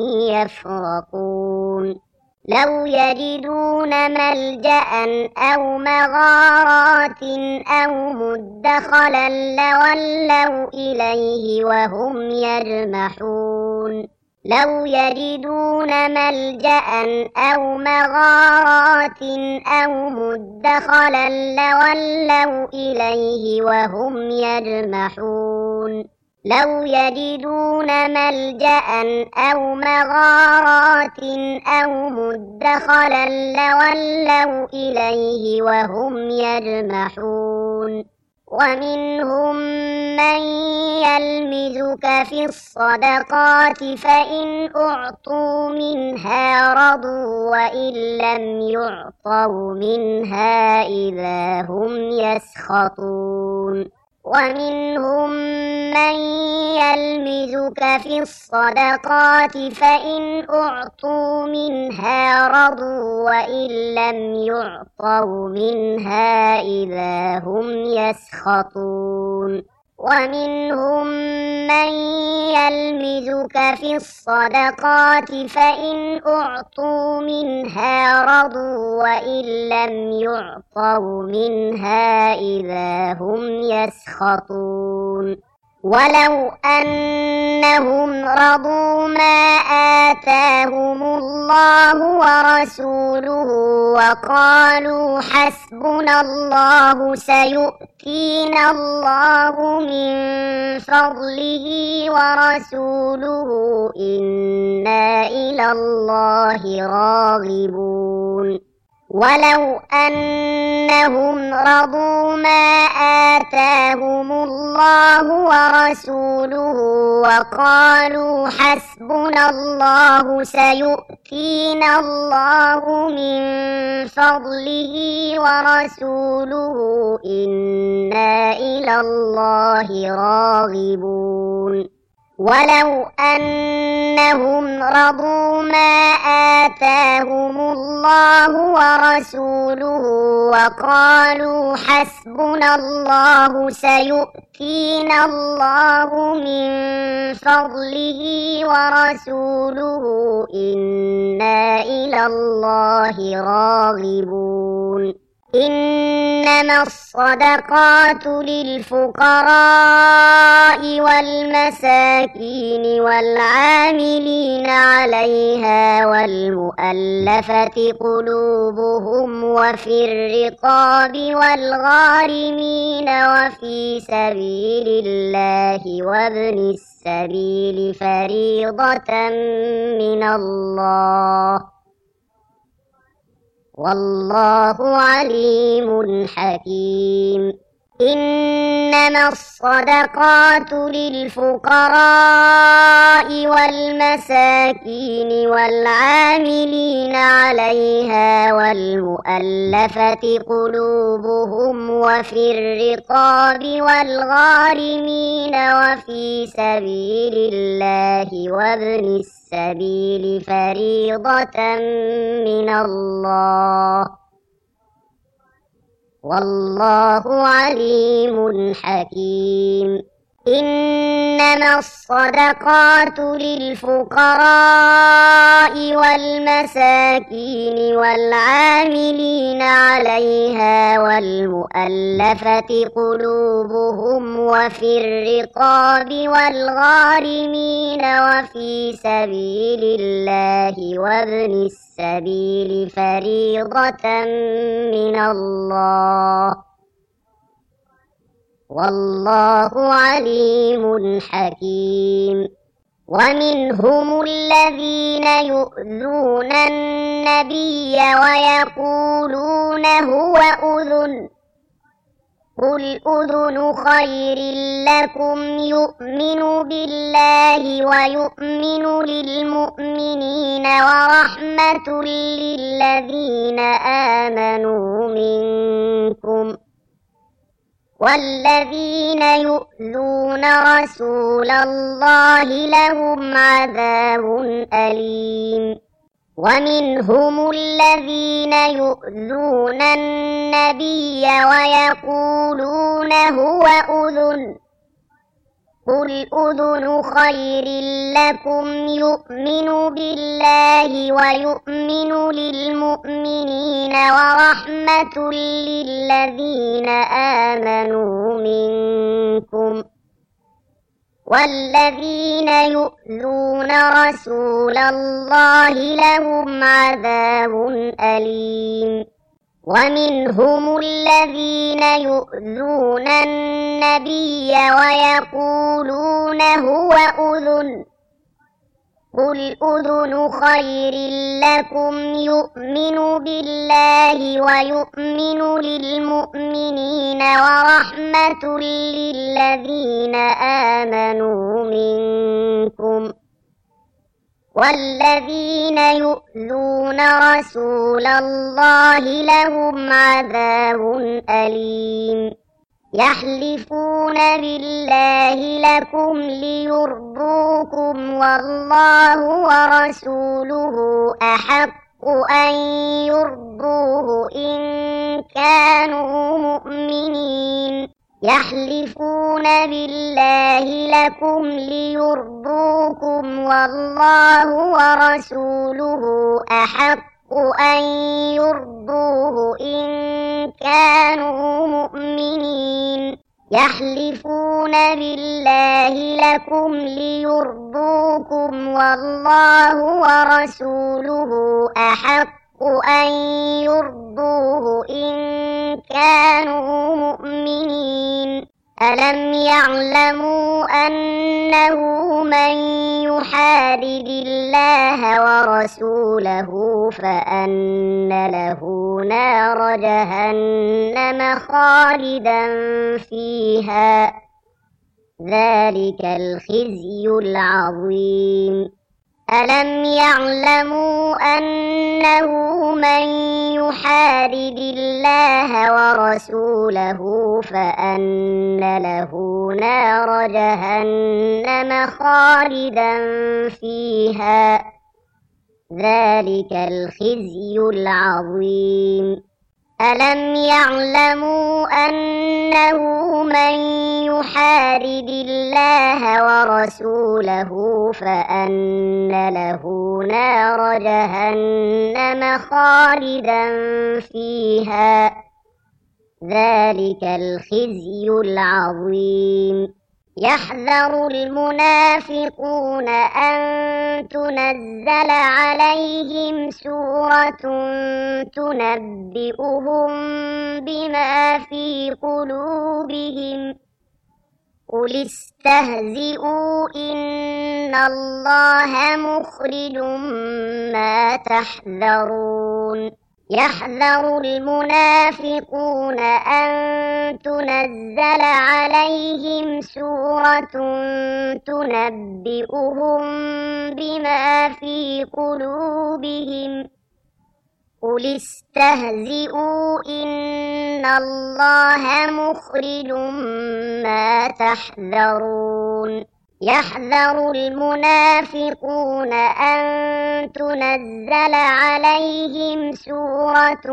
يفرقون لو يجدون ملجأ أو مغارات أو مدخلا لولوا إليه وهم يجمحون لو يجدون ملجأ أو مغارات أو مدخلا لولوا إليه وهم يجمحون لو يجدون ملجأ أو مغارات أو مدخلا لولوا إليه وهم يجمحون ومنهم من يلمزك في الصدقات فإن أعطوا منها رضوا وإن لم يعطوا منها إذا هم يسخطون ومنهم من يلمزك في الصدقات فإن أعطوا منها رضوا وإن لم يعطوا منها إذا هم يسخطون ومنهم من يلمزك في الصدقات فإن أعطوا منها رضوا وإن لم يعطوا منها إذا هم يسخطون ولو أنهم رضوا ما آتاهم الله ورسوله وقالوا حسبنا الله سيؤتينا الله من فضله ورسوله إنا إلى الله راغبون ولو أنهم رضوا ما آتاهم الله ورسوله وقالوا حسبنا الله سيؤتينا الله من فضله ورسوله إنا إلى الله راغبون ولو أنهم رضوا ما آتاهم الله ورسوله وقالوا حسبنا الله سيؤتينا الله من فضله ورسوله إنا إلى الله راغبون إنما الصدقات للفقراء والمساكين والعاملين عليها والمؤلفة قلوبهم وفي الرقاب والغارمين وفي سبيل الله وابن السبيل فريضة من الله والله عليم حكيم إنما الصدقات للفقراء والمساكين والعاملين عليها والمؤلفة قلوبهم وفي الرقاب والغارمين وفي سبيل الله وابن السبيل فريضة من الله والله عليم حكيم إنما الصدقات للفقراء والمساكين والعاملين عليها والمؤلفة قلوبهم وفي الرقاب والغارمين وفي سبيل الله وابن السبيل فريضة من الله والله عليم حكيم ومنهم الذين يؤذون النبي ويقولون هو أذن قل أذن خير لكم يؤمن بالله ويؤمن للمؤمنين ورحمة للذين آمنوا منكم والذين يؤذون رسول الله لهم عذاب أليم ومنهم الذين يؤذون النبي ويقولون هو أذن قل أذن خير لكم يؤمن بالله ويؤمن للمؤمنين ورحمة للذين آمنوا منكم والذين يؤذون رسول الله لهم عذاب أليم ومنهم الذين يؤذون النبي ويقولون هو أذن قل أذن خير لكم يؤمن بالله ويؤمن للمؤمنين ورحمة للذين آمنوا منكم والذين يؤذون رسول الله لهم عذاب أليم يحلفون بالله لكم ليرضوكم والله ورسوله أحق أن يرضوه إن كانوا مؤمنين يحلفون بالله لكم ليرضوكم والله ورسوله أحق أن يرضوه إن كانوا مؤمنين يحلفون بالله لكم ليرضوكم والله ورسوله أحق أن يرضوه إن كانوا مؤمنين ألم يعلموا أنه من يحادد الله ورسوله فأن له نار جهنم خالدا فيها ذلك الخزي العظيم ألم يعلموا أنه من يحادد الله ورسوله فأن له نار جهنم خالدا فيها ذلك الخزي العظيم ألم يعلموا أنه من يحادد الله ورسوله فأن له نار جهنم خالدا فيها ذلك الخزي العظيم يحذر المنافقون أن تنزل عليهم سورة تنبئهم بما في قلوبهم قل استهزئوا إن الله مخرج ما تحذرون يحذر المنافقون أن تنزل عليهم سورة تنبئهم بما في قلوبهم قل استهزئوا إن الله مخرج ما تحذرون يحذر المنافقون أن تنزل عليهم سورة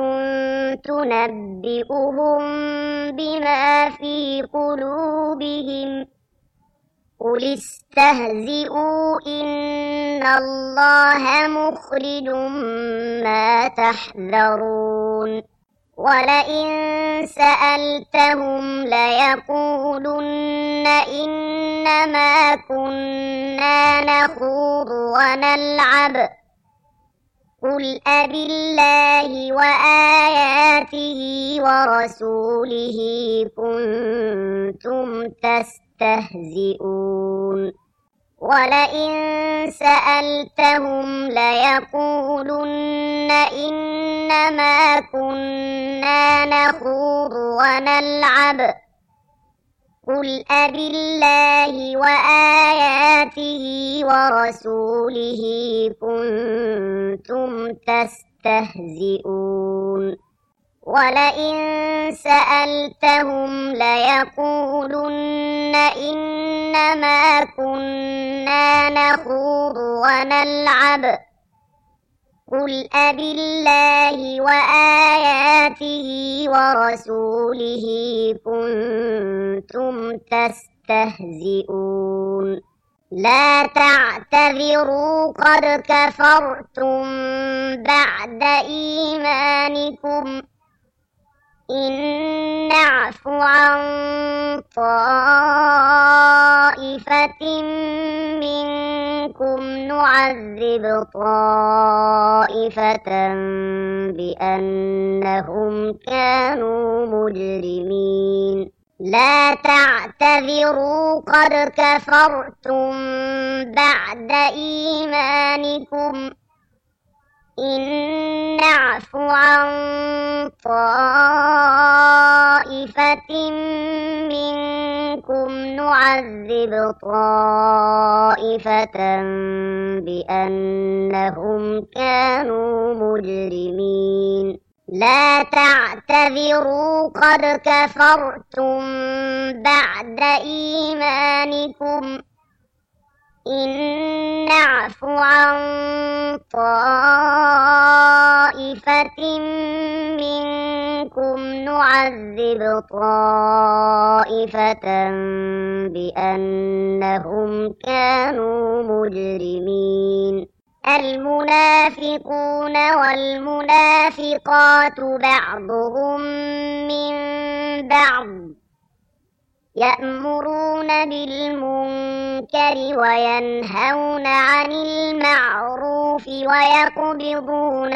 تنبئهم بما في قلوبهم قل استهزئوا إن الله مخرج ما تحذرون ولئن سألتهم ليقولن إنما كنا نخوض ونلعب قل أبالله وآياته ورسوله كنتم تستهزئون ولئن سألتهم ليقولن إنما كنا نخوض ونلعب قل أبالله وآياته ورسوله كنتم تستهزئون ولئن سألتهم ليقولن إنما كنا نخوض ونلعب قل أبالله وآياته ورسوله كنتم تستهزئون لا تعتذروا قد كفرتم بعد إيمانكم إن نعف عن طائفة منكم نعذب طائفة بأنهم كانوا مجرمين لا تعتذروا قد كفرتم بعد إيمانكم إن نعف عن طائفة منكم نعذب طائفة بأنهم كانوا مجرمين لا تعتذروا قد كفرتم بعد إيمانكم إن نعف عن طائفة منكم نعذب طائفة بأنهم كانوا مجرمين المنافقون والمنافقات بعضهم من بعض يأمرون بالمنكر وينهون عن المعروف ويقبضون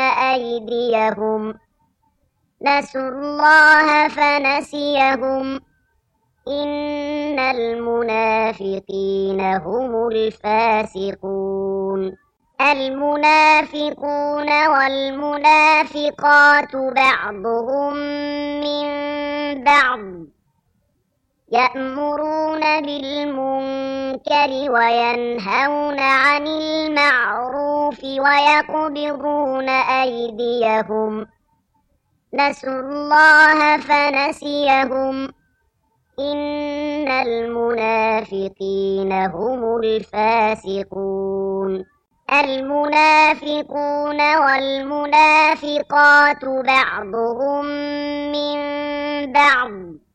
أيديهم نسوا الله فنسيهم إن المنافقين هم الفاسقون المنافقون والمنافقات بعضهم من بعض يأمرون بالمنكر وينهون عن المعروف ويقبضون أيديهم نسوا الله فنسيهم إن المنافقين هم الفاسقون المنافقون والمنافقات بعضهم من بعض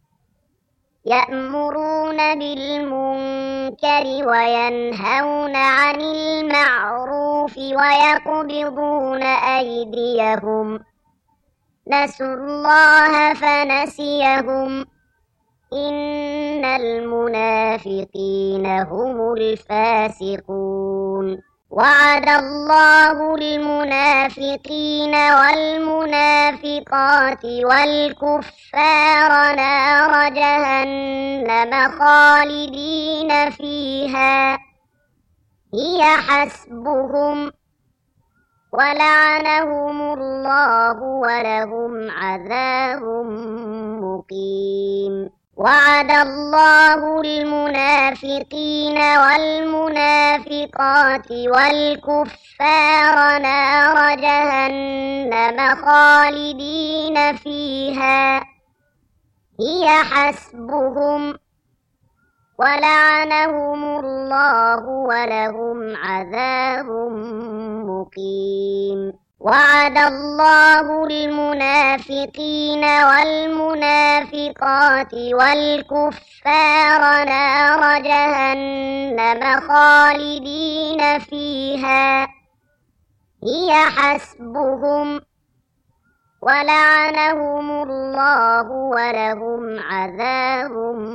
يأمرون بالمنكر وينهون عن المعروف ويقبضون أيديهم نسوا الله فنسيهم إن المنافقين هم الفاسقون وعد الله المنافقين والمنافقات والكفار نار جهنم خالدين فيها هي حسبهم ولعنهم الله ولهم عذاب مقيم وعد الله المنافقين والمنافقات والكفار نار جهنم خالدين فيها هي حسبهم ولعنهم الله ولهم عذاب مقيم وعد الله المنافقين والمنافقات والكفار نار جهنم خالدين فيها هي حسبهم ولعنهم الله ولهم عذاب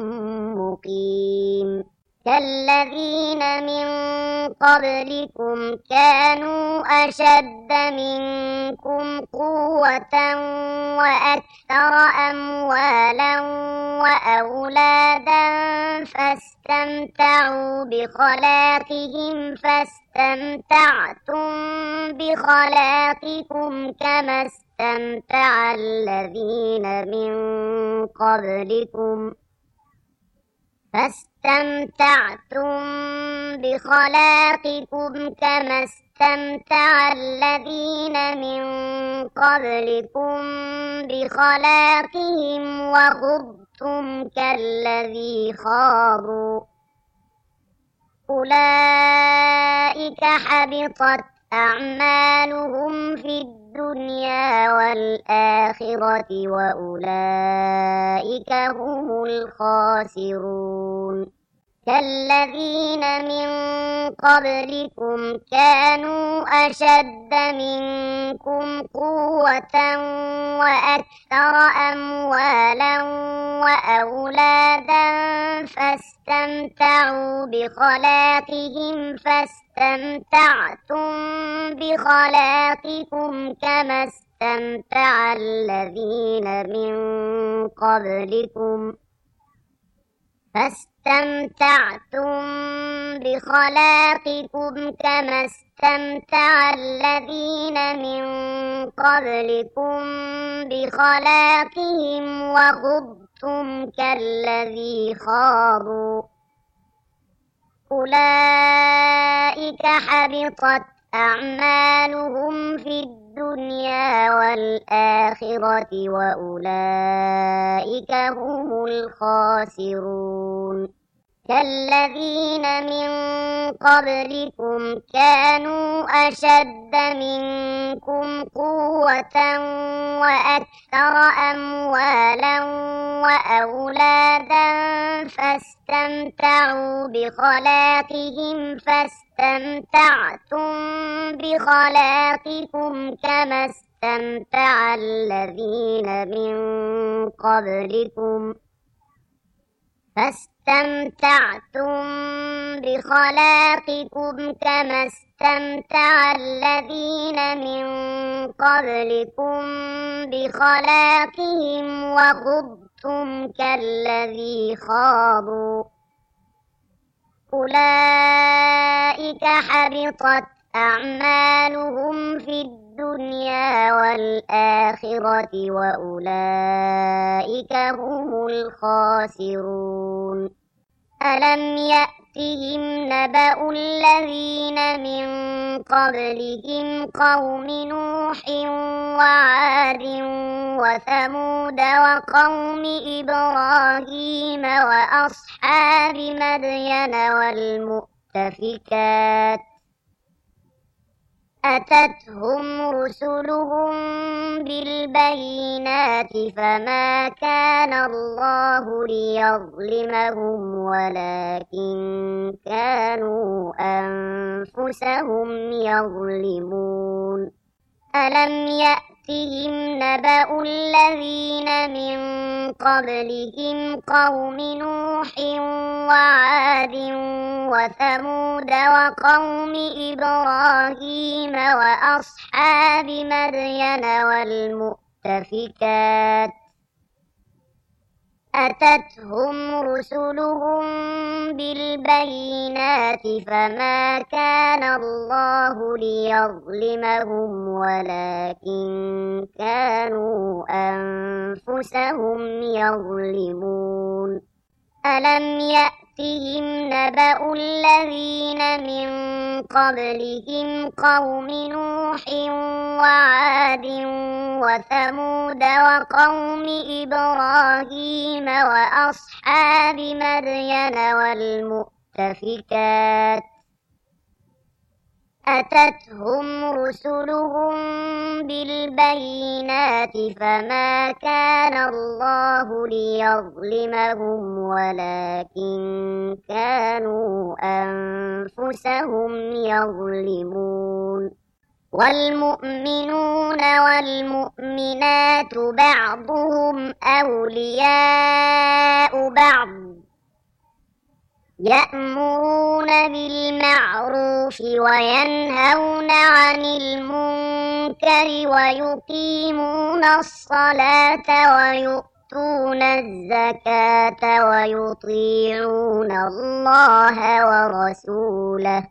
مقيم كالذين من قبلكم كانوا أشد منكم قوة وأكثر أموالا وأولادا فاستمتعوا بخلاقهم فاستمتعتم بخلاقكم كما استمتع الذين من قبلكم فاستمتعتم بخلاقكم كما استمتع الذين من قبلكم بخلاقهم وخضتم كالذي خاضوا أولئك حبطت أعمالهم في الدنيا والآخرة وأولئك هم الخاسرون كالذين من قبلكم كانوا أشد منكم قوة وأكثر أموالا وأولادا فاستمتعوا بخلاقهم فاستمتعتم بخلاقكم كما استمتع الذين من قبلكم فاستمتعتم بخلاقكم كما استمتع الذين من قبلكم بخلاقهم وخضتم كالذي خاضوا أولئك حبطت أعمالهم في الدنيا والآخرة وأولئك هم الخاسرون كالذين من قبلكم كانوا أشد منكم قوة وأكثر أموالا وأولادا فاستمتعوا بخلاقهم فاستمتعتم بخلاقكم كما استمتع الذين من قبلكم فاستمتعتم بخلاقكم كما استمتع الذين من قبلكم بخلاقهم وخضتم خضتم كالذي خاضوا أولئك حبطت أعمالهم في الدنيا والآخرة وأولئك هم الخاسرون ألم يأتهم نبأ الذين من قبلهم قوم نوح وعاد وثمود وقوم إبراهيم وأصحاب مدين والمؤتفكات أتتهم رسلهم بالبينات فما كان الله ليظلمهم ولكن كانوا أنفسهم يظلمون ألم يأتهم نبأ الذين من قبلهم قوم نوح وعاد وثمود وقوم إبراهيم وأصحاب مدين والمؤتفكات أتتهم رسلهم بالبينات فما كان الله ليظلمهم ولكن كانوا أنفسهم يظلمون ألم يأتهم نبأ الذين من قبلهم قوم نوح وعاد وثمود وقوم إبراهيم وأصحاب مدين والمؤتفكات أتتهم رسلهم بالبينات فما كان الله ليظلمهم ولكن كانوا أنفسهم يظلمون والمؤمنون والمؤمنات بعضهم أولياء بعض يأمرون بالمعروف وينهون عن المنكر ويقيمون الصلاة ويؤتون الزكاة ويطيعون الله ورسوله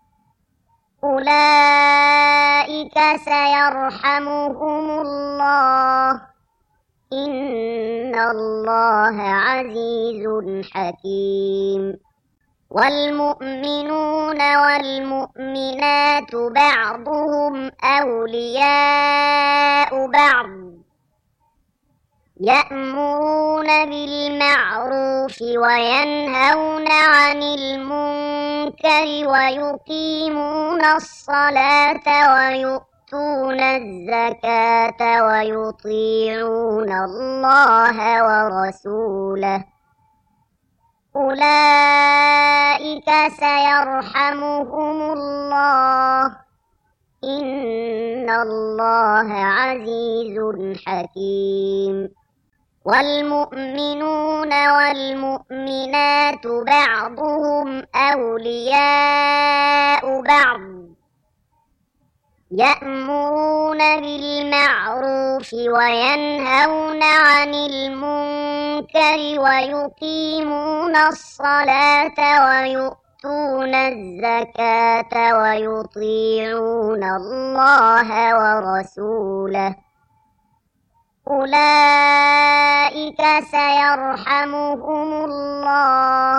أولئك سيرحمهم الله إن الله عزيز حكيم والمؤمنون والمؤمنات بعضهم أولياء بعض يأمرون بالمعروف وينهون عن المنكر ويقيمون الصلاة ويؤتون الزكاة ويطيعون الله ورسوله أولئك سيرحمهم الله إن الله عزيز حكيم والمؤمنون والمؤمنات بعضهم أولياء بعض يأمرون بالمعروف وينهون عن المنكر ويقيمون الصلاة ويؤتون الزكاة ويطيعون الله ورسوله أولئك سيرحمهم الله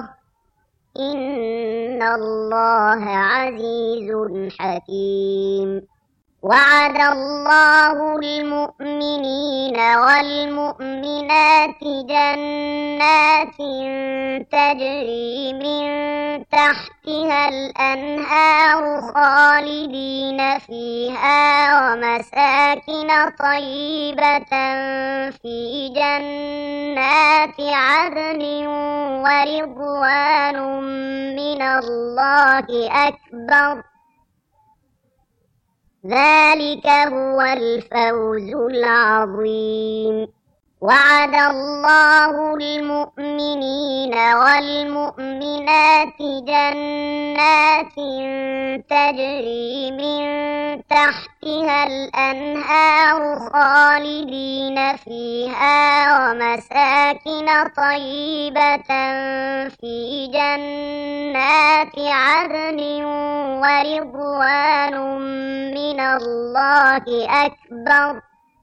إن الله عزيز حكيم وعد الله المؤمنين والمؤمنات جنات تجري من تحتها الأنهار خالدين فيها ومساكن طيبة في جنات عدن ورضوان من الله أكبر ذلك هو الفوز العظيم وعد الله المؤمنين والمؤمنات جنات تجري من تحتها الأنهار خالدين فيها ومساكن طيبة في جنات عدن ورضوان من الله أكبر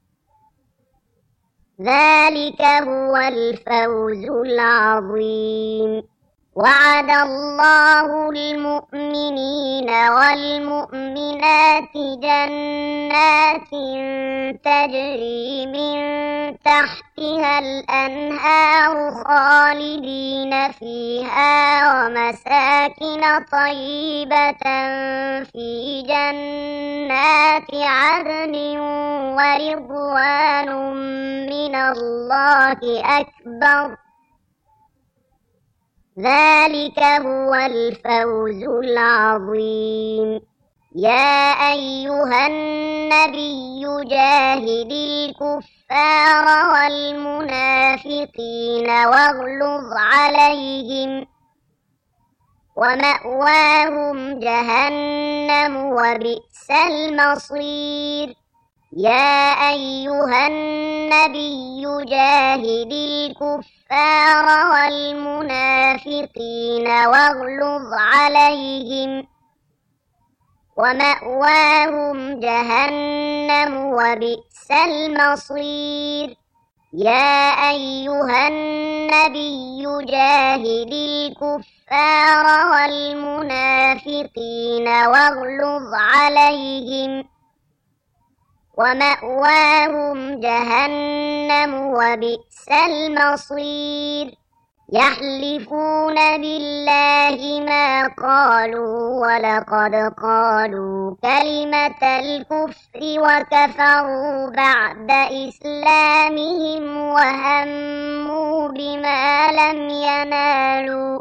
ذلك هو الفوز العظيم وعد الله المؤمنين والمؤمنات جنات تجري من تحتها الأنهار خالدين فيها ومساكن طيبة في جنات عدن ورضوان من الله أكبر ذلك هو الفوز العظيم يا أيها النبي جاهد الكفار والمنافقين واغلظ عليهم ومأواهم جهنم وبئس المصير يا أيها النبي جاهد الكفار والمنافقين واغلظ عليهم ومأواهم جهنم وبئس المصير يا أيها النبي جاهد الكفار والمنافقين واغلظ عليهم ومأواهم جهنم وبئس المصير يحلفون بالله ما قالوا ولقد قالوا كلمة الكفر وكفروا بعد إسلامهم وهموا بما لم ينالوا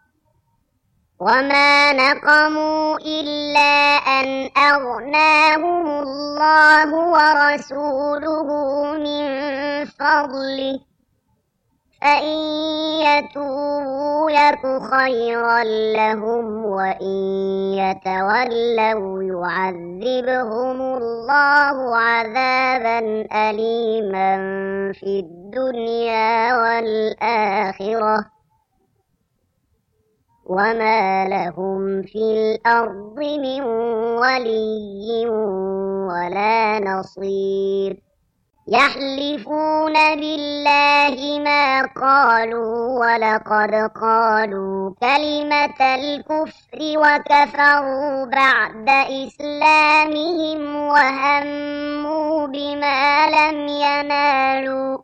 وما نقموا إلا أن أغناهم الله ورسوله من فضله فإن يتوبوا يك خيرا لهم وإن يتولوا يعذبهم الله عذابا أليما في الدنيا والآخرة وما لهم في الأرض من ولي ولا نصير يحلفون بالله ما قالوا ولقد قالوا كلمة الكفر وكفروا بعد إسلامهم وهموا بما لم ينالوا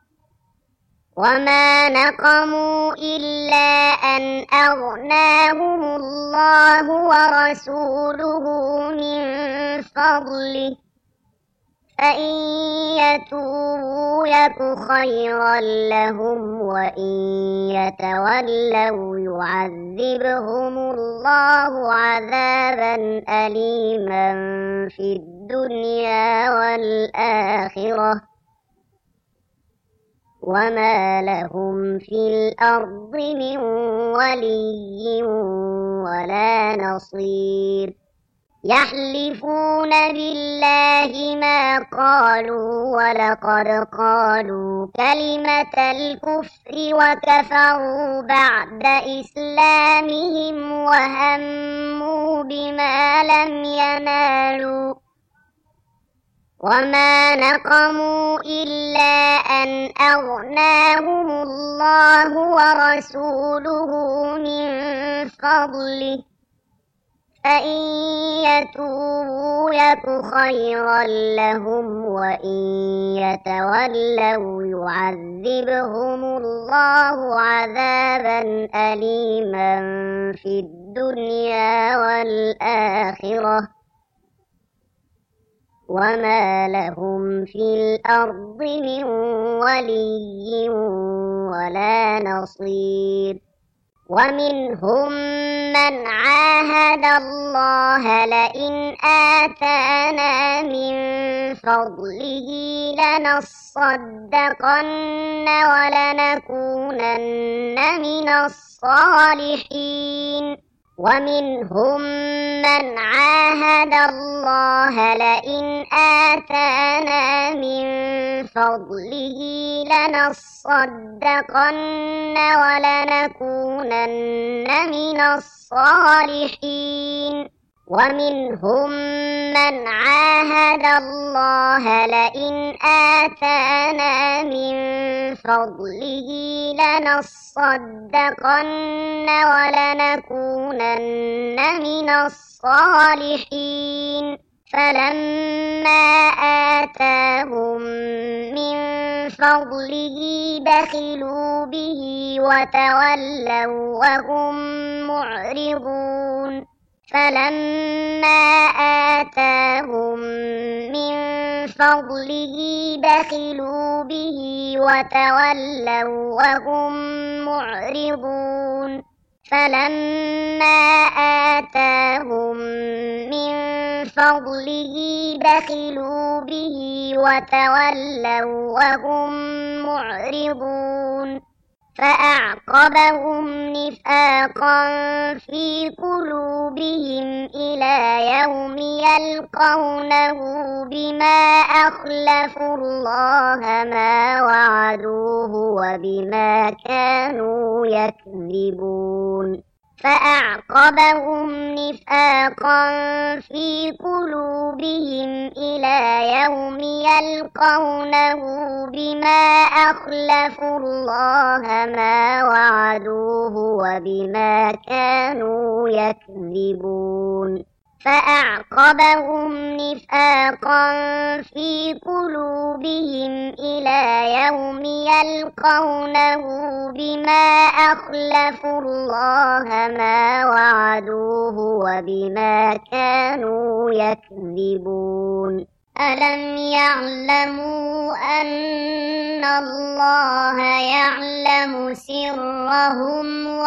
وما نقموا إلا أن أغناهم الله ورسوله من فضله فإن يتوبوا يك خيرا لهم وإن يتولوا يعذبهم الله عذابا أليما في الدنيا والآخرة وما لهم في الأرض من ولي ولا نصير يحلفون بالله ما قالوا ولقد قالوا كلمة الكفر وكفروا بعد إسلامهم وهموا بما لم ينالوا وما نقموا إلا أن أغناهم الله ورسوله من فضله فإن يتوبوا يك خيرا لهم وإن يتولوا يعذبهم الله عذابا أليما في الدنيا والآخرة وما لهم في الأرض من ولي ولا نصير ومنهم من عاهد الله لئن آتانا من فضله لنصدقن ولنكونن من الصالحين ومنهم من عاهد الله لئن آتانا من فضله لنصدقن ولنكونن من الصالحين ومنهم من عاهد الله لئن آتانا من فضله لنصدقن ولنكونن من الصالحين فلما آتاهم من فضله بخلوا به وتولوا وهم معرضون فلما آتاهم من فضله بخلوا به وتولوا وهم معرضون فلما آتاهم من فضله بخلوا به وتولوا وهم معرضون فأعقبهم نفاقا في قلوبهم إلى يوم يلقونه بما أخلفوا الله ما وعدوه وبما كانوا يكذبون فأعقبهم نفاقا في قلوبهم إلى يوم يلقونه بما أخلفوا الله ما وعدوه وبما كانوا يكذبون فأعقبهم نفاقا في قلوبهم إلى يوم يلقونه بما أخلفوا الله ما وعدوه وبما كانوا يكذبون ألم يعلموا أن الله يعلم سرهم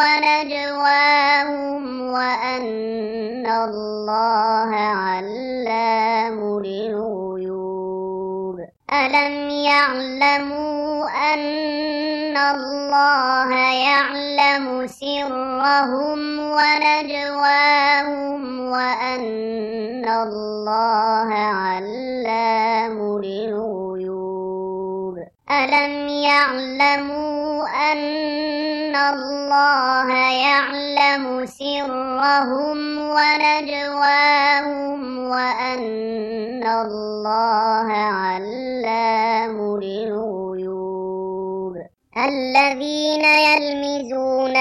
ونجواهم وأن الله علام الغيوب ألم يعلموا أن الله يعلم سرهم ونجواهم وأن الله علام الغيوب ألم يعلموا أن الله يعلم سرهم ونجواهم وأن الله علام الغيوب الذين يلمزون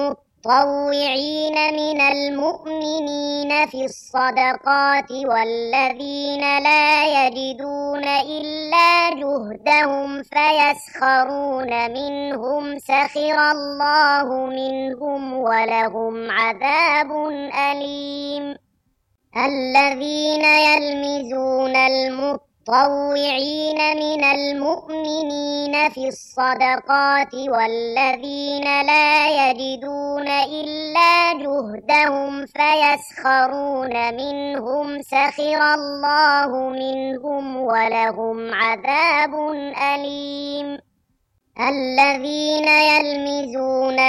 المطوعين من المؤمنين في الصدقات والذين لا يجدون إلا جهدهم فيسخرون منهم سخر الله منهم ولهم عذاب أليم الذين يلمزون المطوعين من المؤمنين في الصدقات والذين لا يجدون إلا جهدهم فيسخرون منهم سخر الله منهم ولهم عذاب أليم الذين يلمزون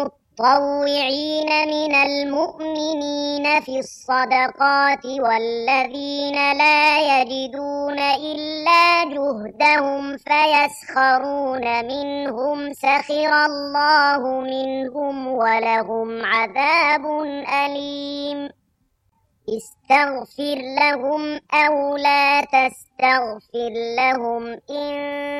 المطوعين من المؤمنين في الصدقات والذين لا يجدون إلا جهدهم فيسخرون منهم سخر الله منهم ولهم عذاب أليم استغفر لهم أو لا تستغفر لهم إن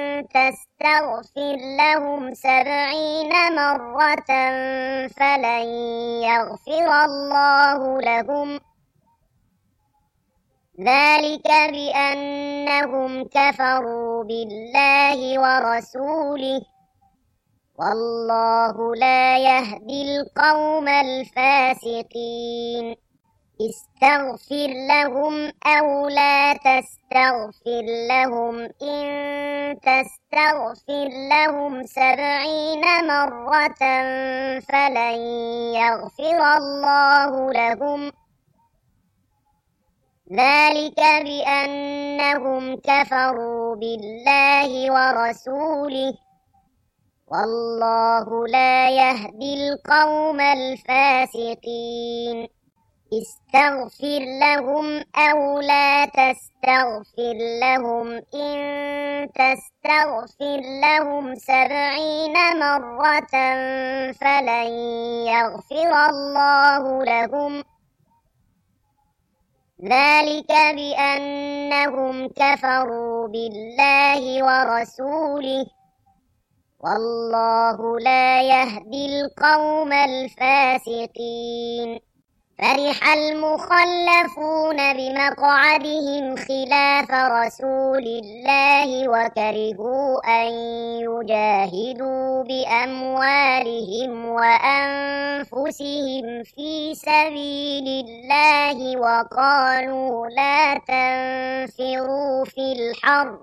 تستغفر لهم 70 مرة فلن يغفر الله لهم ذلك بأنهم كفروا بالله ورسوله والله لا يهدي القوم الفاسقين استغفر لهم أو لا تستغفر لهم إن تستغفر لهم 70 مرة فلن يغفر الله لهم ذلك بأنهم كفروا بالله ورسوله والله لا يهدي القوم الفاسقين استغفر لهم أو لا تستغفر لهم إن تستغفر لهم 70 مرة فلن يغفر الله لهم ذلك بأنهم كفروا بالله ورسوله والله لا يهدي القوم الفاسقين فرح المخلفون بمقعدهم خلاف رسول الله وكرهوا أن يجاهدوا بأموالهم وأنفسهم في سبيل الله وقالوا لا تنفروا في الحر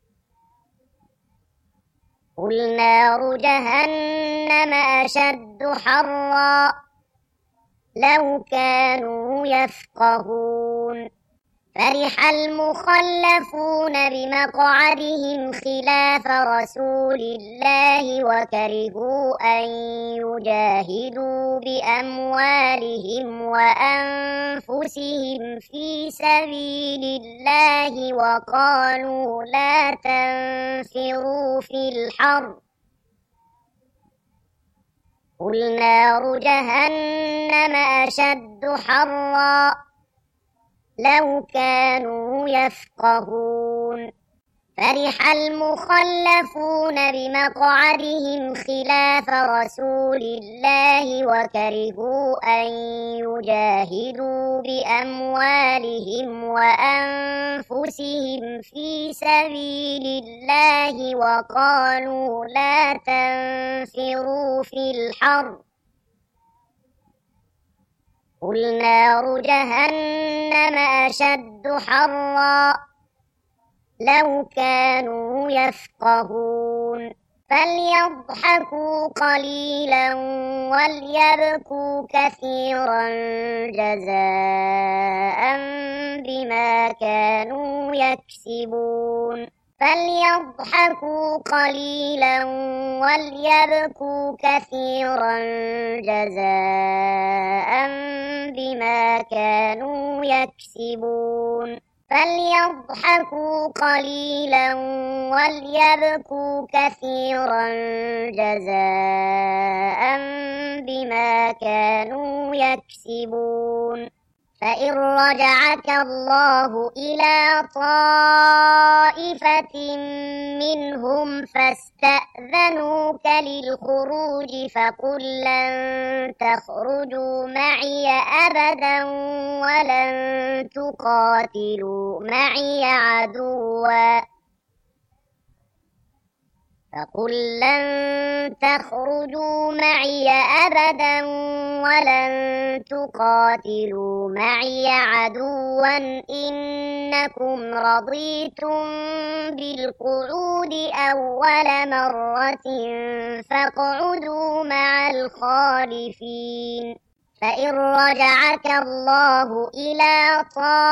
قل نار جهنم أشد حرا لو كانوا يفقهون فرح المخلفون بمقعدهم خلاف رسول الله وكرهوا أن يجاهدوا بأموالهم وأنفسهم في سبيل الله وقالوا لا تنفروا في الحر قل نار جهنم أشد حرا لو كانوا يفقهون فرح المخلفون بمقعدهم خلاف رسول الله وكرهوا أن يجاهدوا بأموالهم وأنفسهم في سبيل الله وقالوا لا تنفروا في الحر قل نار جهنم أشد حرا لو كانوا يفقهون فليضحكوا قليلا وليبكوا كثيرا جزاء بما كانوا يكسبون فليضحكوا قليلا وليبكوا كثيرا جزاء بما كانوا يكسبون فليضحكوا قليلا وليبكوا كثيرا جزاء بما كانوا يكسبون فإن رجعك الله إلى طائفة منهم فاستأذنوك للخروج فقل لن تخرجوا معي أبدا ولن تقاتلوا معي عدوا فقل لن تخرجوا معي أبدا ولن تقاتلوا معي عدوا إنكم رضيتم بالقعود أول مرة فاقعدوا مع الخالفين فإن رجعك الله إلى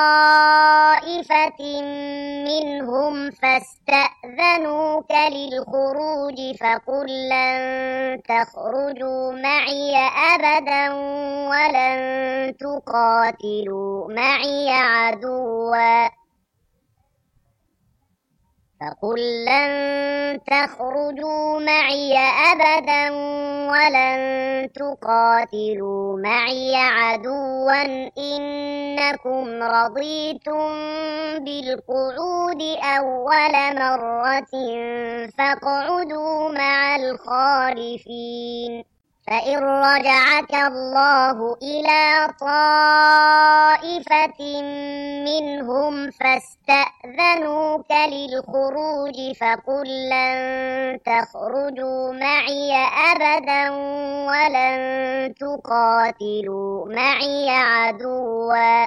طائفة منهم فاستأذنوك للخروج فقل لن تخرجوا معي أبدا ولن تقاتلوا معي عدوا فقل لن تخرجوا معي أبدا ولن تقاتلوا معي عدوا إنكم رضيتم بالقعود أول مرة فاقعدوا مع الخالفين فإن رجعك الله إلى طائفة منهم فاستأذنوك للخروج فقل لن تخرجوا معي أبدا ولن تقاتلوا معي عدوا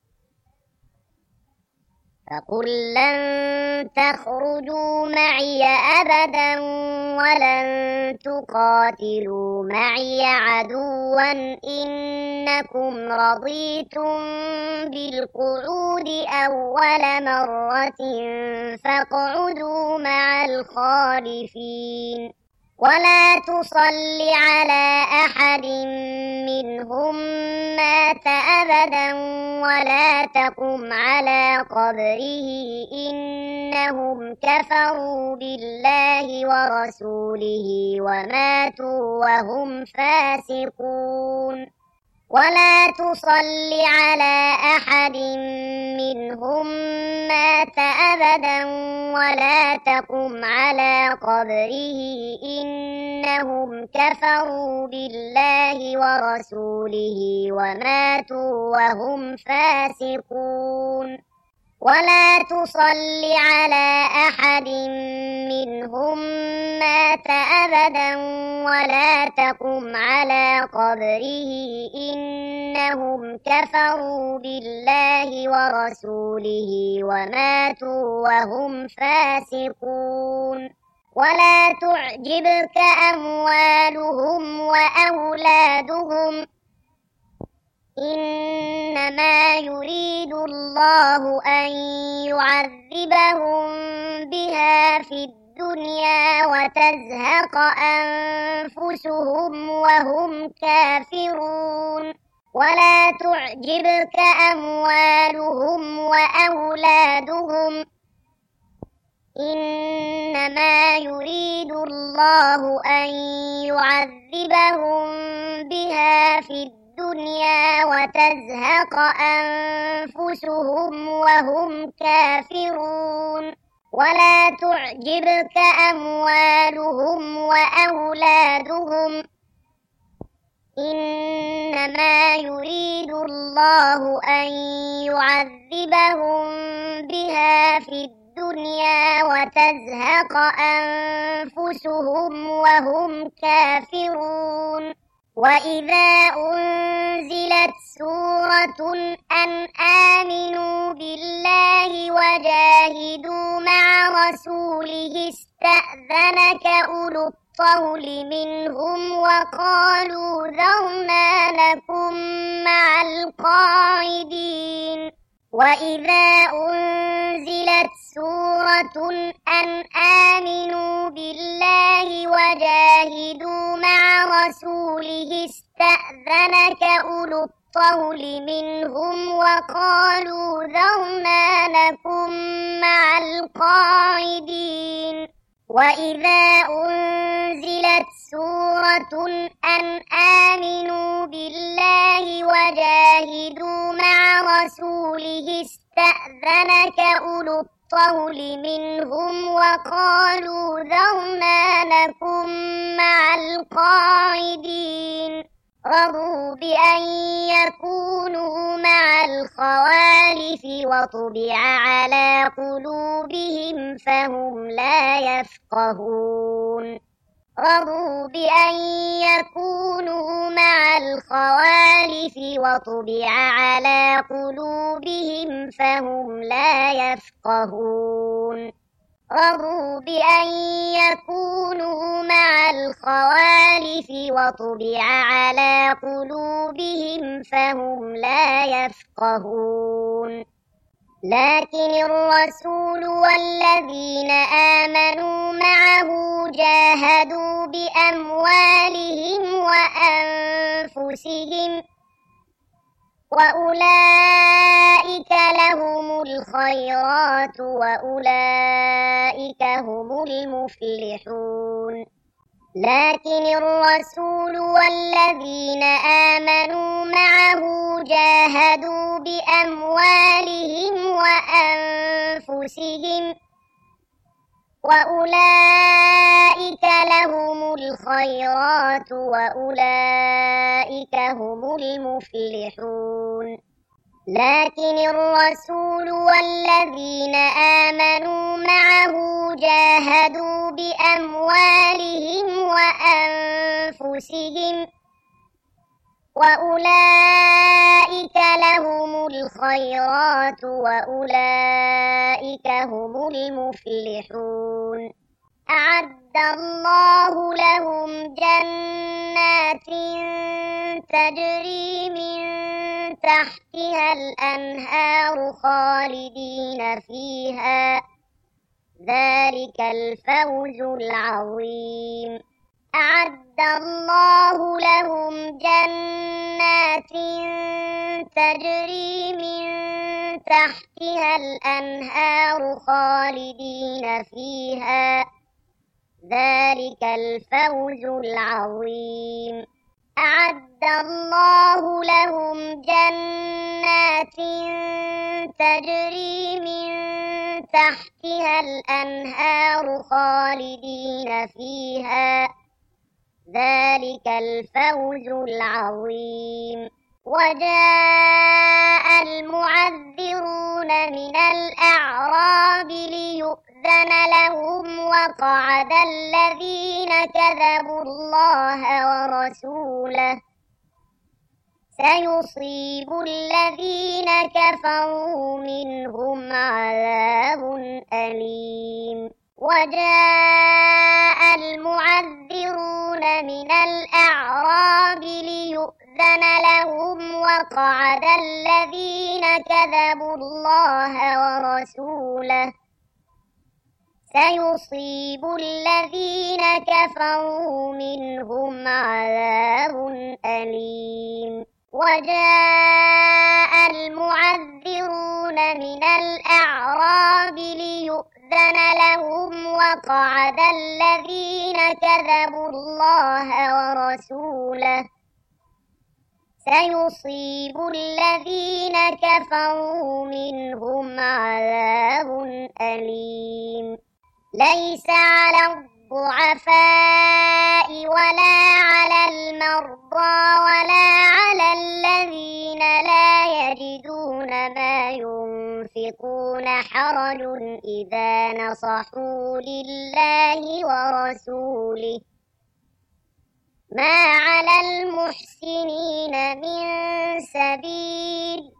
ولن تقاتلوا معي عدوا إنكم رضيتم بالقعود أول مرة فاقعدوا مع الخالفين ولا تصل على أحد منهم مات أبدا ولا تقم على قبره إنهم كفروا بالله ورسوله وماتوا وهم فاسقون ولا تصل على أحد منهم مات أبدا ولا تقم على قبره إنهم كفروا بالله ورسوله وماتوا وهم فاسقون ولا تصل على أحد منهم مات أبدا ولا تقم على قبره إنهم كفروا بالله ورسوله وماتوا وهم فاسقون ولا تعجبك أموالهم وأولادهم إنما يريد الله أن يعذبهم بها في الدنيا وتزهق أنفسهم وهم كافرون ولا تعجبك أموالهم وأولادهم إنما يريد الله أن يعذبهم بها في الدنيا وتزهق أنفسهم وهم كافرون ولا تعجبك أموالهم وأولادهم إنما يريد الله أن يعذبهم بها في الدنيا وتزهق أنفسهم وهم كافرون وإذا أنزلت سورة أن آمنوا بالله وجاهدوا مع رسوله استأذنك أولو الطول منهم وقالوا ذرنا نكن مع القاعدين وإذا أنزلت سورة أن آمنوا بالله وجاهدوا مع رسوله استأذنك أولو الطول منهم وقالوا ذرنا نكن مع القاعدين وإذا أنزلت سورة أن آمنوا بالله وجاهدوا مع رسوله استأذنك أولو الطول منهم وقالوا ذرنا نكن مع القاعدين رضوا بأن يكونوا مع الخوالف وطبع على قلوبهم فهم لا يفقهون رضوا بأن يكونوا مع الخوالف وطبع على قلوبهم فهم لا يفقهون رضوا بأن يكونوا مع الخوالف وطبع على قلوبهم فهم لا يفقهون لكن الرسول والذين آمنوا معه جاهدوا بأموالهم وأنفسهم وأولئك لهم الخيرات وأولئك هم المفلحون لكن الرسول والذين آمنوا معه جاهدوا بأموالهم وأنفسهم وأولئك لهم الخيرات وأولئك هم المفلحون لكن الرسول والذين آمنوا معه جاهدوا بأموالهم وأنفسهم وأولئك لهم الخيرات وأولئك هم المفلحون أعد الله لهم جنات تجري من تحتها الأنهار خالدين فيها ذلك الفوز العظيم أعد الله لهم جنات تجري من تحتها الأنهار خالدين فيها ذلك الفوز العظيم أعد الله لهم جنات تجري من تحتها الأنهار خالدين فيها ذلك الفوز العظيم وجاء المعذرون من الأعراب ليؤذن لهم وقعد الذين كذبوا الله ورسوله سيصيب الذين كفروا منهم عذاب أليم وجاء المعذرون من الأعراب ليؤذن لهم وقعد الذين كذبوا الله ورسوله سيصيب الذين كفروا منهم عذاب أليم وجاء المعذرون من الأعراب ليؤذن لهم وقعد الذين كذبوا الله ورسوله سيصيب الذين كفروا منهم عذاب أليم ليس على الضعفاء ولا على المرضى ولا على الذين لا يجدون ما ينفقون حرج إذا نصحوا لله ورسوله ما على المحسنين من سبيل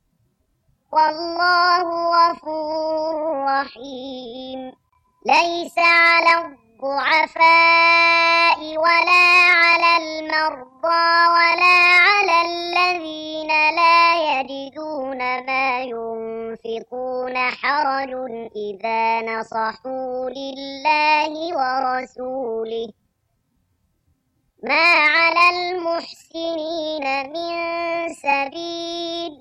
والله غفور رحيم ليس على الضعفاء ولا على المرضى ولا على الذين لا يجدون ما ينفقون حرج إذا نصحوا لله ورسوله ما على المحسنين من سبيل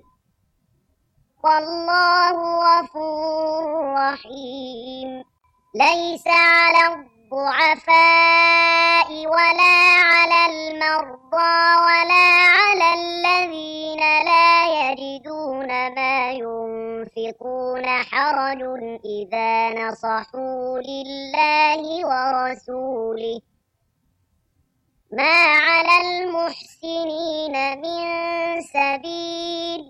والله غفور رحيم ليس على الضعفاء ولا على المرضى ولا على الذين لا يجدون ما ينفقون حرج إذا نصحوا لله ورسوله ما على المحسنين من سبيل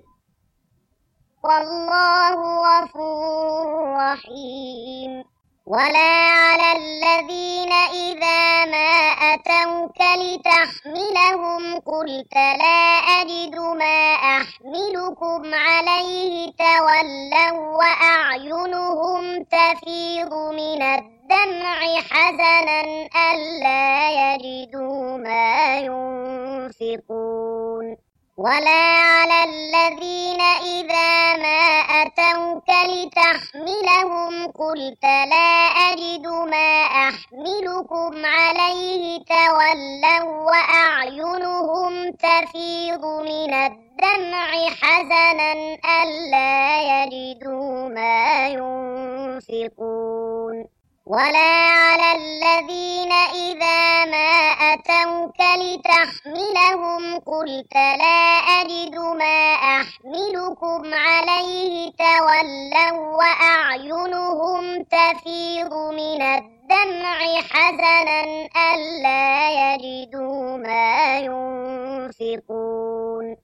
والله غفور رحيم ولا على الذين إذا ما أتوك لتحملهم قلت لا أجد ما أحملكم عليه تولوا وأعينهم تفيض من الدمع حزنا ألا يجدوا ما ينفقون ولا على الذين إذا ما أتوك لتحملهم قلت لا أجد ما أحملكم عليه تولوا وأعينهم تفيض من الدمع حزنا ألا يجدوا ما ينفقون ولا على الذين إذا ما أتوك لتحملهم قلت لا أجد ما أحملكم عليه تولوا وأعينهم تفيض من الدمع حزنا ألا يجدوا ما ينفقون